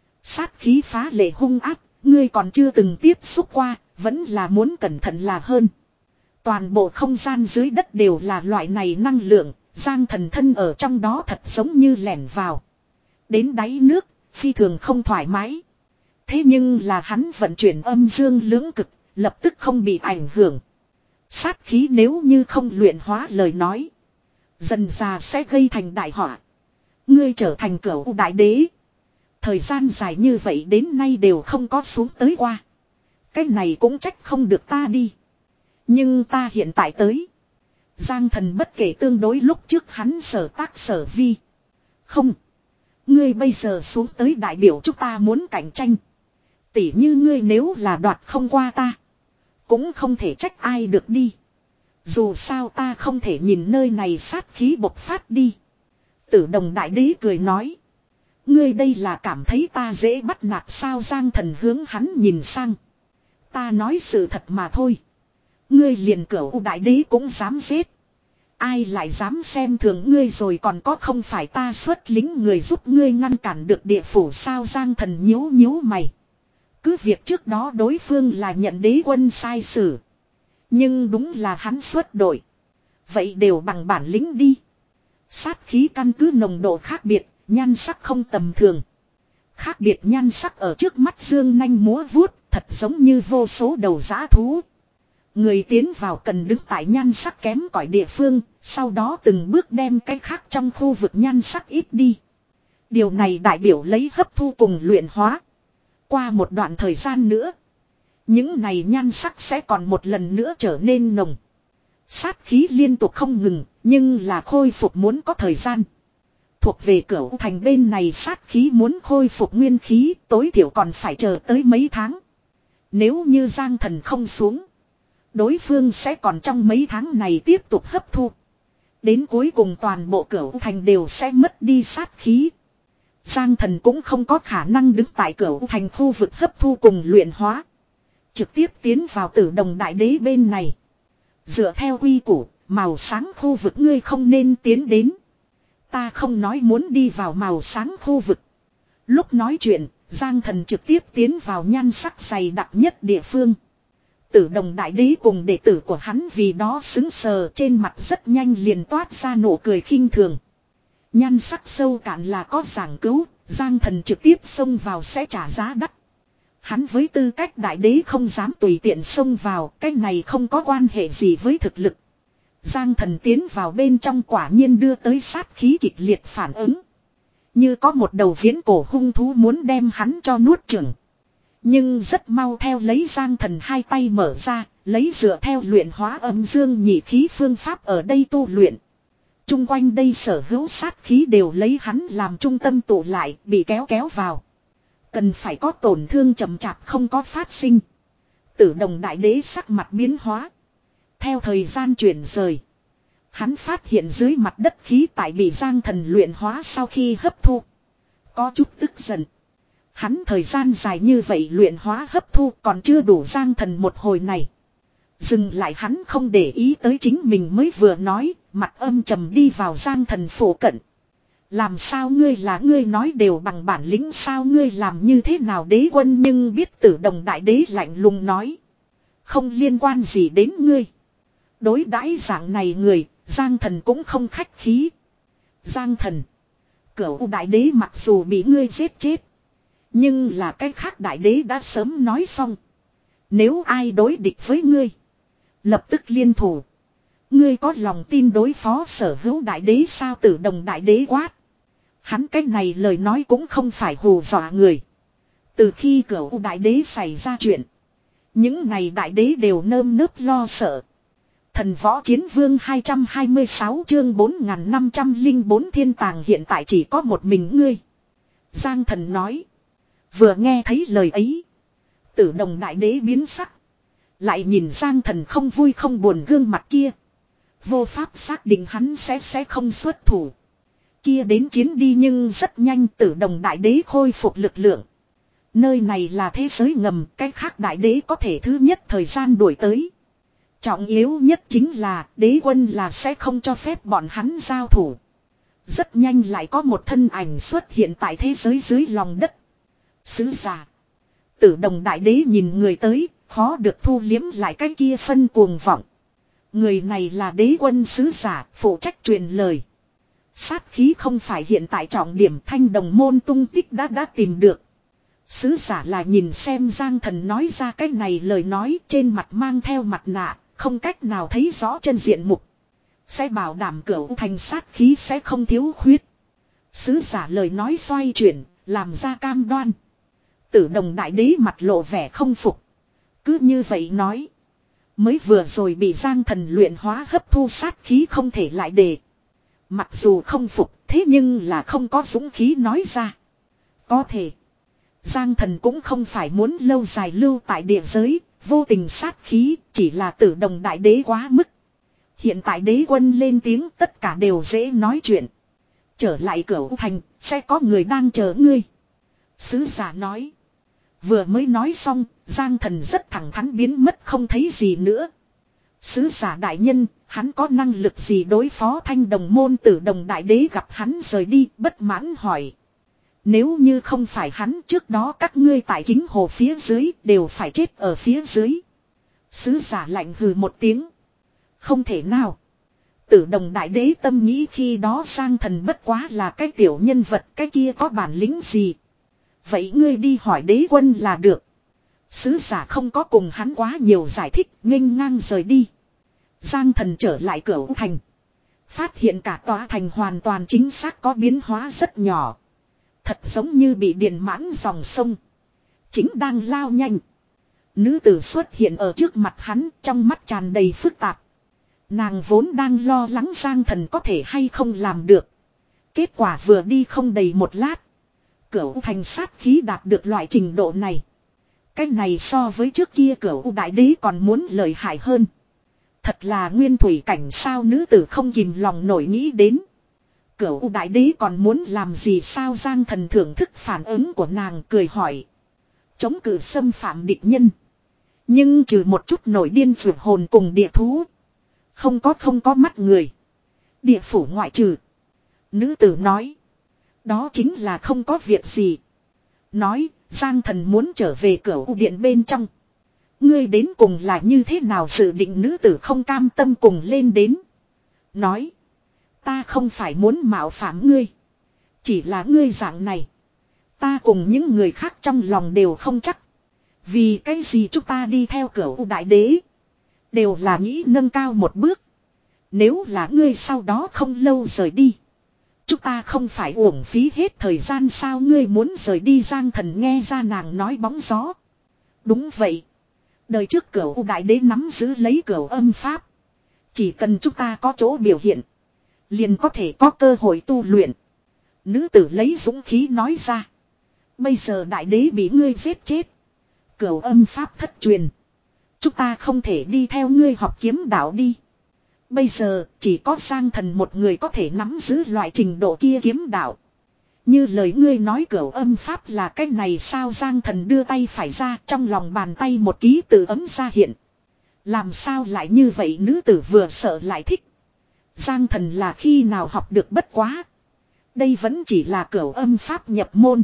Sát khí phá lệ hung ác, ngươi còn chưa từng tiếp xúc qua, vẫn là muốn cẩn thận là hơn. Toàn bộ không gian dưới đất đều là loại này năng lượng, Giang Thần thân ở trong đó thật giống như lẻn vào. Đến đáy nước, phi thường không thoải mái. Thế nhưng là hắn vận chuyển âm dương lưỡng cực, lập tức không bị ảnh hưởng. Sát khí nếu như không luyện hóa lời nói, dần già sẽ gây thành đại họa. Ngươi trở thành Cửu Đại Đế. Thời gian dài như vậy đến nay đều không có xuống tới qua. Cái này cũng trách không được ta đi. Nhưng ta hiện tại tới. Giang Thần bất kể tương đối lúc trước hắn sở tác sở vi. Không. Ngươi bây giờ xuống tới đại biểu chúng ta muốn cạnh tranh. Tỉ như ngươi nếu là đoạt không qua ta, cũng không thể trách ai được đi. Dù sao ta không thể nhìn nơi này sát khí bộc phát đi. Tử Đồng Đại Đế cười nói. Ngươi đây là cảm thấy ta dễ bắt nạt sao? Giang Thần hướng hắn nhìn sang. Ta nói sự thật mà thôi. Ngươi liền Cửu Đại Đế cũng dám giết. Ai lại dám xem thường ngươi rồi? Còn có không phải ta xuất lính người giúp ngươi ngăn cản được địa phủ sao? Giang Thần nhíu nhíu mày. Cứ việc trước đó đối phương là nhận đế quân sai sử. Nhưng đúng là hắn xuất đội. Vậy đều bằng bản lĩnh đi. Sát khí căn cứ nồng độ khác biệt, nhan sắc không tầm thường. Khác biệt nhan sắc ở trước mắt dương nanh múa vuốt, thật giống như vô số đầu dã thú. Người tiến vào cần đứng tại nhan sắc kém cỏi địa phương, sau đó từng bước đem cái khác trong khu vực nhan sắc ít đi. Điều này đại biểu lấy hấp thu cùng luyện hóa. Qua một đoạn thời gian nữa, những này nhan sắc sẽ còn một lần nữa trở nên nồng. Sát khí liên tục không ngừng, nhưng là khôi phục muốn có thời gian. Thuộc về Cửu Thành bên này sát khí muốn khôi phục nguyên khí, tối thiểu còn phải chờ tới mấy tháng. Nếu như Giang Thần không xuống, đối phương sẽ còn trong mấy tháng này tiếp tục hấp thu. Đến cuối cùng toàn bộ Cửu Thành đều sẽ mất đi sát khí. Giang Thần cũng không có khả năng đứng tại Cửu Thành khu vực hấp thu cùng luyện hóa. Trực tiếp tiến vào Tử Đồng Đại Đế bên này. Dựa theo quy củ, màu sáng khu vực ngươi không nên tiến đến. Ta không nói muốn đi vào màu sáng khu vực. Lúc nói chuyện, Giang Thần trực tiếp tiến vào nhan sắc dày đặc nhất địa phương. Tử Đồng Đại Đế cùng đệ tử của hắn vì đó xứng sờ, trên mặt rất nhanh liền toát ra nụ cười khinh thường. Nhan sắc sâu cạn là có giảng cứu, Giang Thần trực tiếp xông vào sẽ trả giá đắt. Hắn với tư cách đại đế không dám tùy tiện xông vào, cái này không có quan hệ gì với thực lực. Giang Thần tiến vào bên trong quả nhiên đưa tới sát khí kịch liệt phản ứng. Như có một đầu viễn cổ hung thú muốn đem hắn cho nuốt chửng. Nhưng rất mau theo lấy Giang Thần hai tay mở ra, lấy dựa theo luyện hóa âm dương nhị khí phương pháp ở đây tu luyện. Trung quanh đây sở hữu sát khí đều lấy hắn làm trung tâm tụ lại, bị kéo kéo vào. Cần phải có tổn thương chậm chạp không có phát sinh. Tử Đồng Đại Đế sắc mặt biến hóa. Theo thời gian chuyển rời, hắn phát hiện dưới mặt đất khí tại bị Giang Thần luyện hóa sau khi hấp thu. Có chút tức giận. Hắn thời gian dài như vậy luyện hóa hấp thu còn chưa đủ Giang Thần một hồi này. Dừng lại hắn không để ý tới chính mình mới vừa nói, mặt âm trầm đi vào Giang Thần phủ cận. Làm sao ngươi là ngươi nói đều bằng bản lĩnh, sao ngươi làm như thế nào đế quân, nhưng biết Tử Đồng Đại Đế lạnh lùng nói. Không liên quan gì đến ngươi. Đối đãi dạng này người, Giang Thần cũng không khách khí. Giang Thần, Cửu Đại Đế mặc dù bị ngươi giết chết, nhưng là cái khác Đại Đế đã sớm nói xong. Nếu ai đối địch với ngươi, lập tức liên thủ. Ngươi có lòng tin đối phó Sở Hữu Đại Đế sao? Tử Đồng Đại Đế quát. Hắn cái này lời nói cũng không phải hù dọa người. Từ khi Cửu Đại Đế xảy ra chuyện, những này Đại Đế đều nơm nớp lo sợ. Thần Võ Chiến Vương hai trăm hai mươi sáu chương bốn nghìn năm trăm lẻ bốn thiên tàng hiện tại chỉ có một mình ngươi. Giang Thần nói. Vừa nghe thấy lời ấy, Tử Đồng Đại Đế biến sắc. Lại nhìn Giang Thần không vui không buồn gương mặt kia. Vô pháp xác định hắn sẽ sẽ không xuất thủ. Kia đến chiến đi, nhưng rất nhanh Tử Đồng Đại Đế khôi phục lực lượng. Nơi này là thế giới ngầm, cái khác Đại Đế có thể thứ nhất thời gian đuổi tới. Trọng yếu nhất chính là đế quân là sẽ không cho phép bọn hắn giao thủ. Rất nhanh lại có một thân ảnh xuất hiện tại thế giới dưới lòng đất. Sứ giả. Tử Đồng Đại Đế nhìn người tới, khó được thu liếm lại cái kia phân cuồng vọng. Người này là đế quân sứ giả, phụ trách truyền lời. Sát khí không phải hiện tại trọng điểm, Thanh Đồng môn tung tích đã đã tìm được. Sứ giả là nhìn xem Giang Thần nói ra cái này lời nói, trên mặt mang theo mặt nạ, không cách nào thấy rõ chân diện mục. Sẽ bảo đảm Cửu Thành sát khí sẽ không thiếu khuyết. Sứ giả lời nói xoay chuyển, làm ra cam đoan. Tử Đồng Đại Đế mặt lộ vẻ không phục. Cứ như vậy nói, mới vừa rồi bị Giang Thần luyện hóa hấp thu sát khí không thể lại để. Mặc dù không phục, thế nhưng là không có dũng khí nói ra. Có thể, Giang Thần cũng không phải muốn lâu dài lưu tại địa giới, vô tình sát khí, chỉ là Tử Đồng Đại Đế quá mức. Hiện tại đế quân lên tiếng, tất cả đều dễ nói chuyện. Trở lại Cửu Thành, sẽ có người đang chờ ngươi. Sứ giả nói. Vừa mới nói xong, Giang Thần rất thẳng thắn biến mất không thấy gì nữa. Sứ giả đại nhân, hắn có năng lực gì đối phó Thanh Đồng môn? Tử Đồng Đại Đế gặp hắn rời đi, bất mãn hỏi. Nếu như không phải hắn, trước đó các ngươi tại Kính Hồ phía dưới đều phải chết ở phía dưới. Sứ giả lạnh hừ một tiếng. Không thể nào. Tử Đồng Đại Đế tâm nghĩ khi đó Giang Thần bất quá là cái tiểu nhân vật, cái kia có bản lĩnh gì. Vậy ngươi đi hỏi đế quân là được. Sứ giả không có cùng hắn quá nhiều giải thích, nghênh ngang rời đi. Giang Thần trở lại Cửu Thành. Phát hiện cả tòa thành hoàn toàn chính xác có biến hóa rất nhỏ. Thật giống như bị điện mãn dòng sông. Chính đang lao nhanh. Nữ tử xuất hiện ở trước mặt hắn, trong mắt tràn đầy phức tạp. Nàng vốn đang lo lắng Giang Thần có thể hay không làm được. Kết quả vừa đi không đầy một lát. Cửu Thành sát khí đạt được loại trình độ này. Cái này so với trước kia Cửu Đại Đế còn muốn lợi hại hơn. Thật là nguyên thủy cảnh sao, nữ tử không kìm lòng nổi nghĩ đến. Cửu Đại Đế còn muốn làm gì sao? Giang Thần thưởng thức phản ứng của nàng, cười hỏi. Chống cự xâm phạm địch nhân. Nhưng trừ một chút nổi điên vượt hồn cùng địa thú. Không có không có mắt người. Địa phủ ngoại trừ. Nữ tử nói. Đó chính là không có việc gì. Nói, Giang Thần muốn trở về Cửu Điện bên trong. Ngươi đến cùng là như thế nào dự định? Nữ tử không cam tâm cùng lên đến. Nói. Ta không phải muốn mạo phạm ngươi. Chỉ là ngươi dạng này. Ta cùng những người khác trong lòng đều không chắc. Vì cái gì chúng ta đi theo Cửu Đại Đế. Đều là nghĩ nâng cao một bước. Nếu là ngươi sau đó không lâu rời đi. Chúng ta không phải uổng phí hết thời gian sao? Ngươi muốn rời đi? Giang Thần nghe ra nàng nói bóng gió. Đúng vậy. Đời trước Cửu Đại Đế nắm giữ lấy Cửu Âm Pháp. Chỉ cần chúng ta có chỗ biểu hiện. Liền có thể có cơ hội tu luyện. Nữ tử lấy dũng khí nói ra. Bây giờ Đại Đế bị ngươi giết chết. Cửu Âm Pháp thất truyền. Chúng ta không thể đi theo ngươi học kiếm đạo đi. Bây giờ chỉ có Giang Thần một người có thể nắm giữ loại trình độ kia kiếm đạo. Như lời ngươi nói Cửu Âm Pháp là cái này sao? Giang Thần đưa tay phải ra, trong lòng bàn tay một ký tự ấm ra hiện. Làm sao lại như vậy? Nữ tử vừa sợ lại thích. Giang Thần là khi nào học được? Bất quá. Đây vẫn chỉ là Cửu Âm Pháp nhập môn.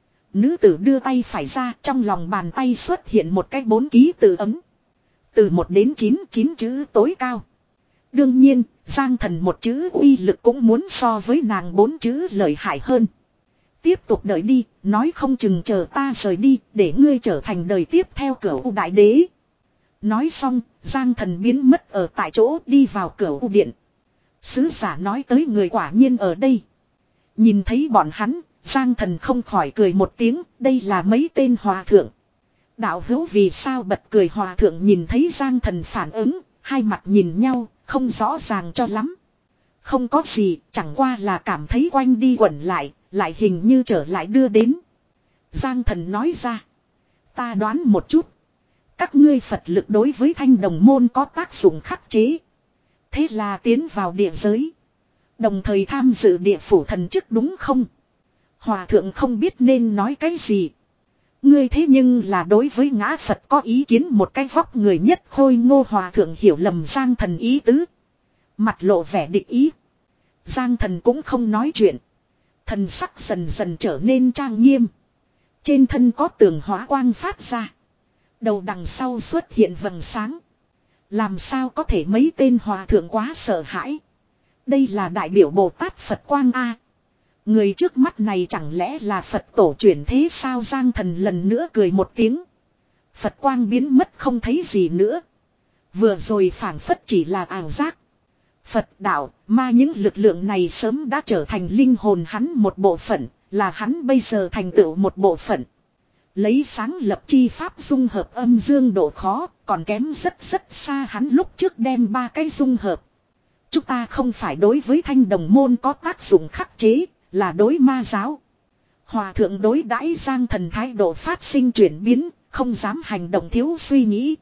Nữ tử đưa tay phải ra, trong lòng bàn tay xuất hiện một cái bốn ký tự ấm. Từ một đến chín, chín chữ tối cao. Đương nhiên, Giang Thần một chữ uy lực cũng muốn so với nàng bốn chữ lợi hại hơn. Tiếp tục đợi đi, nói không chừng chờ ta rời đi, để ngươi trở thành đời tiếp theo Cửu Đại Đế. Nói xong, Giang Thần biến mất ở tại chỗ, đi vào Cửu Điện. Sứ giả nói tới người quả nhiên ở đây. Nhìn thấy bọn hắn, Giang Thần không khỏi cười một tiếng, đây là mấy tên hòa thượng. Đạo hữu vì sao bật cười? Hòa thượng nhìn thấy Giang Thần phản ứng, hai mặt nhìn nhau, không rõ ràng cho lắm. Không có gì, chẳng qua là cảm thấy quanh đi quẩn lại, lại hình như trở lại đưa đến. Giang Thần nói ra. Ta đoán một chút. Các ngươi Phật lực đối với Thanh Đồng Môn có tác dụng khắc chế. Thế là tiến vào địa giới. Đồng thời tham dự địa phủ thần chức đúng không? Hòa thượng không biết nên nói cái gì. Ngươi thế nhưng là đối với ngã Phật có ý kiến? Một cái vóc người nhất khôi ngô hòa thượng hiểu lầm Giang Thần ý tứ. Mặt lộ vẻ địch ý. Giang Thần cũng không nói chuyện. Thần sắc dần dần trở nên trang nghiêm. Trên thân có tường hóa quang phát ra. Đầu đằng sau xuất hiện vầng sáng. Làm sao có thể? Mấy tên hòa thượng quá sợ hãi. Đây là đại biểu Bồ Tát Phật quang a. Người trước mắt này chẳng lẽ là Phật tổ chuyển thế sao? Giang Thần lần nữa cười một tiếng. Phật quang biến mất không thấy gì nữa. Vừa rồi phảng phất chỉ là ảo giác. Phật đạo, ma những lực lượng này sớm đã trở thành linh hồn hắn một bộ phận, là hắn bây giờ thành tựu một bộ phận. Lấy sáng lập chi pháp dung hợp âm dương độ khó, còn kém rất rất xa hắn lúc trước đem ba cái dung hợp. Chúng ta không phải đối với Thanh Đồng Môn có tác dụng khắc chế, là đối ma giáo. Hòa thượng đối đãi Giang Thần thái độ phát sinh chuyển biến, không dám hành động thiếu suy nghĩ.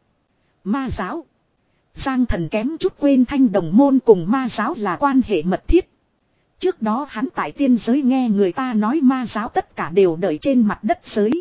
Ma giáo. Giang Thần kém chút quên Thanh Đồng Môn cùng ma giáo là quan hệ mật thiết. Trước đó hắn tại tiên giới nghe người ta nói ma giáo tất cả đều đợi trên mặt đất giới.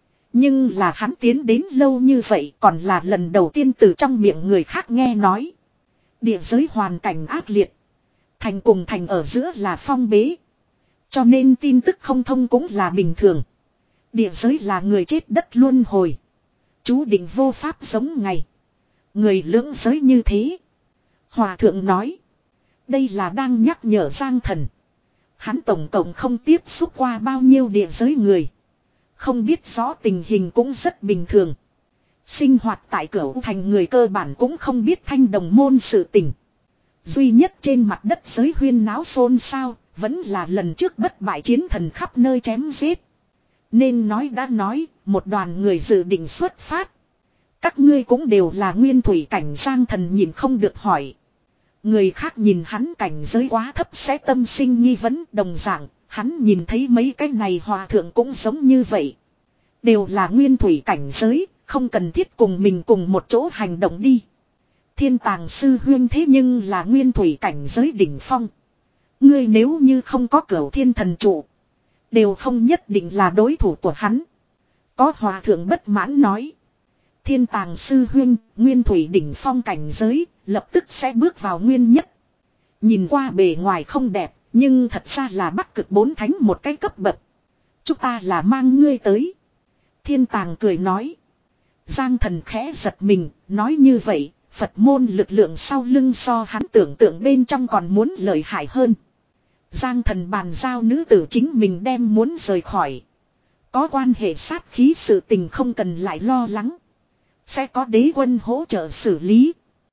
Nhưng là hắn tiến đến lâu như vậy còn là lần đầu tiên từ trong miệng người khác nghe nói. Địa giới hoàn cảnh ác liệt. Thành cùng thành ở giữa là phong bế. Cho nên tin tức không thông cũng là bình thường. Địa giới là người chết đất luân hồi. Chú định vô pháp giống ngày. Người lưỡng giới như thế. Hòa thượng nói. Đây là đang nhắc nhở Giang Thần. Hắn tổng cộng không tiếp xúc qua bao nhiêu địa giới người. Không biết rõ tình hình cũng rất bình thường. Sinh hoạt tại Cửu Thành người cơ bản cũng không biết Thanh Đồng môn sự tình. Duy nhất trên mặt đất giới huyên náo xôn xao, vẫn là lần trước bất bại chiến thần khắp nơi chém giết. Nên nói đã nói, một đoàn người dự định xuất phát. Các ngươi cũng đều là nguyên thủy cảnh. Giang Thần nhìn không được hỏi. Người khác nhìn hắn cảnh giới quá thấp sẽ tâm sinh nghi vấn. Đồng dạng, hắn nhìn thấy mấy cái này hòa thượng cũng giống như vậy. Đều là nguyên thủy cảnh giới, không cần thiết cùng mình cùng một chỗ hành động đi. Thiên Tàng sư huyên thế nhưng là nguyên thủy cảnh giới đỉnh phong. Ngươi nếu như không có Cửu Thiên thần trụ, đều không nhất định là đối thủ của hắn. Có hòa thượng bất mãn nói. Thiên Tàng sư huyên, nguyên thủy đỉnh phong cảnh giới, lập tức sẽ bước vào nguyên nhất. Nhìn qua bề ngoài không đẹp, nhưng thật ra là Bắc Cực bốn thánh một cái cấp bậc. Chúng ta là mang ngươi tới. Thiên Tàng cười nói. Giang Thần khẽ giật mình, nói như vậy, Phật môn lực lượng sau lưng so hắn tưởng tượng bên trong còn muốn lợi hại hơn. Giang Thần bàn giao nữ tử chính mình đem muốn rời khỏi. Có quan hệ sát khí sự tình không cần lại lo lắng. Sẽ có đế quân hỗ trợ xử lý.